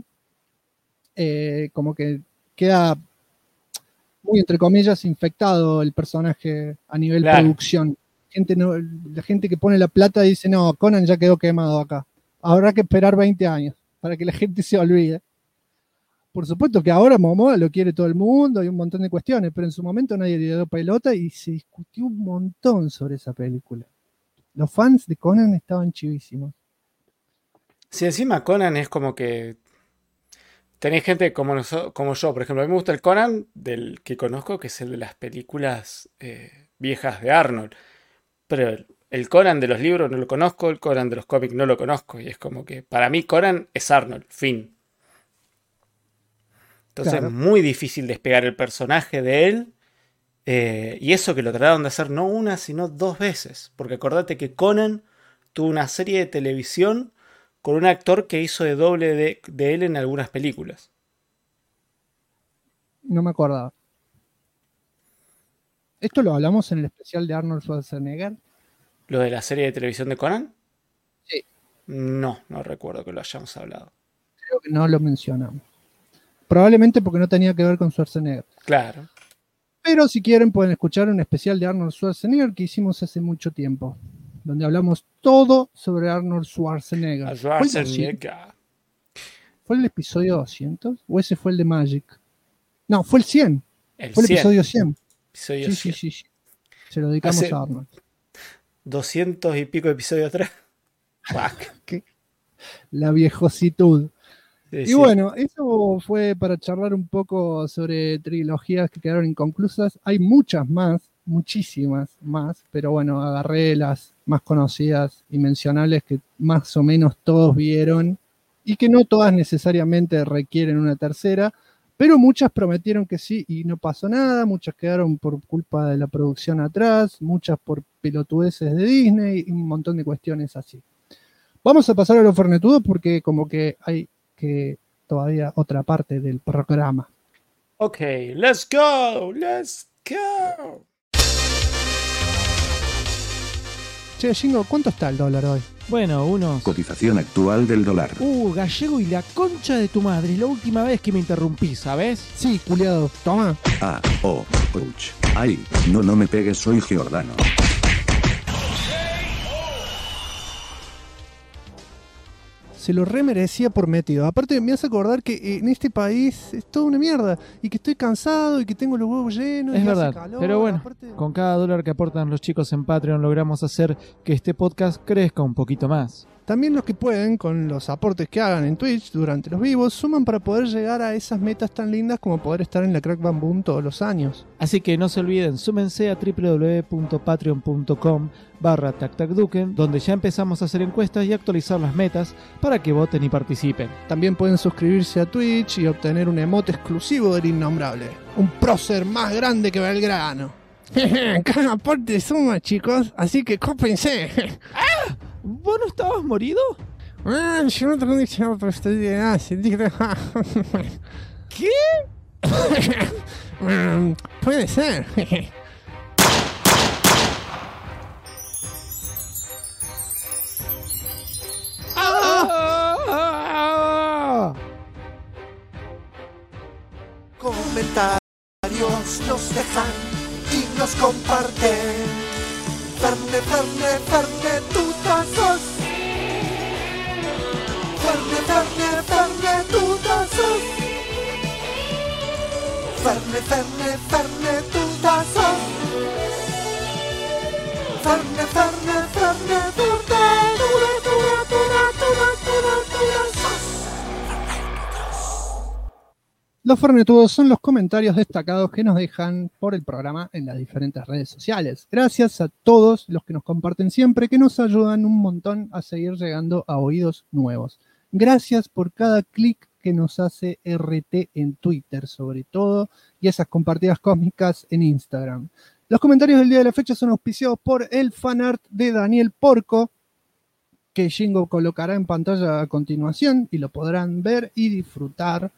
[SPEAKER 2] como que queda muy, entre comillas, infectado el personaje a nivel producción. La gente que pone la plata dice, no, Conan ya quedó quemado acá. Habrá que esperar 20 años para que la gente se olvide. Por supuesto que ahora Momoa lo quiere todo el mundo, hay un montón de cuestiones, pero en su momento nadie le dio pelota y se discutió un montón sobre esa película. Los fans de Conan estaban chivísimos.
[SPEAKER 3] Si encima Conan es como que tenés gente como yo, por ejemplo. A mí me gusta el Conan del que conozco, que es el de las películas viejas de Arnold. Pero el Conan de los libros no lo conozco, el Conan de los cómics no lo conozco. Y es como que para mí Conan es Arnold, fin. Entonces es muy difícil despegar el personaje de él. Y eso que lo trataron de hacer no una, sino 2 veces. Porque acordate que Conan tuvo una serie de televisión con un actor que hizo de doble de él en algunas películas.
[SPEAKER 2] No me acordaba. ¿Esto lo hablamos en el especial de Arnold Schwarzenegger?
[SPEAKER 3] ¿Lo de la serie de televisión de Conan?
[SPEAKER 2] Sí.
[SPEAKER 3] No recuerdo que lo hayamos hablado.
[SPEAKER 2] Creo que no lo mencionamos. Probablemente porque no tenía que ver con Schwarzenegger.
[SPEAKER 3] Claro.
[SPEAKER 2] Pero si quieren pueden escuchar un especial de Arnold Schwarzenegger que hicimos hace mucho tiempo, donde hablamos todo sobre Arnold Schwarzenegger. ¿Fue el episodio 200? ¿O ese fue el de Magic? No, fue el 100. Fue el episodio 100.
[SPEAKER 3] Episodio 100.
[SPEAKER 2] Sí. Se lo dedicamos a Arnold.
[SPEAKER 3] 200 y pico episodios atrás. Fuck.
[SPEAKER 2] La viejositud.
[SPEAKER 3] Sí,
[SPEAKER 2] Y
[SPEAKER 3] sí.
[SPEAKER 2] bueno, eso fue para charlar un poco sobre trilogías que quedaron inconclusas. Hay muchas más, muchísimas más, pero bueno, agarré las más conocidas y mencionables que más o menos todos vieron y que no todas necesariamente requieren una tercera, pero muchas prometieron que sí y no pasó nada, muchas quedaron por culpa de la producción atrás, muchas por pelotudeces de Disney y un montón de cuestiones así. Vamos a pasar a los fornetudos porque como que hay que todavía otra parte del programa.
[SPEAKER 3] Ok, let's go, let's go.
[SPEAKER 2] Che, Jingo, ¿cuánto está el dólar hoy?
[SPEAKER 10] Bueno, unos...
[SPEAKER 11] Cotización actual del dólar.
[SPEAKER 10] Gallego y la concha de tu madre. Es la última vez que me interrumpí, ¿sabes?
[SPEAKER 2] Sí, culiado. Toma.
[SPEAKER 11] Ouch. Ay, no me pegues, soy Giordano.
[SPEAKER 2] Se lo remerecía por metido. Aparte, me hace acordar que en este país es toda una mierda. Y que estoy cansado y que tengo los huevos llenos.
[SPEAKER 10] Es
[SPEAKER 2] y
[SPEAKER 10] verdad.
[SPEAKER 2] hace calor,
[SPEAKER 10] Pero bueno,
[SPEAKER 2] aparte...
[SPEAKER 10] con cada dólar que aportan los chicos en Patreon logramos hacer que este podcast crezca un poquito más.
[SPEAKER 2] También los que pueden, con los aportes que hagan en Twitch durante los vivos, suman para poder llegar a esas metas tan lindas como poder estar en la Crack Bam Boom todos los años.
[SPEAKER 10] Así que no se olviden, súmense a www.patreon.com/tactacduken, donde ya empezamos a hacer encuestas y actualizar las metas para que voten y participen.
[SPEAKER 2] También pueden suscribirse a Twitch y obtener un emote exclusivo del innombrable. Un prócer más grande que Belgrano. Cada aporte suma, chicos, así que cópense.
[SPEAKER 10] ¿Vos no estabas morido?
[SPEAKER 2] Yo no tengo dicho, pero estoy de
[SPEAKER 10] ¿Qué?
[SPEAKER 2] Puede ser.
[SPEAKER 12] Comentarios nos dejan y nos comparten. Ferne, tutazos. Ferne, tutazos. Ferne, tutazos. Ferne,
[SPEAKER 2] Los fornetudos son los comentarios destacados que nos dejan por el programa en las diferentes redes sociales. Gracias a todos los que nos comparten siempre, que nos ayudan un montón a seguir llegando a oídos nuevos. Gracias por cada clic que nos hace RT en Twitter, sobre todo, y esas compartidas cósmicas en Instagram. Los comentarios del día de la fecha son auspiciados por el fanart de Daniel Porco, que Jingo colocará en pantalla a continuación y lo podrán ver y disfrutar.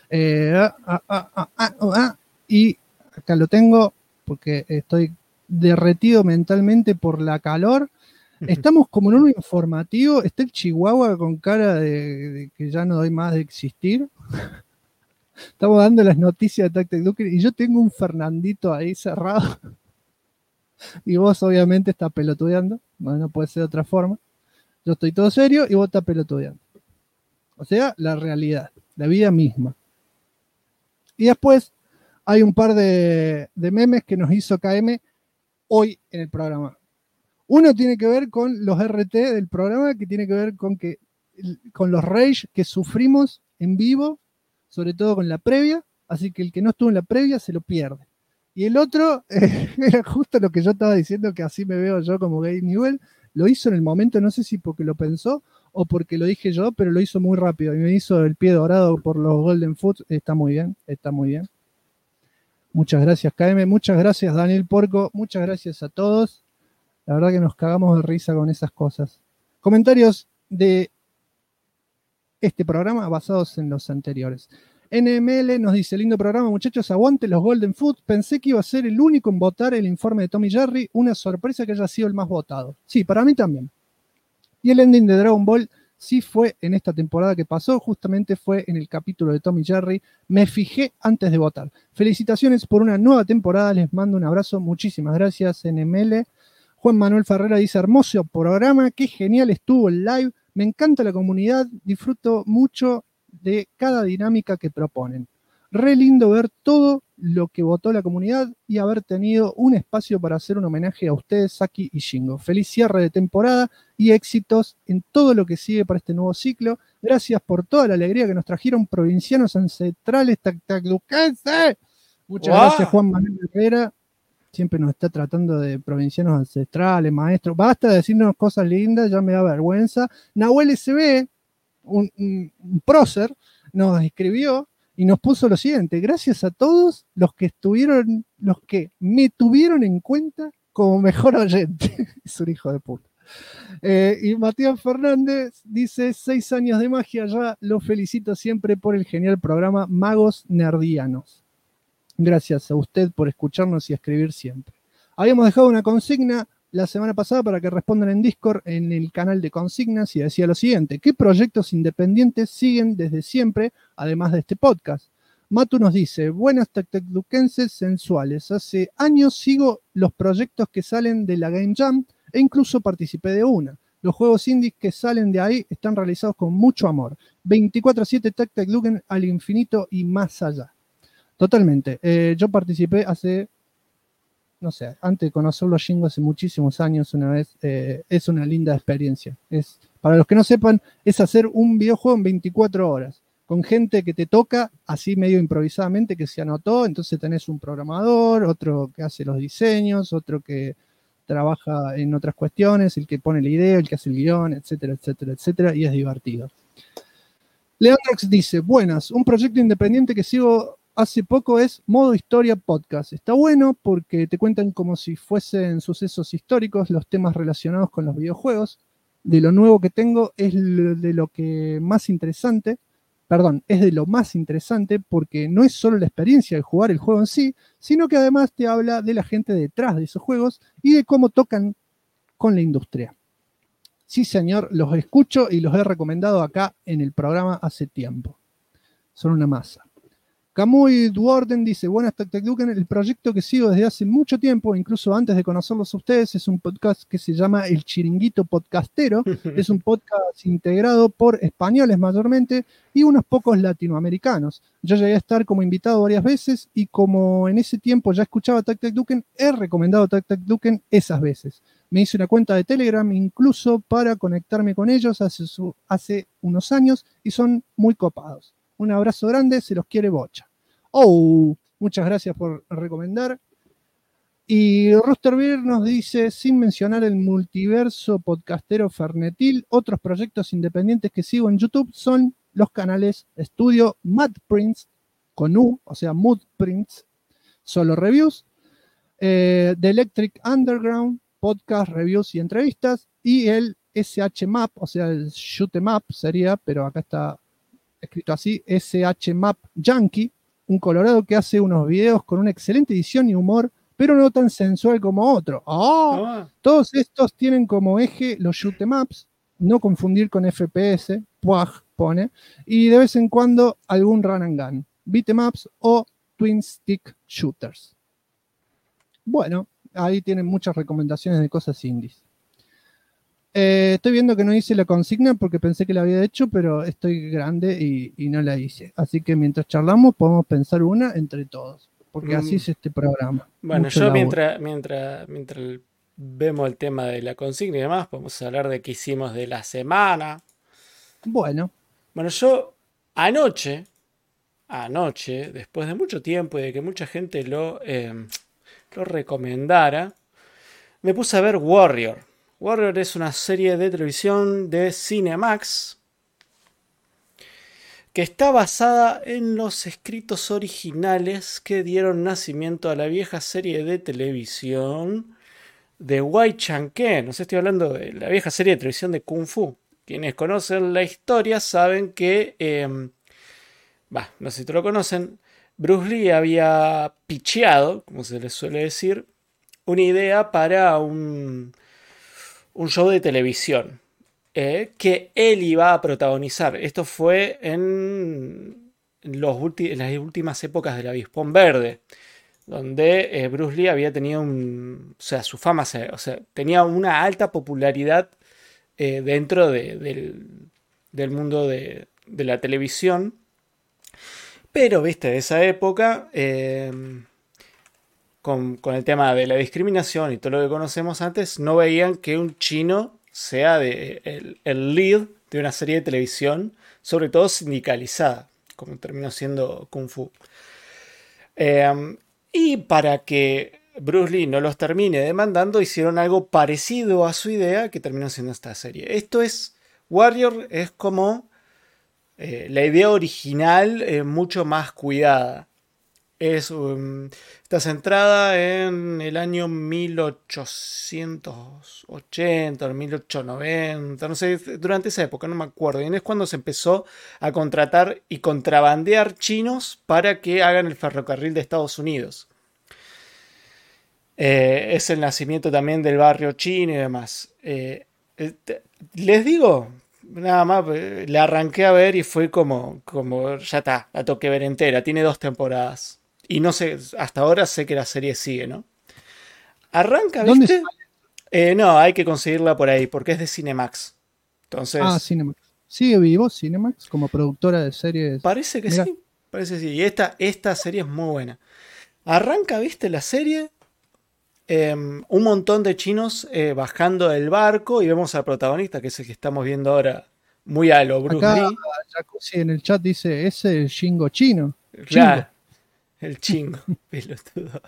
[SPEAKER 2] Y acá lo tengo porque estoy derretido mentalmente por la calor. Estamos como en un informativo. Está el Chihuahua con cara de que ya no doy más de existir. Estamos dando las noticias de Tactic Duke y yo tengo un Fernandito ahí cerrado. Y vos obviamente estás pelotudeando. Bueno, no puede ser de otra forma. Yo estoy todo serio y vos estás pelotudeando. O sea, la realidad, la vida misma. Y después hay un par de memes que nos hizo KM hoy en el programa. Uno tiene que ver con los RT del programa, que tiene que ver con los rage que sufrimos en vivo, sobre todo con la previa, así que el que no estuvo en la previa se lo pierde. Y el otro, era justo lo que yo estaba diciendo, que así me veo yo como Gay Newell, lo hizo en el momento, no sé si porque lo pensó o porque lo dije yo, pero lo hizo muy rápido y me hizo el pie dorado por los Golden Foot. Está muy bien, está muy bien. Muchas gracias, KM, muchas gracias, Daniel Porco, muchas gracias a todos. La verdad que nos cagamos de risa con esas cosas. Comentarios de este programa basados en los anteriores. NML nos dice: lindo programa, muchachos, aguante los Golden Foot. Pensé que iba a ser el único en votar el informe de Tommy Jerry. Una sorpresa que haya sido el más votado. Sí, para mí también. Y el ending de Dragon Ball sí fue en esta temporada que pasó, justamente fue en el capítulo de Tommy Jerry. Me fijé antes de votar. Felicitaciones por una nueva temporada, les mando un abrazo, muchísimas gracias, NML. Juan Manuel Ferrera dice: hermoso programa, qué genial estuvo el live, me encanta la comunidad, disfruto mucho de cada dinámica que proponen. Re lindo ver todo lo que votó la comunidad y haber tenido un espacio para hacer un homenaje a ustedes, Saki y Shingo. Feliz cierre de temporada y éxitos en todo lo que sigue para este nuevo ciclo. Gracias por toda la alegría que nos trajeron provincianos ancestrales tactacluquenses. Muchas gracias, Juan Manuel Herrera. Siempre nos está tratando de provincianos ancestrales, maestros. Basta de decirnos cosas lindas, ya me da vergüenza. Nahuel SB, un prócer, nos escribió y nos puso lo siguiente: gracias a todos los que me tuvieron en cuenta como mejor oyente. Es un hijo de puta. Y Matías Fernández dice: 6 años de magia ya, lo felicito siempre por el genial programa Magos Nerdianos. Gracias a usted por escucharnos y escribir siempre. Habíamos dejado una consigna la semana pasada para que respondan en Discord en el canal de consignas y decía lo siguiente: ¿qué proyectos independientes siguen desde siempre, además de este podcast? Matu nos dice: buenas tactacluquenses sensuales. Hace años sigo los proyectos que salen de la Game Jam e incluso participé de una. Los juegos indies que salen de ahí están realizados con mucho amor. 24/7 Tactacluquen al infinito y más allá. Totalmente. Yo participé hace, no sé, antes de conocerlo a Shingo hace muchísimos años una vez. Es una linda experiencia. Para los que no sepan, es hacer un videojuego en 24 horas. Con gente que te toca, así medio improvisadamente, que se anotó. Entonces tenés un programador, otro que hace los diseños, otro que trabaja en otras cuestiones, el que pone la idea, el que hace el guión, etcétera, etcétera, etcétera. Y es divertido. Leandrex dice: buenas, un proyecto independiente que sigo hace poco es Modo Historia Podcast. Está bueno porque te cuentan como si fuesen sucesos históricos los temas relacionados con los videojuegos. De lo nuevo que tengo es de lo más interesante porque no es solo la experiencia de jugar el juego en sí, sino que además te habla de la gente detrás de esos juegos y de cómo tocan con la industria. Sí, señor, los escucho y los he recomendado acá en el programa hace tiempo. Son una masa. Camuy Duorden dice: buenas Tactacluquen, el proyecto que sigo desde hace mucho tiempo, incluso antes de conocerlos a ustedes, es un podcast que se llama El Chiringuito Podcastero. Es un podcast integrado por españoles mayormente y unos pocos latinoamericanos. Yo llegué a estar como invitado varias veces y como en ese tiempo ya escuchaba Tactacluquen, he recomendado Tactacluquen esas veces. Me hice una cuenta de Telegram incluso para conectarme con ellos hace unos años y son muy copados. Un abrazo grande, se los quiere Bocha. Muchas gracias por recomendar. Y Rooster Beer nos dice: sin mencionar el multiverso podcastero Fernetil, otros proyectos independientes que sigo en YouTube son los canales Estudio Mudprints, con U, o sea, Mudprints, solo reviews, The Electric Underground, podcast, reviews y entrevistas, y el SH Map, o sea, el Shoot 'em Up sería, pero acá está escrito así, SH Map Yankee, un colorado que hace unos videos con una excelente edición y humor, pero no tan sensual como otro. Todos estos tienen como eje los shoot 'em ups, no confundir con FPS, PUAG pone, y de vez en cuando algún run and gun, beat 'em ups o twin stick shooters. Bueno, ahí tienen muchas recomendaciones de cosas indies. Estoy viendo que no hice la consigna porque pensé que la había hecho, pero estoy grande y no la hice. Así que mientras charlamos podemos pensar una entre todos, porque así es este programa.
[SPEAKER 3] Bueno,
[SPEAKER 2] Mucho
[SPEAKER 3] yo
[SPEAKER 2] laburo.
[SPEAKER 3] mientras vemos el tema de la consigna y demás, podemos hablar de qué hicimos de la semana.
[SPEAKER 2] Bueno,
[SPEAKER 3] yo anoche, después de mucho tiempo y de que mucha gente lo recomendara, me puse a ver Warrior. Warrior es una serie de televisión de Cinemax que está basada en los escritos originales que dieron nacimiento a la vieja serie de televisión de Wai Chang-ke. No sé, estoy hablando de la vieja serie de televisión de Kung Fu. Quienes conocen la historia saben que, no sé si te lo conocen, Bruce Lee había picheado, como se le suele decir, una idea para un show de televisión que él iba a protagonizar. Esto fue en las últimas épocas del Avispón Verde, donde Bruce Lee había tenido su fama, tenía una alta popularidad dentro del mundo de la televisión. Pero, viste, de esa época, con el tema de la discriminación y todo lo que conocemos antes, no veían que un chino sea el lead de una serie de televisión, sobre todo sindicalizada, como terminó siendo Kung Fu. Y para que Bruce Lee no los termine demandando, hicieron algo parecido a su idea, que terminó siendo esta serie. Esto es, Warrior es como la idea original, mucho más cuidada. Está centrada en el año 1880, 1890, no sé, durante esa época, no me acuerdo. Y es cuando se empezó a contratar y contrabandear chinos para que hagan el ferrocarril de Estados Unidos. Es el nacimiento también del barrio chino y demás. Les digo, nada más, la arranqué a ver y fue como ya está, la tengo que ver entera. Tiene 2 temporadas. Y no sé, hasta ahora sé que la serie sigue, ¿no? Arranca, ¿viste? No, hay que conseguirla por ahí, porque es de Cinemax. Entonces.
[SPEAKER 2] Cinemax. ¿Sigue vivo Cinemax como productora de series?
[SPEAKER 3] Parece que sí. Parece que sí. Y esta serie es muy buena. Arranca, ¿viste? La serie. Un montón de chinos bajando del barco y vemos al protagonista, que es el que estamos viendo ahora, muy a lo Bruce Lee.
[SPEAKER 2] Jacuzzi en el chat dice, ese es el Shingo chino.
[SPEAKER 3] Claro. El chingo, pelotudo.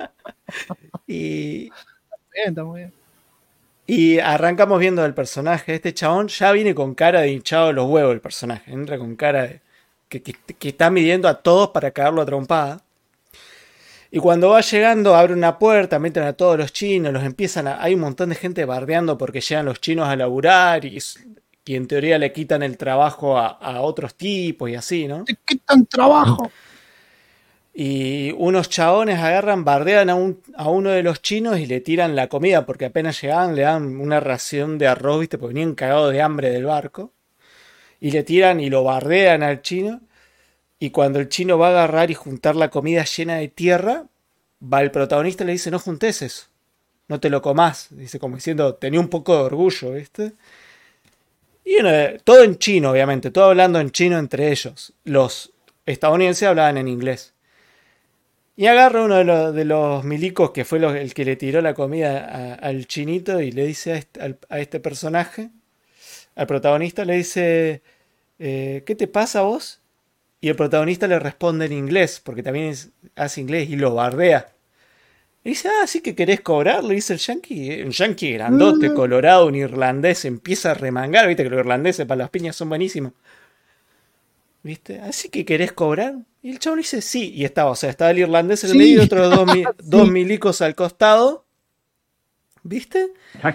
[SPEAKER 2] Está muy bien.
[SPEAKER 3] Y arrancamos viendo al personaje. Este chabón ya viene con cara de hinchado de los huevos el personaje. Entra con cara de que está midiendo a todos para cagarlo a trompada. Y cuando va llegando, abre una puerta, meten a todos los chinos, los empiezan a... Hay un montón de gente bardeando porque llegan los chinos a laburar y en teoría le quitan el trabajo a otros tipos y así, ¿no?
[SPEAKER 2] ¡Te quitan trabajo!
[SPEAKER 3] Y unos chabones agarran, bardean a uno de los chinos y le tiran la comida, porque apenas llegaban le dan una ración de arroz, ¿viste? Porque venían cagados de hambre del barco. Y le tiran y lo bardean al chino. Y cuando el chino va a agarrar y juntar la comida llena de tierra, va el protagonista y le dice, no juntes eso, no te lo comás. Dice, como diciendo, tenía un poco de orgullo, ¿viste? Y bueno, todo en chino, obviamente, todo hablando en chino entre ellos. Los estadounidenses hablaban en inglés. Y agarra uno de los milicos, que fue el que le tiró la comida al chinito, y le dice a este personaje, al protagonista, le dice, ¿qué te pasa a vos? Y el protagonista le responde en inglés, porque también hace inglés, y lo bardea. Y dice, sí que querés cobrar, le dice el yankee. Un yankee grandote, colorado, un irlandés, empieza a remangar, viste que los irlandeses para las piñas son buenísimos. ¿Viste? Así que querés cobrar. Y el chabón dice sí. Y estaba el irlandés en el medio y otros dos milicos al costado. ¿Viste?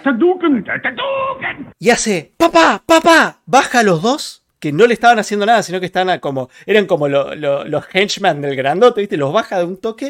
[SPEAKER 3] Y hace, papá, baja los dos. Que no le estaban haciendo nada, sino que eran como los henchmen del grandote, ¿viste? Los baja de un toque.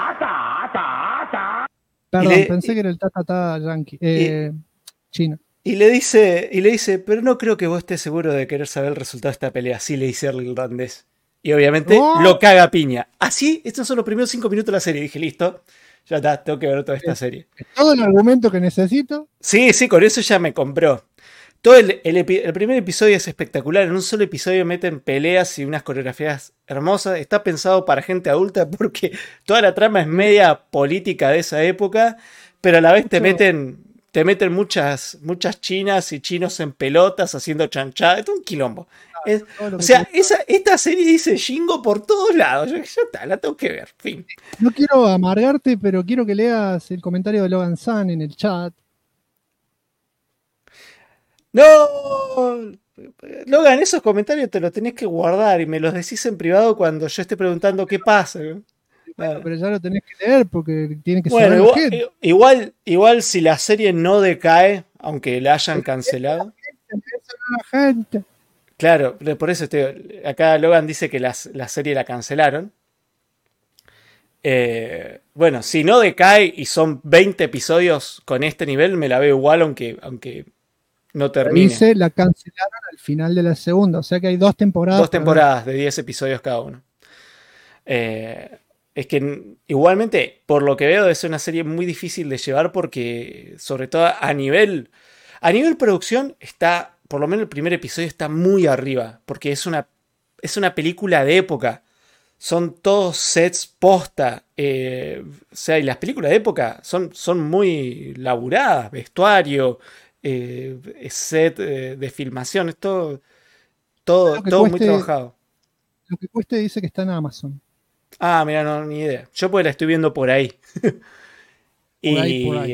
[SPEAKER 2] Perdón, pensé que era el ta yankee. Chino.
[SPEAKER 3] Y le dice, pero no creo que vos estés seguro de querer saber el resultado de esta pelea. Así le dice el irlandés. Y obviamente lo caga a piña. Así, estos son los primeros 5 minutos de la serie. Dije, listo, ya está, tengo que ver toda esta serie.
[SPEAKER 2] ¿Todo el argumento que necesito?
[SPEAKER 3] Sí, con eso ya me compró. Todo el primer episodio es espectacular. En un solo episodio meten peleas y unas coreografías hermosas. Está pensado para gente adulta porque toda la trama es media política de esa época, pero a la vez te meten muchas chinas y chinos en pelotas haciendo chanchada. Es un quilombo. Esta serie dice Shingo por todos lados. Ya está, la tengo que ver. Fin.
[SPEAKER 2] No quiero amargarte, pero quiero que leas el comentario de Logan San en el chat.
[SPEAKER 3] No, Logan, esos comentarios te los tenés que guardar y me los decís en privado cuando yo esté preguntando qué pasa.
[SPEAKER 2] Bueno, pero ya lo tenés que leer porque tiene que saber
[SPEAKER 3] igual si la serie no decae, aunque la hayan cancelado. Claro, por eso acá Logan dice que la serie la cancelaron. Bueno, si no decae y son 20 episodios con este nivel, me la veo igual aunque no termine.
[SPEAKER 2] Dice, la cancelaron al final de la segunda, o sea que hay 2 temporadas.
[SPEAKER 3] 2 temporadas de 10 episodios cada uno. Es que igualmente, por lo que veo, es una serie muy difícil de llevar porque, sobre todo a nivel producción, está, por lo menos el primer episodio está muy arriba, porque es una película de época. son todos sets posta. O sea, y las películas de época son muy laburadas, vestuario, set de filmación, es todo muy trabajado.
[SPEAKER 2] Lo que cueste dice que está en Amazon.
[SPEAKER 3] Ah, mira, no, ni idea. Yo pues la estoy viendo por ahí. Por ahí.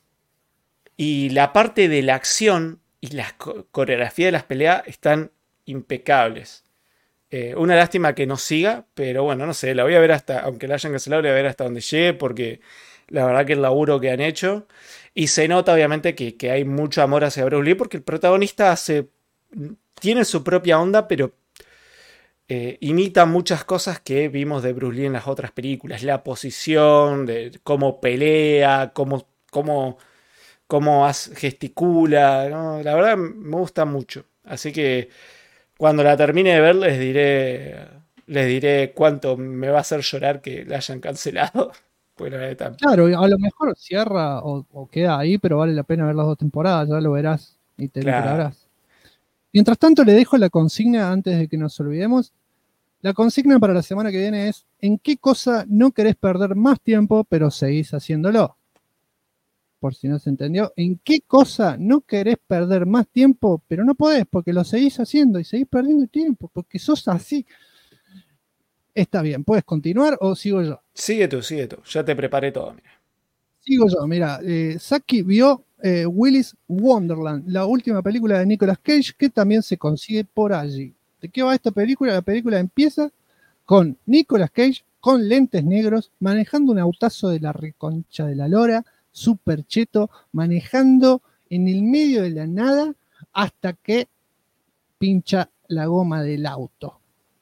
[SPEAKER 3] Y la parte de la acción y la coreografía de las peleas están impecables. Una lástima que no siga, pero bueno, no sé, la voy a ver aunque la hayan cancelado, la voy a ver hasta donde llegue, porque la verdad que el laburo que han hecho. Y se nota obviamente que hay mucho amor hacia Bruce Lee, porque el protagonista tiene su propia onda, pero imita muchas cosas que vimos de Bruce Lee en las otras películas. La posición, de cómo pelea, cómo gesticula, ¿no? La verdad me gusta mucho. Así que cuando la termine de ver les diré cuánto me va a hacer llorar que la hayan cancelado. Pues
[SPEAKER 2] claro, a lo mejor cierra o queda ahí, pero vale la pena ver las 2 temporadas, ya lo verás y te enterarás. Mientras tanto, le dejo la consigna antes de que nos olvidemos. La consigna para la semana que viene es: ¿en qué cosa no querés perder más tiempo, pero seguís haciéndolo? Por si no se entendió, ¿en qué cosa no querés perder más tiempo, pero no podés porque lo seguís haciendo y seguís perdiendo tiempo, porque sos así? Está bien, ¿puedes continuar o sigo yo?
[SPEAKER 3] Sigue tú, ya te preparé todo, mira.
[SPEAKER 2] Sigo yo, mira. Saki vio Willy's Wonderland, la última película de Nicolas Cage, que también se consigue por allí. ¿De qué va esta película? La película empieza con Nicolas Cage con lentes negros, manejando un autazo de la reconcha de la lora, súper cheto, manejando en el medio de la nada hasta que pincha la goma del auto.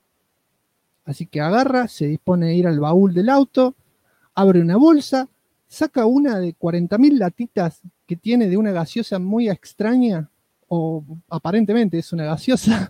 [SPEAKER 2] Así que agarra, se dispone a ir al baúl del auto, abre una bolsa, saca una de 40.000 latitas que tiene de una gaseosa muy extraña, o aparentemente es una gaseosa.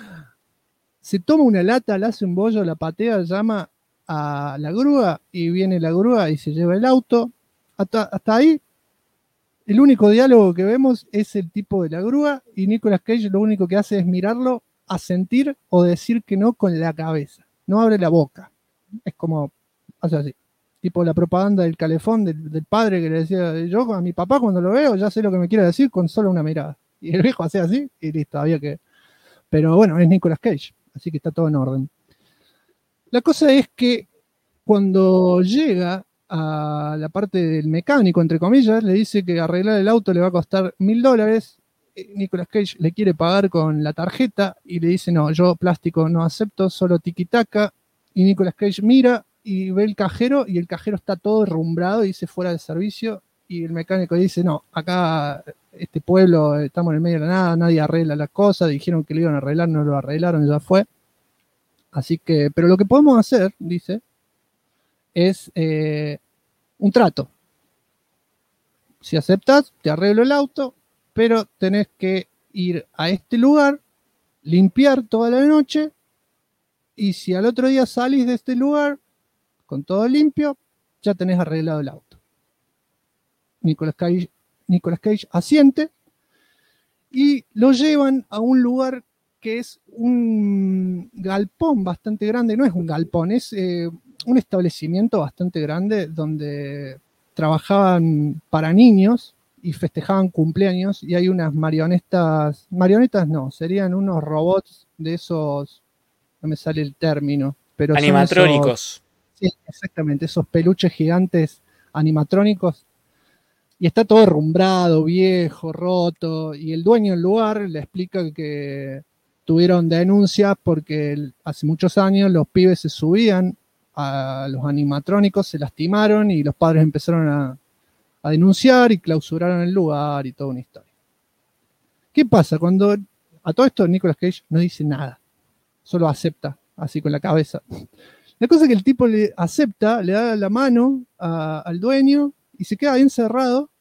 [SPEAKER 2] Se toma una lata, le hace un bollo, la patea, llama a la grúa y viene la grúa y se lleva el auto. Hasta ahí, el único diálogo que vemos es el tipo de la grúa y Nicolas Cage lo único que hace es mirarlo, asentir o decir que no con la cabeza. No abre la boca. Es como, hace así. Tipo la propaganda del calefón del padre que le decía: yo a mi papá cuando lo veo ya sé lo que me quiere decir con solo una mirada. Y el viejo hace así y listo, había que... Pero bueno, es Nicolas Cage, así que está todo en orden. La cosa es que cuando llega a la parte del mecánico, entre comillas, le dice que arreglar el auto le va a costar $1.000. Nicolas Cage le quiere pagar con la tarjeta y le dice: no, yo plástico no acepto, solo tiki-taka. Y Nicolas Cage mira y ve el cajero y el cajero está todo derrumbrado y dice: fuera de servicio. Y el mecánico dice: no, acá este pueblo estamos en el medio de la nada, nadie arregla las cosas, dijeron que lo iban a arreglar, no lo arreglaron, ya fue. Así que, pero lo que podemos hacer, dice, es un trato. Si aceptas, te arreglo el auto, pero tenés que ir a este lugar, limpiar toda la noche, y si al otro día salís de este lugar con todo limpio, ya tenés arreglado el auto. Nicolas Cage asiente y lo llevan a un lugar que es un galpón bastante grande. No es un galpón, es un establecimiento bastante grande donde trabajaban para niños y festejaban cumpleaños, y hay unas marionetas no, serían unos robots de esos, no me sale el término, pero
[SPEAKER 3] animatrónicos.
[SPEAKER 2] Sí, exactamente, esos peluches gigantes animatrónicos, y está todo herrumbrado, viejo, roto, y el dueño del lugar le explica que tuvieron denuncias porque hace muchos años los pibes se subían a los animatrónicos, se lastimaron y los padres empezaron a denunciar y clausuraron el lugar y toda una historia. ¿Qué pasa? Cuando a todo esto Nicolas Cage no dice nada, solo acepta, así con la cabeza. La cosa es que el tipo le acepta, le da la mano al dueño y se queda bien cerrado.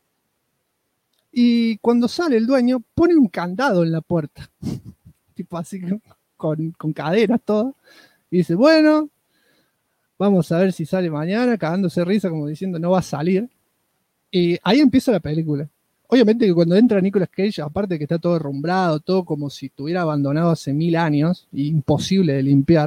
[SPEAKER 2] Y cuando sale el dueño, pone un candado en la puerta, tipo así con cadenas, todo. Y dice: bueno, vamos a ver si sale mañana, cagándose risa, como diciendo no va a salir. Y ahí empieza la película. Obviamente que cuando entra Nicolas Cage, aparte de que está todo derrumbrado, todo como si estuviera abandonado hace 1000 años, imposible de limpiar,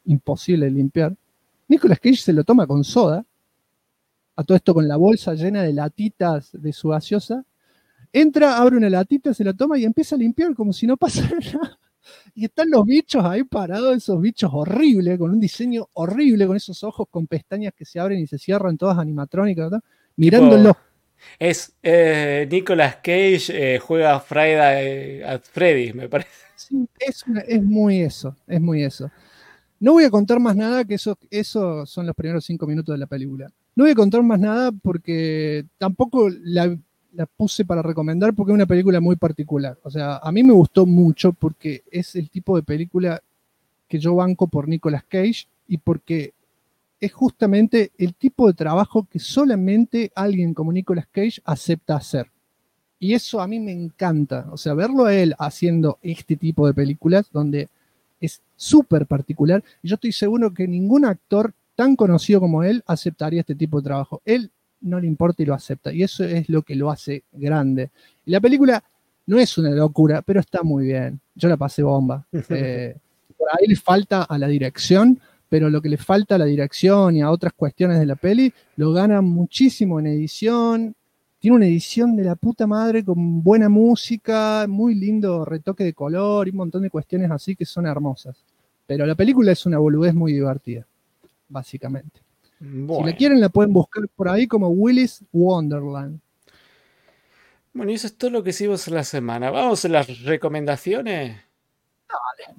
[SPEAKER 2] imposible de limpiar. Nicolas Cage se lo toma con soda, a todo esto con la bolsa llena de latitas de su gaseosa. Entra, abre una latita, se la toma y empieza a limpiar como si no pasara nada. Y están los bichos ahí parados, esos bichos horribles, con un diseño horrible, con esos ojos con pestañas que se abren y se cierran, todas animatrónicas, ¿verdad? Mirándolo.
[SPEAKER 3] Es Nicolas Cage juega Friday at Freddy's, me parece.
[SPEAKER 2] Sí, es muy eso. No voy a contar más nada, que eso son los primeros 5 minutos de la película. No voy a contar más nada porque tampoco la puse para recomendar, porque es una película muy particular. O sea, a mí me gustó mucho porque es el tipo de película que yo banco por Nicolas Cage y porque es justamente el tipo de trabajo que solamente alguien como Nicolas Cage acepta hacer. Y eso a mí me encanta. O sea, verlo a él haciendo este tipo de películas donde es súper particular. Y yo estoy seguro que ningún actor tan conocido como él aceptaría este tipo de trabajo. Él no le importa y lo acepta. Y eso es lo que lo hace grande. Y la película no es una locura, pero está muy bien. Yo la pasé bomba. Por ahí le falta a la dirección, pero lo que le falta a la dirección y a otras cuestiones de la peli, lo gana muchísimo en edición. Tiene una edición de la puta madre con buena música, muy lindo retoque de color y un montón de cuestiones así que son hermosas. Pero la película es una boludez muy divertida, básicamente.
[SPEAKER 3] Bueno.
[SPEAKER 2] Si la quieren la pueden buscar por ahí como Willy's Wonderland.
[SPEAKER 3] Bueno, y eso es todo lo que hicimos en la semana. Vamos a las recomendaciones.
[SPEAKER 2] Dale.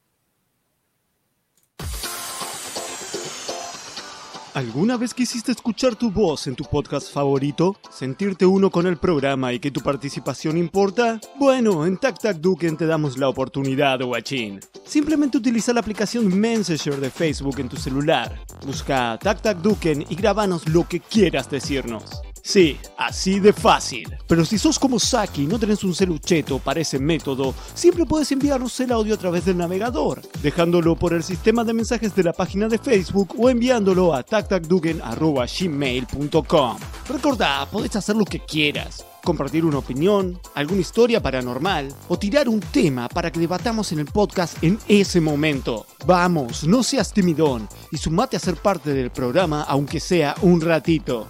[SPEAKER 13] ¿Alguna vez quisiste escuchar tu voz en tu podcast favorito? ¿Sentirte uno con el programa y que tu participación importa? Bueno, en Tac Tac Duken te damos la oportunidad, guachín. Simplemente utiliza la aplicación Messenger de Facebook en tu celular. Busca Tac Tac Duken y grábanos lo que quieras decirnos. Sí, así de fácil. Pero si sos como Saki y no tenés un celucheto para ese método, siempre puedes enviarnos el audio a través del navegador, dejándolo por el sistema de mensajes de la página de Facebook o enviándolo a tactacduken@gmail.com. Recordá, podés hacer lo que quieras. Compartir una opinión, alguna historia paranormal o tirar un tema para que debatamos en el podcast en ese momento. Vamos, no seas timidón y sumate a ser parte del programa aunque sea un ratito.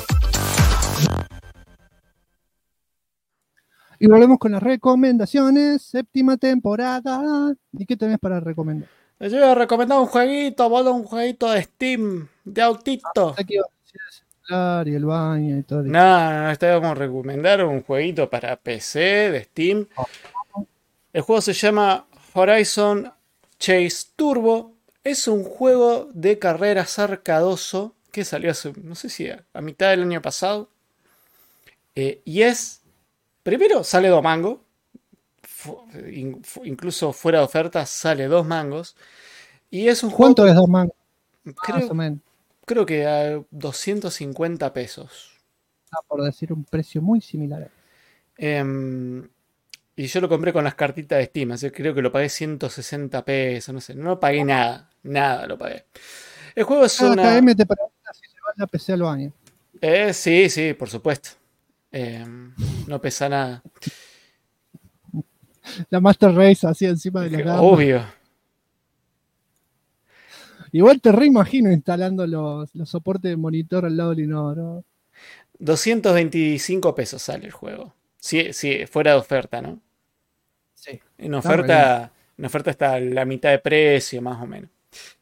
[SPEAKER 2] Y volvemos con las recomendaciones, séptima temporada. ¿Y qué tenés para recomendar?
[SPEAKER 3] Yo voy a recomendar un jueguito, boludo, un jueguito de Steam, de autito.
[SPEAKER 2] Aquí va a decir el celular y el baño y todo.
[SPEAKER 3] No, este vamos a recomendar un jueguito para PC de Steam. El juego se llama Horizon Chase Turbo. Es un juego de carreras arcadoso que salió hace, no sé si a mitad del año pasado. Y es... Primero sale 2 mangos. Incluso fuera de oferta sale 2 mangos. Y es un
[SPEAKER 2] ¿Cuánto
[SPEAKER 3] juego...
[SPEAKER 2] es 2 mangos?
[SPEAKER 3] Más o menos. Creo que a 250 pesos.
[SPEAKER 2] Por decir un precio muy similar.
[SPEAKER 3] Y yo lo compré con las cartitas de Steam. Así que creo que lo pagué 160 pesos. No sé, no pagué nada. Nada lo pagué. El juego es una...
[SPEAKER 2] KM te pregunta si llevas la PC al baño.
[SPEAKER 3] Sí, por supuesto. No pesa nada.
[SPEAKER 2] La Master Race así encima de la gama.
[SPEAKER 3] Obvio.
[SPEAKER 2] Igual te reimagino instalando los soportes de monitor al lado del inodoro.
[SPEAKER 3] 225 pesos sale el juego. Sí, fuera de oferta, ¿no?
[SPEAKER 2] Sí.
[SPEAKER 3] En oferta está a la mitad de precio, más o menos.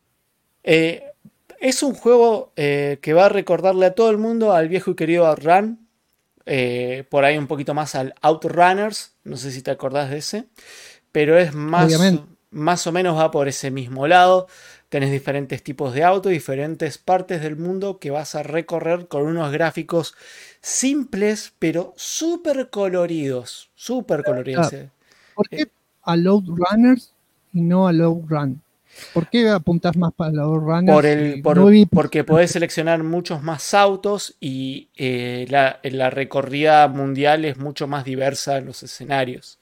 [SPEAKER 3] Es un juego que va a recordarle a todo el mundo al viejo y querido Outrun. Por ahí un poquito más al Outrunners, no sé si te acordás de ese, pero es más o menos va por ese mismo lado. Tenés diferentes tipos de autos, diferentes partes del mundo que vas a recorrer con unos gráficos simples pero súper coloridos.
[SPEAKER 2] ¿Por qué al Outrunners y no al Outrun? ¿Por qué apuntás más para el Outrunners?
[SPEAKER 3] Porque podés seleccionar muchos más autos y la recorrida mundial es mucho más diversa en los escenarios.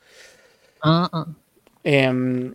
[SPEAKER 3] El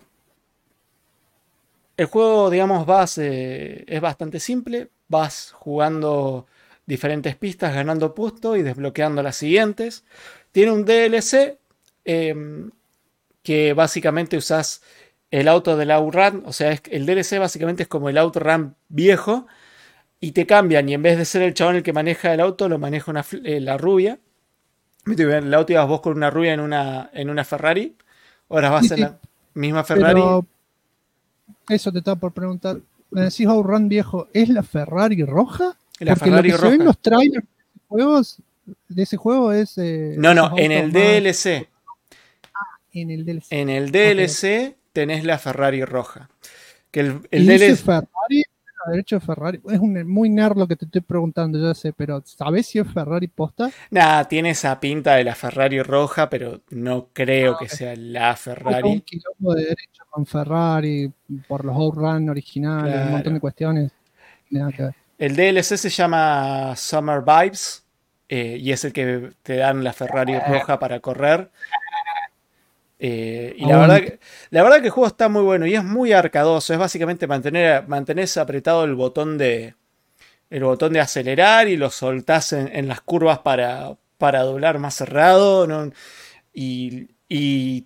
[SPEAKER 3] juego, digamos, es bastante simple. Vas jugando diferentes pistas, ganando puestos y desbloqueando las siguientes. Tiene un DLC que básicamente usás el auto del Outrun, o sea, el DLC básicamente es como el Outrun viejo, y te cambian, y en vez de ser el chabón el que maneja el auto, lo maneja la rubia. El auto ibas vos con una rubia en una Ferrari, ahora vas en la misma Ferrari.
[SPEAKER 2] Pero eso te estaba por preguntar. Me decís Outrun viejo, ¿es la Ferrari roja?
[SPEAKER 3] La
[SPEAKER 2] Porque
[SPEAKER 3] Ferrari
[SPEAKER 2] lo que
[SPEAKER 3] roja.
[SPEAKER 2] se ven los trailers de ese juego es...
[SPEAKER 3] No, en el DLC.
[SPEAKER 2] En el DLC.
[SPEAKER 3] En el DLC tenés la Ferrari roja. Que el
[SPEAKER 2] ¿Y
[SPEAKER 3] DLC...
[SPEAKER 2] dice Ferrari? Derecho de Ferrari. Es muy nerd lo que te estoy preguntando, ya sé, pero ¿sabés si es Ferrari posta?
[SPEAKER 3] Nah, tiene esa pinta de la Ferrari roja, pero no creo que sea la Ferrari.
[SPEAKER 2] Hay un quilombo de derecho con Ferrari por los Outrun originales,
[SPEAKER 3] Claro.
[SPEAKER 2] un montón de cuestiones. Nada que ver.
[SPEAKER 3] El DLC se llama Summer Vibes y es el que te dan la Ferrari roja para correr. Y la verdad que el juego está muy bueno y es muy arcadoso. Es básicamente mantenerse apretado el botón de acelerar y lo soltás en las curvas para doblar más cerrado, ¿no? Y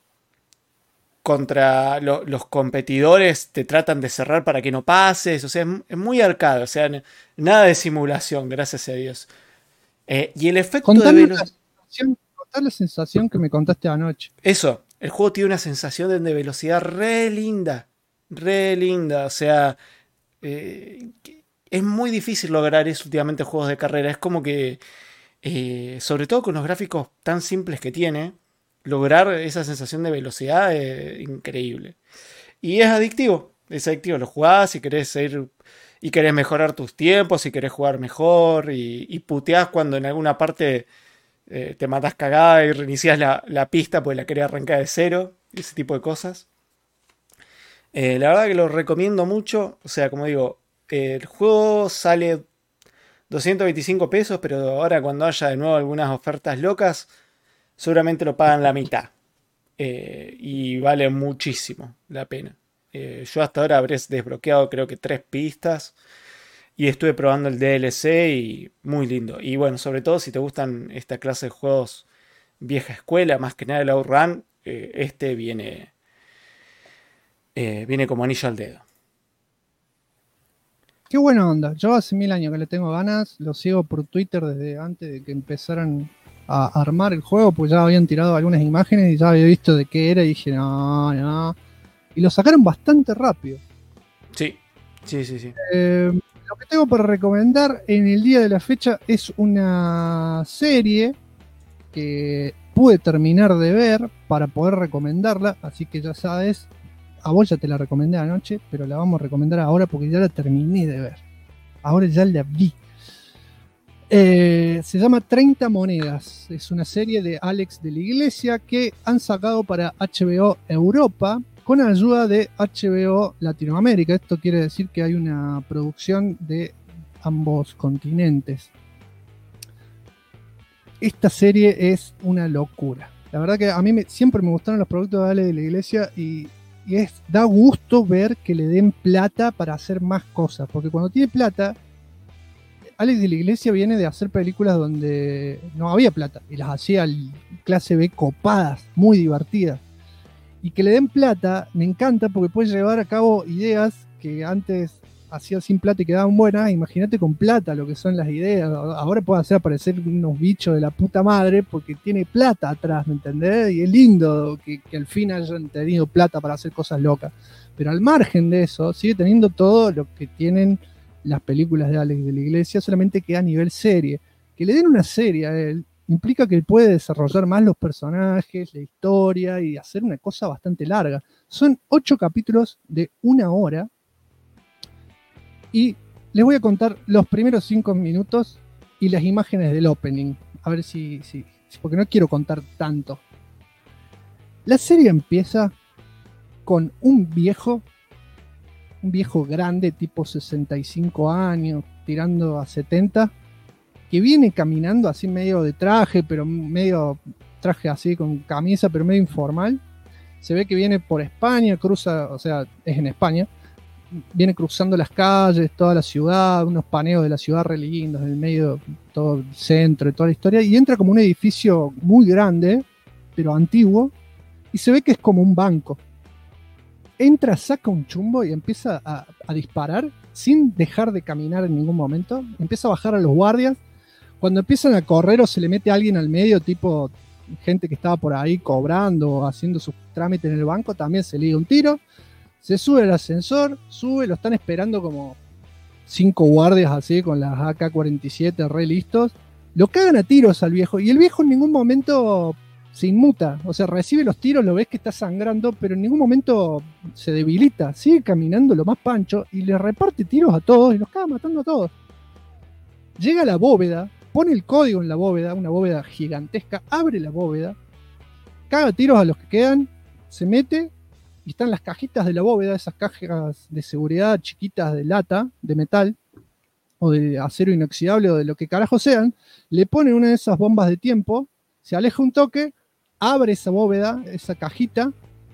[SPEAKER 3] contra los competidores te tratan de cerrar para que no pases. O sea, es muy arcade. O sea, nada de simulación, gracias a Dios. Y el efecto de velocidad.
[SPEAKER 2] Contá la sensación que me contaste anoche.
[SPEAKER 3] Eso, el juego tiene una sensación de velocidad re linda. Re linda. O sea, es muy difícil lograr eso últimamente en juegos de carrera. Es como que, sobre todo con los gráficos tan simples que tiene, lograr esa sensación de velocidad es increíble. Y es adictivo. Lo jugás y querés ir y querés mejorar tus tiempos y querés jugar mejor y puteás cuando en alguna parte te matás cagada y reiniciás la pista porque la querés arrancar de cero, ese tipo de cosas. La verdad que lo recomiendo mucho. O sea, como digo, el juego sale 225 pesos, pero ahora cuando haya de nuevo algunas ofertas locas, seguramente lo pagan la mitad. Y vale muchísimo la pena. Yo hasta ahora habré desbloqueado creo que 3 pistas. Y estuve probando el DLC y muy lindo. Y bueno, sobre todo si te gustan esta clase de juegos vieja escuela, más que nada el Outrun, este viene como anillo al dedo.
[SPEAKER 2] Qué buena onda. Yo hace 1000 años que le tengo ganas. Lo sigo por Twitter desde antes de que empezaran a armar el juego, pues ya habían tirado algunas imágenes y ya había visto de qué era y dije, no. Y lo sacaron bastante rápido.
[SPEAKER 3] Sí.
[SPEAKER 2] Lo que tengo para recomendar en el día de la fecha es una serie que pude terminar de ver para poder recomendarla, así que ya sabes, a vos ya te la recomendé anoche, pero la vamos a recomendar ahora porque ya la terminé de ver. Ahora ya la vi. Se llama 30 Monedas. Es una serie de Alex de la Iglesia que han sacado para HBO Europa con ayuda de HBO Latinoamérica. Esto quiere decir que hay una producción de ambos continentes. Esta serie es una locura. La verdad que a mí siempre me gustaron los productos de Alex de la Iglesia y da gusto ver que le den plata para hacer más cosas. Porque cuando tiene plata, Alex de la Iglesia viene de hacer películas donde no había plata y las hacía clase B copadas, muy divertidas. Y que le den plata me encanta porque puede llevar a cabo ideas que antes hacía sin plata y quedaban buenas. Imagínate con plata lo que son las ideas. Ahora puede hacer aparecer unos bichos de la puta madre porque tiene plata atrás, ¿me entendés? Y es lindo que al fin hayan tenido plata para hacer cosas locas. Pero al margen de eso, sigue teniendo todo lo que tienen las películas de Alex de la Iglesia, solamente que a nivel serie. Que le den una serie a él implica que él puede desarrollar más los personajes, la historia y hacer una cosa bastante larga. Son 8 capítulos de 1 hora y les voy a contar los primeros 5 minutos y las imágenes del opening. A ver si porque no quiero contar tanto. La serie empieza con un viejo grande, tipo 65 años, tirando a 70, que viene caminando así medio de traje, pero medio traje así con camisa, pero medio informal. Se ve que viene por España, cruza, o sea, es en España, viene cruzando las calles, toda la ciudad, unos paneos de la ciudad re lindos, en el medio, todo el centro y toda la historia, y entra como un edificio muy grande, pero antiguo, y se ve que es como un banco. entra, saca un chumbo y empieza a disparar sin dejar de caminar en ningún momento. Empieza a bajar a los guardias. Cuando empiezan a correr o se le mete a alguien al medio, tipo gente que estaba por ahí cobrando o haciendo sus trámites en el banco, también se liga un tiro. Se sube al ascensor, lo están esperando como 5 guardias así con las AK-47 re listos. Lo cagan a tiros al viejo y el viejo en ningún momento se inmuta, o sea, recibe los tiros, lo ves que está sangrando, pero en ningún momento se debilita, sigue caminando lo más pancho y le reparte tiros a todos y los caga matando a todos. Llega a la bóveda, pone el código en la bóveda, una bóveda gigantesca, abre la bóveda, caga tiros a los que quedan, se mete y están las cajitas de la bóveda, esas cajas de seguridad chiquitas de lata, de metal, o de acero inoxidable o de lo que carajo sean, le pone una de esas bombas de tiempo, se aleja un toque, abre esa bóveda, esa cajita,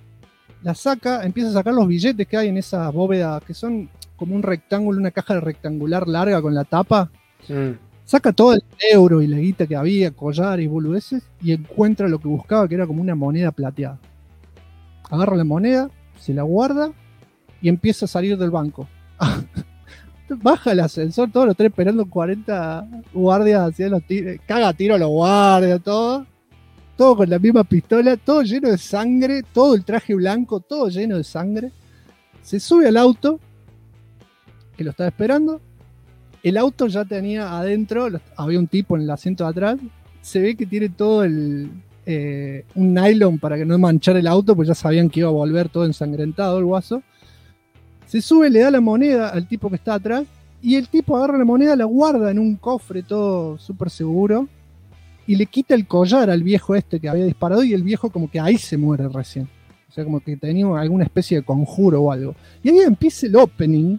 [SPEAKER 2] la saca, empieza a sacar los billetes que hay en esa bóveda, que son como un rectángulo, una caja rectangular larga con la tapa. Saca todo el euro y la guita que había, collares y boludeces, y encuentra lo que buscaba, que era como una moneda plateada. Agarra la moneda, se la guarda y empieza a salir del banco. Baja el ascensor, todos los tres esperando 40 guardias hacia los tiros, caga tiro a los guardias, todo con la misma pistola, todo lleno de sangre, todo el traje blanco, todo lleno de sangre. Se sube al auto, que lo estaba esperando. El auto ya tenía adentro, había un tipo en el asiento de atrás, se ve que tiene todo un nylon para que no manchara el auto, pues ya sabían que iba a volver todo ensangrentado el guaso. Se sube, le da la moneda al tipo que está atrás y el tipo agarra la moneda, la guarda en un cofre todo súper seguro y le quita el collar al viejo este que había disparado y el viejo como que ahí se muere recién. O sea, como que tenía alguna especie de conjuro o algo. Y ahí empieza el opening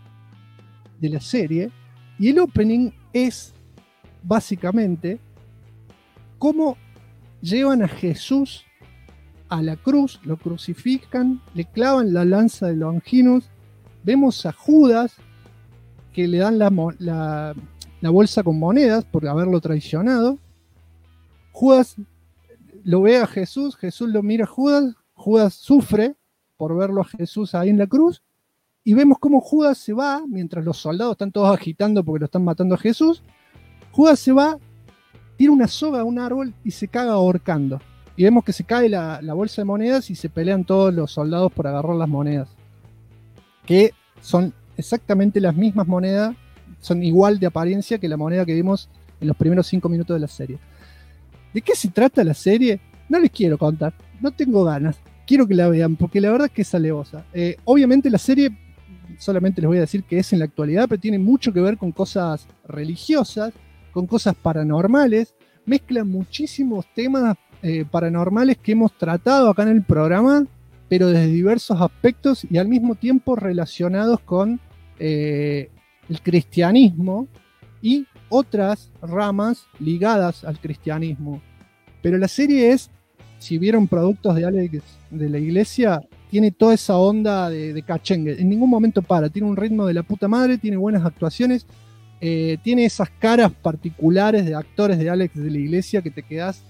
[SPEAKER 2] de la serie y el opening es básicamente cómo llevan a Jesús a la cruz, lo crucifican, le clavan la lanza de Longinus. Vemos a Judas que le dan la bolsa con monedas por haberlo traicionado. Judas lo ve a Jesús, Jesús lo mira a Judas, Judas sufre por verlo a Jesús ahí en la cruz y vemos cómo Judas se va mientras los soldados están todos agitando porque lo están matando a Jesús. Judas se va, tira una soga a un árbol y se caga ahorcando. Y vemos que se cae la bolsa de monedas y se pelean todos los soldados por agarrar las monedas. Que son exactamente las mismas monedas, son igual de apariencia que la moneda que vimos en los primeros 5 minutos de la serie. ¿De qué se trata la serie? No les quiero contar, no tengo ganas. Quiero que la vean, porque la verdad es que es alevosa. Obviamente la serie, solamente les voy a decir que es en la actualidad, pero tiene mucho que ver con cosas religiosas, con cosas paranormales. Mezcla muchísimos temas paranormales que hemos tratado acá en el programa, pero desde diversos aspectos y al mismo tiempo relacionados con el cristianismo y otras ramas ligadas al cristianismo. Pero la serie es, si vieron productos de Alex de la iglesia, tiene toda esa onda de cachengue. En ningún momento para, tiene un ritmo de la puta madre, tiene buenas actuaciones, tiene esas caras particulares de actores de Alex de la iglesia que te quedás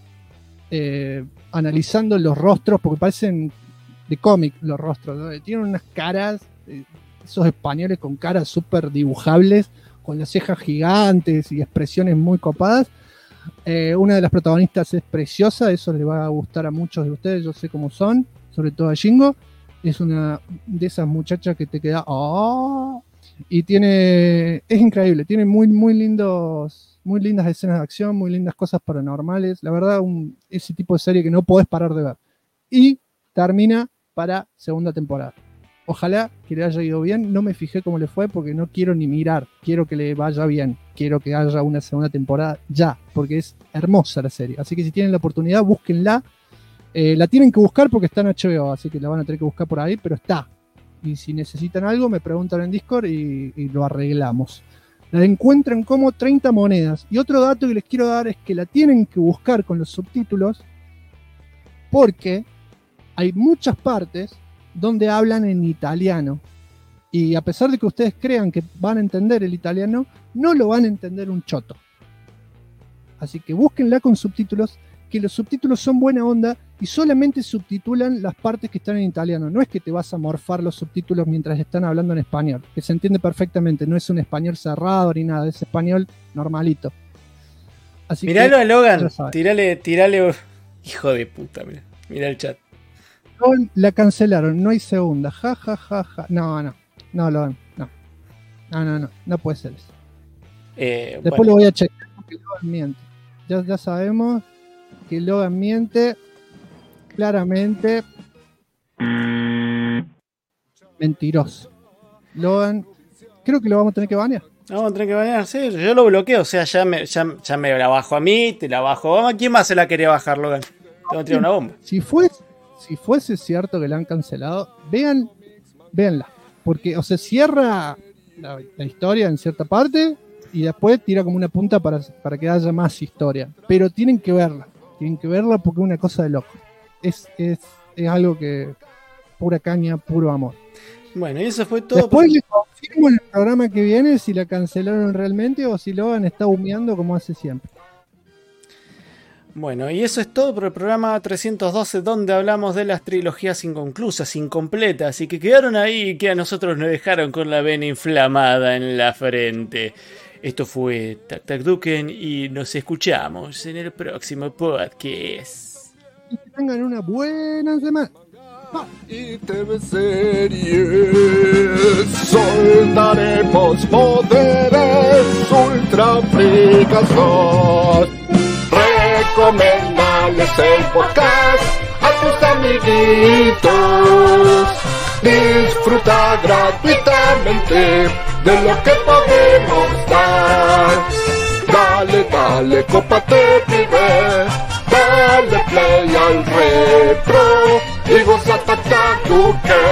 [SPEAKER 2] analizando los rostros, porque parecen de cómic los rostros, ¿no? Tienen unas caras, esos españoles con caras súper dibujables, con las cejas gigantes y expresiones muy copadas. Una de las protagonistas es preciosa, eso le va a gustar a muchos de ustedes, yo sé cómo son, sobre todo a Jingo. Es una de esas muchachas que te queda ¡oh! Y es increíble, tiene muy lindas escenas de acción, muy lindas cosas paranormales. La verdad, ese tipo de serie que no podés parar de ver. Y termina para segunda temporada. Ojalá que le haya ido bien. No me fijé cómo le fue porque no quiero ni mirar. Quiero que le vaya bien. Quiero que haya una segunda temporada ya, porque es hermosa la serie. Así que si tienen la oportunidad, búsquenla. La tienen que buscar porque está en HBO, así que la van a tener que buscar por ahí, pero está. Y si necesitan algo, me preguntan en Discord y lo arreglamos. La encuentran como 30 monedas. Y otro dato que les quiero dar es que la tienen que buscar con los subtítulos porque hay muchas partes donde hablan en italiano. Y a pesar de que ustedes crean que van a entender el italiano, no lo van a entender un choto. Así que búsquenla con subtítulos que los subtítulos son buena onda y solamente subtitulan las partes que están en italiano. No es que te vas a morfar los subtítulos mientras están hablando en español, que se entiende perfectamente, no es un español cerrado ni nada, es español normalito. Así
[SPEAKER 3] miralo
[SPEAKER 2] que,
[SPEAKER 3] a Logan, tirale, hijo de puta, mira el chat.
[SPEAKER 2] La cancelaron, no hay segunda, ja. No, Logan, no puede ser eso. Después
[SPEAKER 3] bueno.
[SPEAKER 2] lo voy a checar porque Logan miente. Ya sabemos que Logan miente claramente. Mentiroso. Logan, creo que lo vamos a tener que banear.
[SPEAKER 3] Vamos a tener que banear, sí, yo lo bloqueo, o sea, ya me la bajo a mí, te la bajo a ¿quién más se la quería bajar, Logan? Tengo que tirar una bomba.
[SPEAKER 2] Si fuese cierto que la han cancelado, véanla. Porque, o sea, cierra la historia en cierta parte y después tira como una punta para que haya más historia. Pero tienen que verla porque es una cosa de loco. Es algo que pura caña, puro amor.
[SPEAKER 3] Bueno, y eso fue todo.
[SPEAKER 2] Después les confirmo en el programa que viene si la cancelaron realmente o si Logan está humeando como hace siempre.
[SPEAKER 3] Bueno, y eso es todo por el programa 312, donde hablamos de las trilogías inconclusas, incompletas, y que quedaron ahí y que a nosotros nos dejaron con la vena inflamada en la frente. Esto fue Tac Tac Duken y nos escuchamos en el próximo podcast.
[SPEAKER 2] Y que tengan una buena semana.
[SPEAKER 12] Y TV series, soltaremos poderes ultra fricas 2. Recomendales el podcast a tus amiguitos. Disfruta gratuitamente de lo que podemos dar. Dale, cópate, pibe. Dale play al retro y goza Tac Tac Duken.